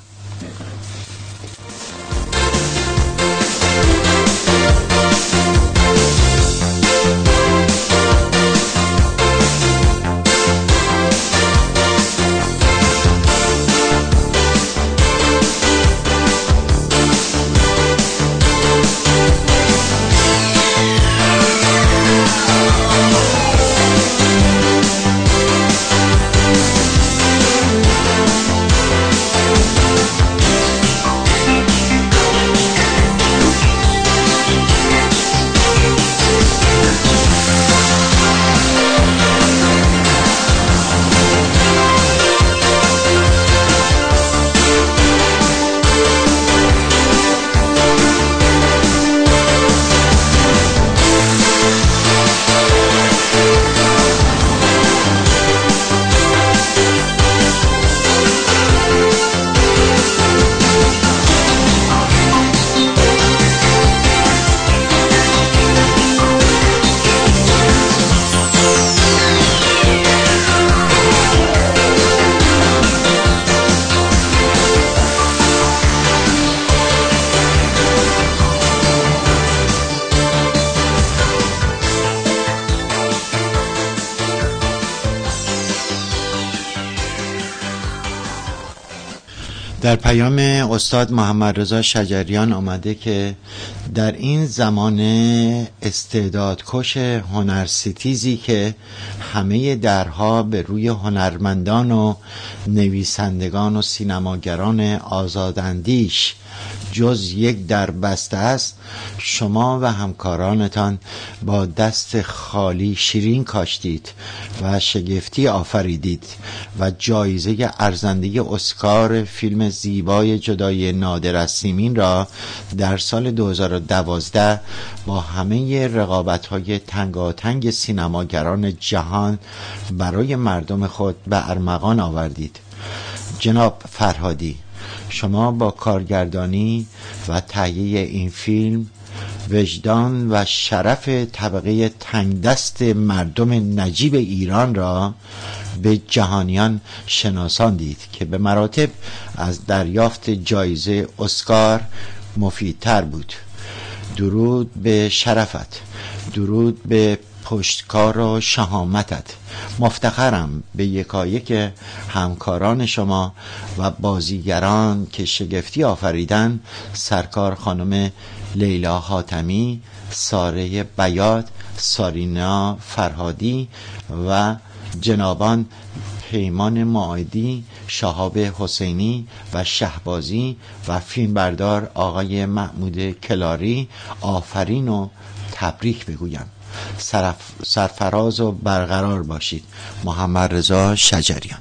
در پیام استاد محمد رضا شجریان آمده که در این زمان استعدادکش هنرستیزی که همه درها به روی هنرمندان و نویسندگان و سینماگران آزاداندیش جز یک در بسته است، شما و همکارانتان با دست خالی شیرین کاشتید و شگفتی آفریدید و جایزه ارزنده اسکار فیلم زیبای جدای نادر از سیمین را در سال دو هزار و دوازده با همه رقابت‌های تنگاتنگ سینماگران جهان برای مردم خود به ارمغان آوردید. جناب فرهادی، شما با کارگردانی و تهیه این فیلم وجدان و شرف طبقه تنگدست مردم نجیب ایران را به جهانیان شناساندید که به مراتب از دریافت جایزه اسکار مفیدتر بود. درود به شرفت، درود به پشتکار و شهامتت. مفتخرم به یکایک همکاران شما و بازیگران که شگفتی آفریدن، سرکار خانم لیلا حاتمی، ساره بیات، سارینا فرهادی و جنابان پیمان معایدی، شهاب حسینی و شهبازی و فیلمبردار آقای محمود کلاری آفرین و تبریک بگویم. سرفراز و برقرار باشید. محمد رضا شجریان.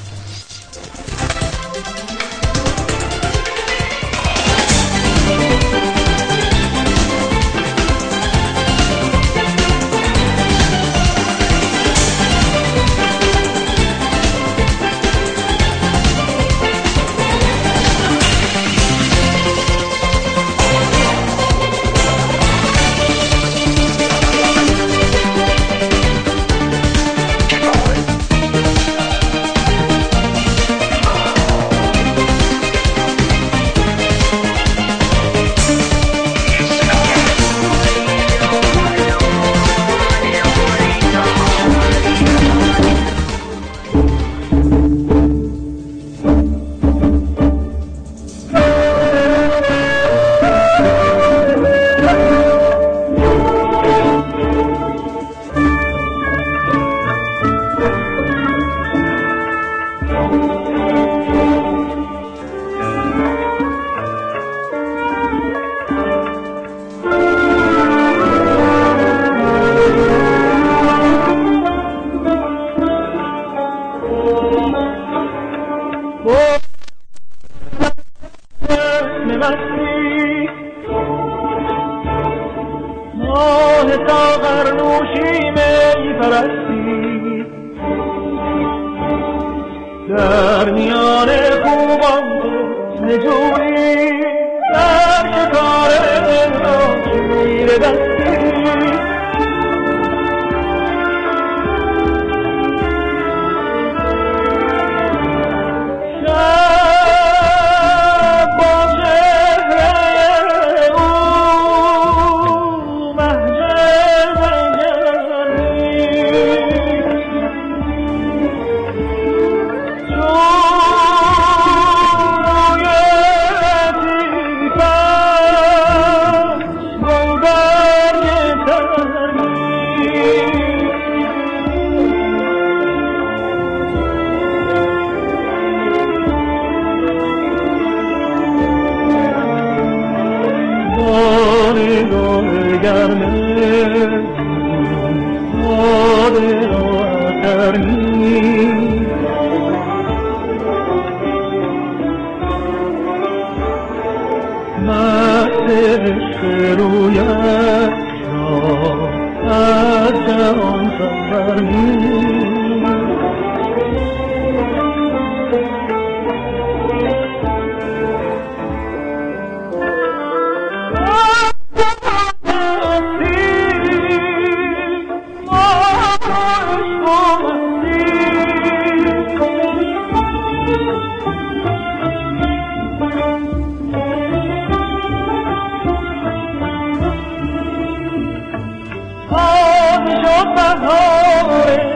در میان خوبان نجومی در شکار را شیر دستی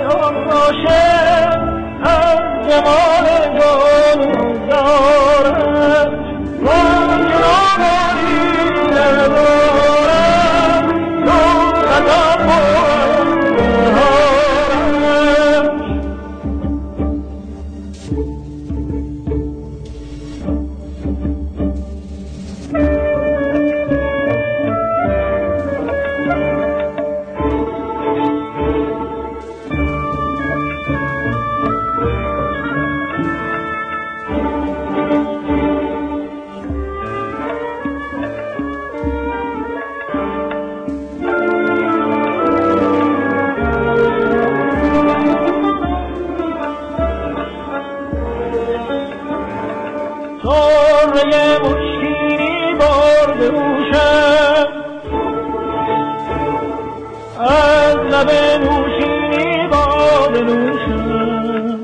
جمال جان دارم بنوشم از لب نوشینی با بنوشم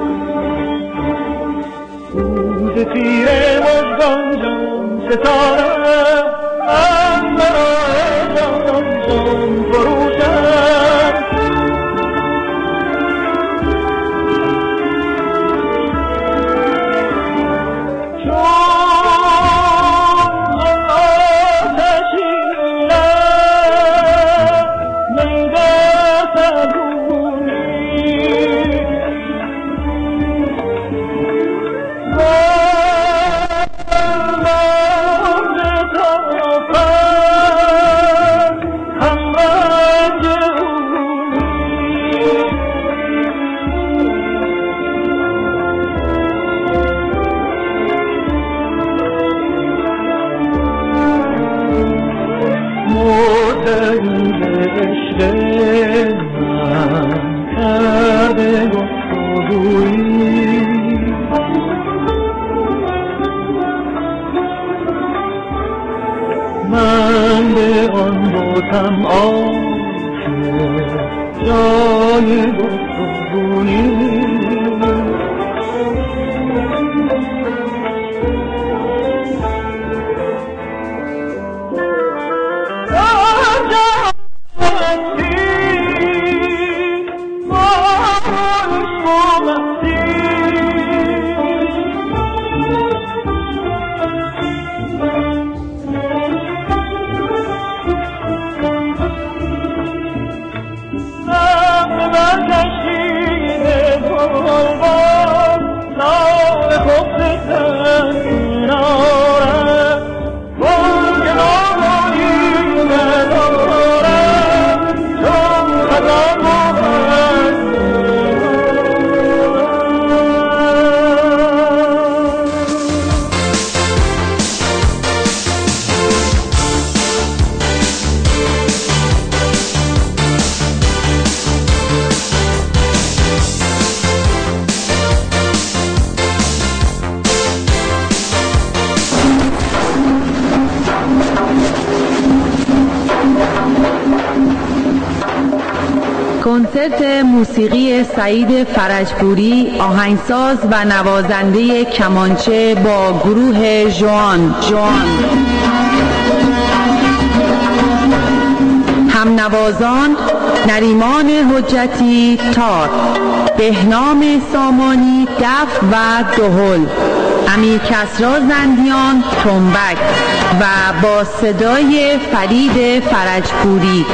روز تیره مژگان جان ستاره از برای جان جان فروشم من به آن بودم عاشق جای گفتگویی کنسرت موسیقی سعید فرجپوری، آهنگساز و نوازنده کمانچه با گروه ژوان ژوان هم نوازان نریمان حجتی تار، بهنام سامانی دف و دهل، امیر کسری زندیان تنبک و با صدای فرید فرجپوری.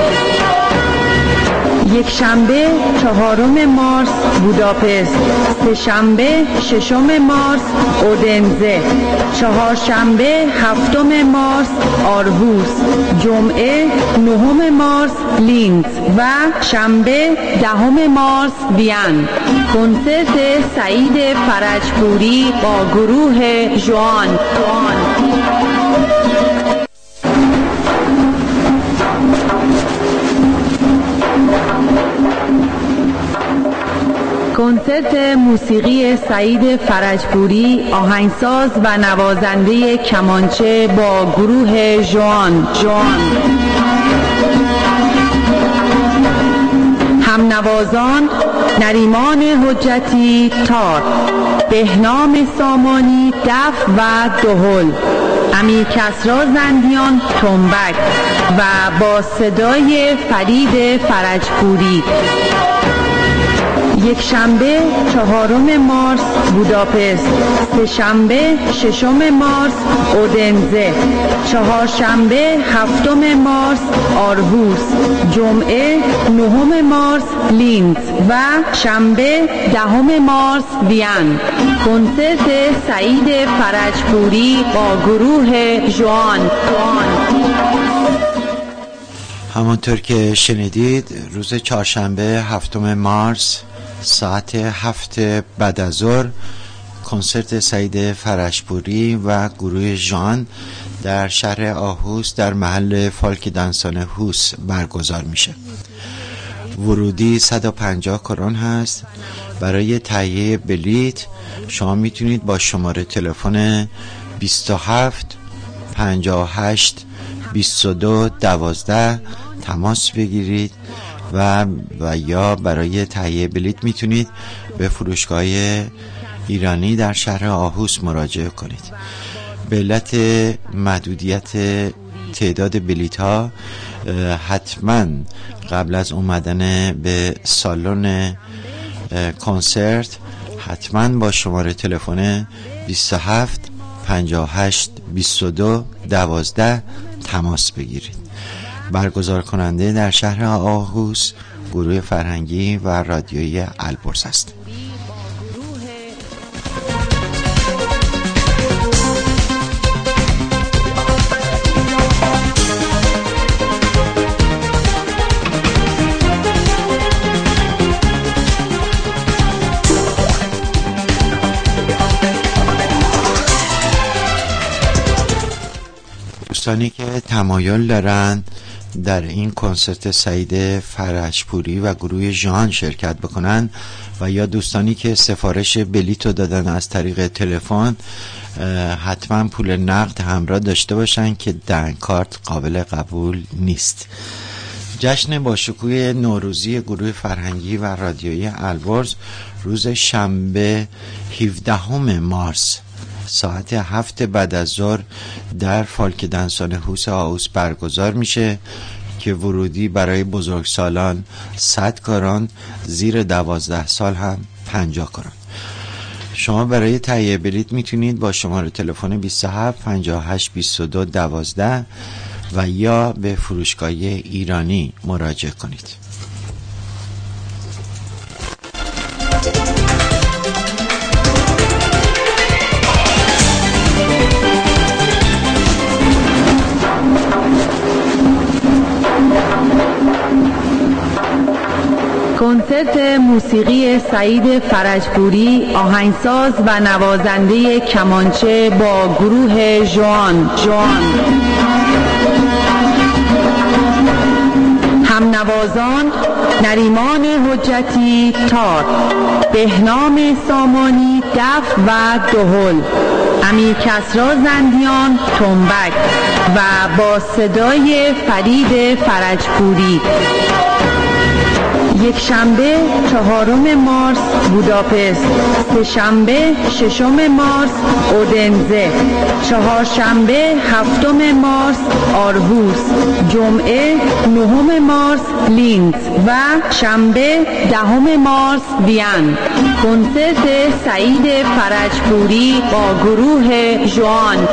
یک شنبه چهارم مارس بوداپست، سه شنبه ششم مارس اودنزه، چهارشنبه هفتم مارس آرهوس، جمعه نهم مارس لینز و شنبه دهم مارس وین. کنسرت سعید فرجپوری با گروه ژوان. کنسرت موسیقی سعید فرجپوری، آهنگساز و نوازنده کمانچه با گروه ژوان ژوان هم نوازان نریمان حجتی تار، بهنام سامانی دف و دهل، امیر کسری زندیان تنبک و با صدای فرید فرجپوری. یک شنبه چهارم مارس بوداپست، سه شنبه ششم مارس اودنزه، چهارشنبه هفتم مارس آرهوس، جمعه نهم مارس لینز و شنبه دهم مارس وین. کنسرت سعید فرجپوری با گروه ژوان. همانطور که شنیدید روز چهارشنبه هفتم مارس ساعت هفت بعد از ظهر کنسرت سعید فرجپوری و گروه ژوان در شهر آهوس در محل فالک دانسان هوس برگزار میشه. ورودی صد و پنجاه کرون هست. برای تهیه بلیت شما میتونید با شماره تلفن بیست و هفت پنجاه و هشت بیست و دو دوازده تماس بگیرید و و یا برای تهیه بلیط میتونید به فروشگاه ایرانی در شهر آهوس مراجعه کنید. به علت محدودیت تعداد بلیط ها حتما قبل از اومدن به سالن کنسرت حتما با شماره تلفن بیست و هفت پنجاه و هشت بیست و دو دوازده تماس بگیرید. برگزار کننده در شهر آهوس گروه فرهنگی و رادیویی البرز است. دوستانی که تمایل دارن در این کنسرت سعید فرجپوری و گروه ژان شرکت بکنن و یا دوستانی که سفارش بلیط رو دادن از طریق تلفن، حتما پول نقد همراه داشته باشن که دنگ کارت قابل قبول نیست. جشن باشکوه نوروزی گروه فرهنگی و رادیویی البرز روز شنبه هفدهم مارس ساعت هفت بعد از ظهر در فالکدنسان هوس آهوس برگزار میشه که ورودی برای بزرگسالان صد کرون، زیر دوازده سال هم پنجاه کرون. شما برای تهیه بلیط میتونید با شماره تلفن بیست و هفت پنجاه و هشت بیست و دو دوازده و یا به فروشگاه ایرانی مراجعه کنید. کنسرت موسیقی سعید فرجپوری، آهنگساز و نوازنده کمانچه با گروه ژوان ژوان هم نوازان نریمان حجتی تار، بهنام سامانی دف و دهل، امیر کسری زندیان تنبک و با صدای فرید فرجپوری. یک شنبه چهارم مارس بوداپست، سه شنبه ششم مارس اودنزه، چهار شنبه هفتم مارس آرهوس، جمعه نهم مارس لینز و شنبه دهم مارس وین. کنسرت سعید فرجپوری با گروه ژوان.